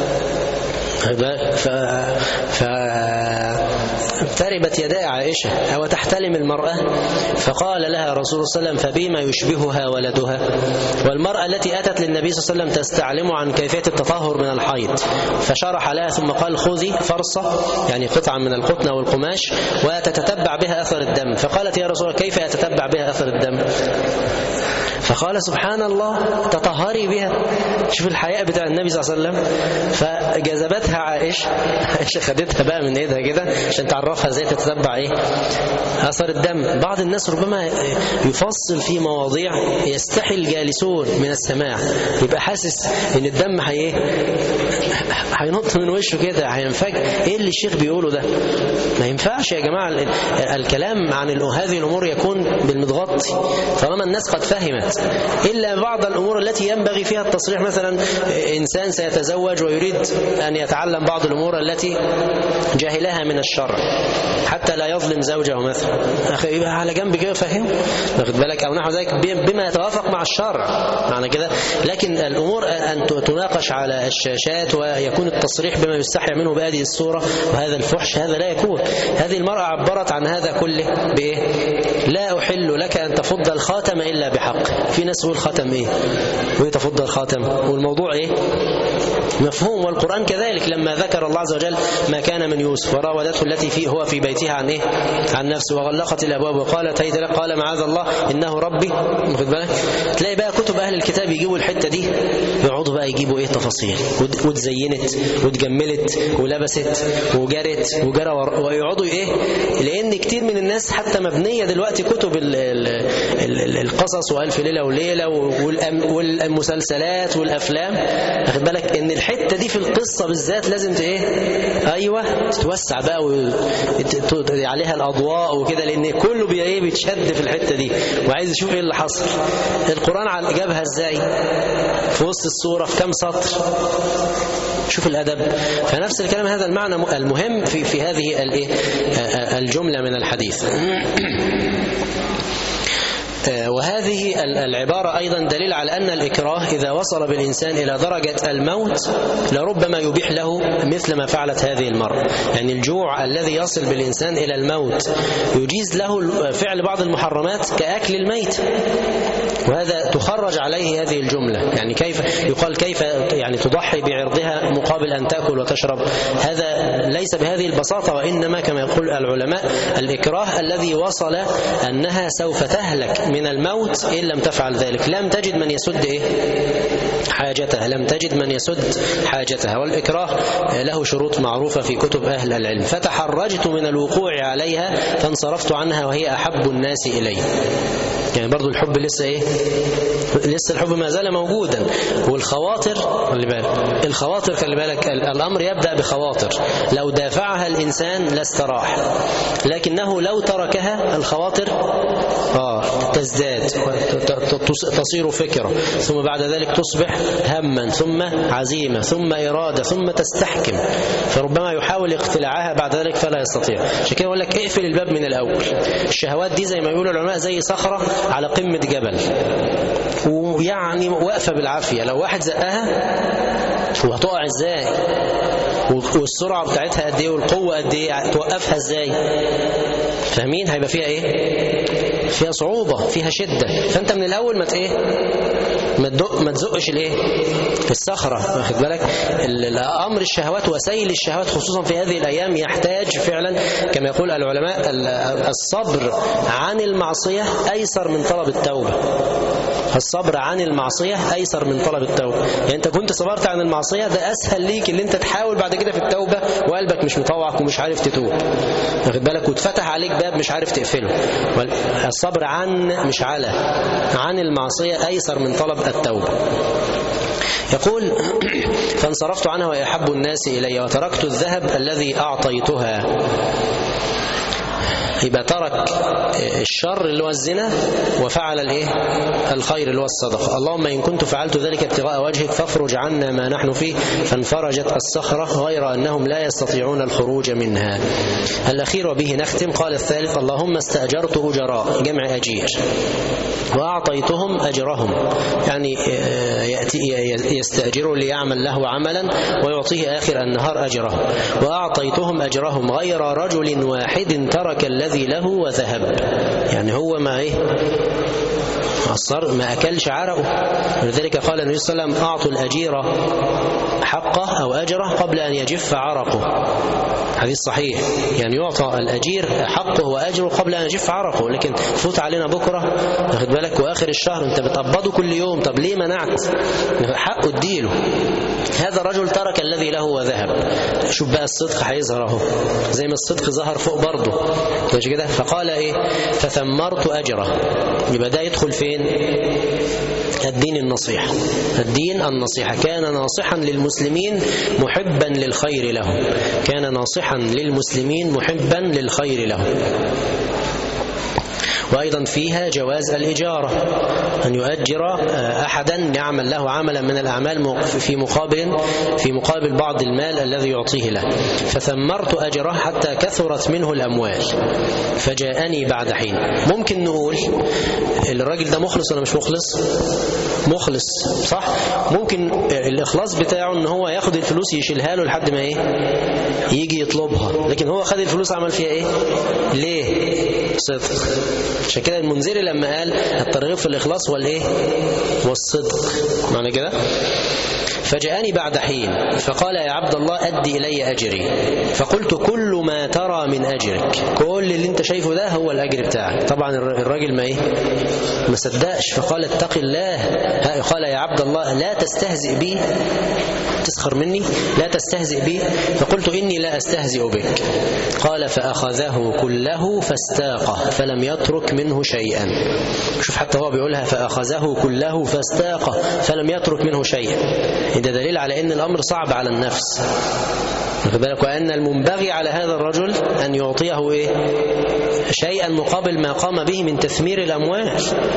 فتربت يدا عائشة: أو تحتلم المرأة؟ فقال لها رسول الله صلى الله عليه وسلم: فبما يشبهها ولدها؟ والمرأة التي أتت للنبي صلى الله عليه وسلم تستعلم عن كيفية التطهر من الحيض، فشرح لها ثم قال: خذي فرصة، يعني قطعا من القطن أو القماش، وتتتبع بها أثر الدم. فقالت: يا رسول الله، كيف أتتبع بها أثر الدم؟ فقال: سبحان الله، تطهري بها. شوف الحياء بتاع النبي صلى الله عليه وسلم. فجذبتها عائشة خدتها بقى من ايدها كده عشان تعرفها ازاي تتتبع اثر الدم. بعض الناس ربما يفصل في مواضيع يستحي الجالسون من السماع، يبقى حاسس ان الدم هينط من وشه كده، هينفجر. ايه اللي الشيخ بيقوله ده؟ ما ينفعش يا جماعة. الكلام عن هذه الامور يكون بالمتغطي طالما الناس قد فهمت، إلا بعض الأمور التي ينبغي فيها التصريح. مثلا إنسان سيتزوج ويريد أن يتعلم بعض الأمور التي جاهلها من الشرع حتى لا يظلم زوجه مثلا، يبقى على جنب كده فهم، واخد بالك، أو نحو ذلك بما يتوافق مع الشرع معنى كده. لكن الأمور أن تناقش على الشاشات ويكون التصريح بما يستحي منه بهذه الصورة وهذا الفحش، هذا لا يكون. هذه المرأة عبرت عن هذا كله بإيه؟ لا أحل لك أن تفض الخاتم إلا بحق. في ناس يقول خاتم ويتفض الخاتم، والموضوع مفهوم. والقرآن كذلك لما ذكر الله عز وجل ما كان من يوسف وراودته التي هو في بيتها عن نفسه وغلقت الأبواب وقالت هيت لك، قال معاذ الله إنه ربي. واخد بالك؟ تلاقي بقى كتب أهل الكتاب يجيبوا الحتة دي، يقعدوا بقى يجيبوا تفاصيل، وتزينت وتجملت ولبست وجرت وجرى ويقعدوا لأن كتير من الناس حتى مبنية دلوقتي كتب القصص وألف ليلة وليلة والمسلسلات والأفلام، واخد بالك إن الحتة دي في القصة بالذات لازم أيوة تتوسع بقى عليها الأضواء وكده، لأن كله بيتشد في الحتة دي وعايز يشوف إيه اللي حصل. القرآن جابها إزاي في وسط السورة في كام سطر، شوف الأدب. فنفس الكلام هذا المعنى المهم في هذه الجملة من الحديث. وهذه العبارة أيضا دليل على أن الإكراه إذا وصل بالإنسان إلى درجة الموت لربما يبيح له مثل ما فعلت هذه المرأة. يعني الجوع الذي يصل بالإنسان إلى الموت يجيز له فعل بعض المحرمات كأكل الميت، وهذا تخرج عليه هذه الجملة. يعني كيف يعني تضحي بعرضها مقابل أن تأكل وتشرب؟ هذا ليس بهذه البساطة، وإنما كما يقول العلماء الإكراه الذي وصل أنها سوف تهلك من الموت إن لم تفعل ذلك، لم تجد من يسد حاجتها، لم تجد من يسد حاجتها. والإكراه له شروط معروفة في كتب أهل العلم. فتحرجت من الوقوع عليها فانصرفت عنها وهي أحب الناس إلي. يعني برضو الحب لسه الحب ما زال موجودا. والخواطر خلي بالك الأمر يبدأ بخواطر، لو دافعها الإنسان لاستراح، لكنه لو تركها الخواطر تزداد تصير فكرة، ثم بعد ذلك تصبح هما، ثم عزيمة، ثم إرادة، ثم تستحكم، فربما يحاول اقتلاعها بعد ذلك فلا يستطيع. عشان كده يقول لك اقفل الباب من الأول. الشهوات دي زي ما يقولوا العلماء زي صخرة على قمة جبل، ويعني واقفة بالعافية، لو واحد زقها وهتقع ازاي، والسرعة بتاعتها قد ايه، والقوة قد ايه، توقفها ازاي؟ فاهمين؟ هيبقى فيها فيها صعوبة، فيها شدة. فانت من الاول ما تزقش الصخرة، واخد بالك؟ الامر الشهوات وسيل الشهوات خصوصا في هذه الايام يحتاج فعلا كما يقول العلماء الصبر عن المعصية ايسر من طلب التوبة. الصبر عن المعصية أيسر من طلب التوبة. يعني أنت كنت صبرت عن المعصية، ده أسهل ليك اللي أنت تحاول بعد كده في التوبة وقلبك مش مطوعك ومش عارف تتوب، واخد بالك؟ وتفتح عليك باب مش عارف تقفله. الصبر عن المعصية أيسر من طلب التوبة. يقول فانصرفت عنها ويحب الناس إلي وتركت الذهب الذي أعطيتها. يبقى ترك الشر اللي هو الزنا وفعل الخير اللي هو الصدقة. اللهم إن كنت فعلت ذلك ابتغاء وجهك فافرج عنا ما نحن فيه. فانفرجت الصخرة غير أنهم لا يستطيعون الخروج منها. الأخير وبه نختم. قال الثالث اللهم استأجرت أجراء جمع أجير وأعطيتهم أجرهم، يعني يستأجر ليعمل له عملا ويعطيه آخر النهار أجره. وأعطيتهم أجرهم غير رجل واحد ترك الذي له وذهب. يعني هو ما أكلش عرقه. ولذلك قال النبي صلى الله عليه وسلم أعطوا الأجير حقه أو أجره قبل أن يجف عرقه. حديث صحيح. يعني يعطى الأجير حقه وأجره قبل أن يجف عرقه. لكن فوت علينا بكرة، واخد بالك، وآخر الشهر أنت بتقبضه كل يوم، طب ليه منعت؟ حقه اديله. هذا الرجل ترك الذي له وذهب. شوف بقى الصدق هيظهر اهو، زي ما الصدق ظهر فوق برضه، مش كده؟ فقال فثمرت أجره. يبقى ده يدخل فين؟ الدين النصيحة. الدين النصيحة. كان ناصحا للمسلمين محبا للخير لهم. كان ناصحا للمسلمين محبا للخير لهم. وأيضا فيها جواز الإجارة، أن يؤجر أحدا يعمل له عملا من الأعمال في مقابل بعض المال الذي يعطيه له. فثمرت أجره حتى كثرت منه الأموال فجاءني بعد حين. ممكن نقول الراجل ده مخلص ولا مش مخلص؟ مخلص، صح؟ ممكن الإخلاص بتاعه ان هو ياخد الفلوس يشيلها له لحد ما يجي يطلبها، لكن هو خد الفلوس عمل فيها ليه؟ صدق. عشان كده المنذري لما قال الترغيب في الإخلاص والصدق، معنى كده. فجاءني بعد حين فقال يا عبد الله أدي إلي أجري. فقلت كل ما ترى من أجرك، كل اللي انت شايفه ده هو الأجر بتاعك. طبعا الراجل ما صدقش. فقال اتق الله. قال يا عبد الله لا تستهزئ بي. بتسخر مني؟ لا تستهزئ بي؟ فقلت إني لا أستهزئ بك. قال فأخذه كله فاستاقه فلم يترك منه شيئا. شوف حتى هو بيقولها فأخذه كله فاستاقه فلم يترك منه شيئا. ده دليل على أن الأمر صعب على النفس. واخد بالك؟ وأن المنبغي على هذا الرجل أن يعطيه إيه؟ شيئا مقابل ما قام به من تثمير الأموال.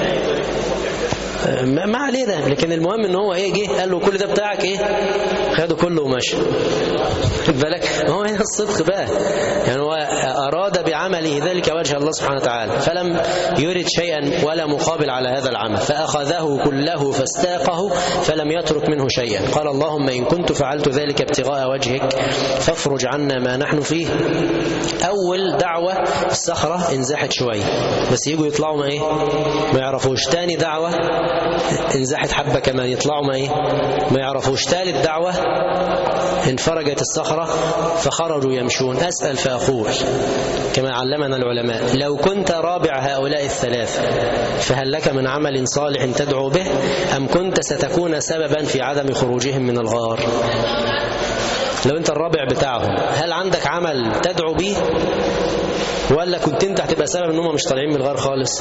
ما علينا، لكن المهم ان هو ايه، جه قال له كل ده بتاعك، ايه، خده كله ومشي. خد بالك؟ ما هو هنا الصدق بقى، يعني هو اراد بعمله ذلك وجه الله سبحانه وتعالى، فلم يرد شيئا ولا مقابل على هذا العمل، فاخذه كله فاستاقه فلم يترك منه شيئا. قال اللهم ان كنت فعلت ذلك ابتغاء وجهك فافرج عنا ما نحن فيه. اول دعوه الصخره انزحت شويه، بس يجوا يطلعوا ما يعرفوش. تاني دعوه انزحت حبة كمان، يطلعوا ما يعرفوش. ثالث دعوة انفرجت الصخرة فخرجوا يمشون. أسأل فأقول كما علمنا العلماء لو كنت رابع هؤلاء الثلاثة فهل لك من عمل صالح تدعو به أم كنت ستكون سببا في عدم خروجهم من الغار؟ لو انت الرابع بتاعهم هل عندك عمل تدعو به ولا كنت انت هتبقى سبب انهم مش طالعين من الغار خالص؟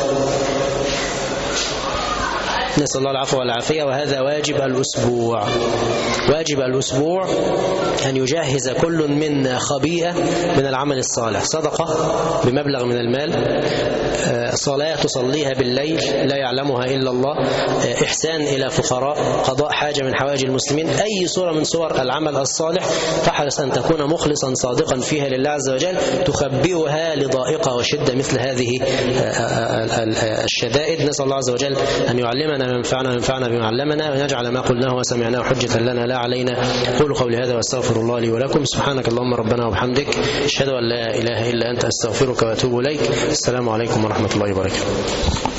نسأل الله العفو والعافية. وهذا واجب الأسبوع. واجب الأسبوع أن يجهز كل منا خبيئة من العمل الصالح، صدقة بمبلغ من المال، صلاة تصليها بالليل لا يعلمها إلا الله، إحسان إلى فقراء، قضاء حاجة من حوائج المسلمين، أي صورة من صور العمل الصالح تحرص أن تكون مخلصا صادقا فيها لله عز وجل، تخبئها لضائقة وشدة مثل هذه الشدائد. نسأل الله عز وجل أن يعلمنا ما ينفعنا وينفعنا بما علمنا، ونجعل ما قلناه وسمعناه حجة لنا لا علينا. قولوا قولي هذا واستغفر الله لي ولكم. سبحانك اللهم ربنا وبحمدك، أشهد أن لا إله إلا أنت، أستغفرك وأتوب إليك. السلام عليكم ورحمة الله وبركاته.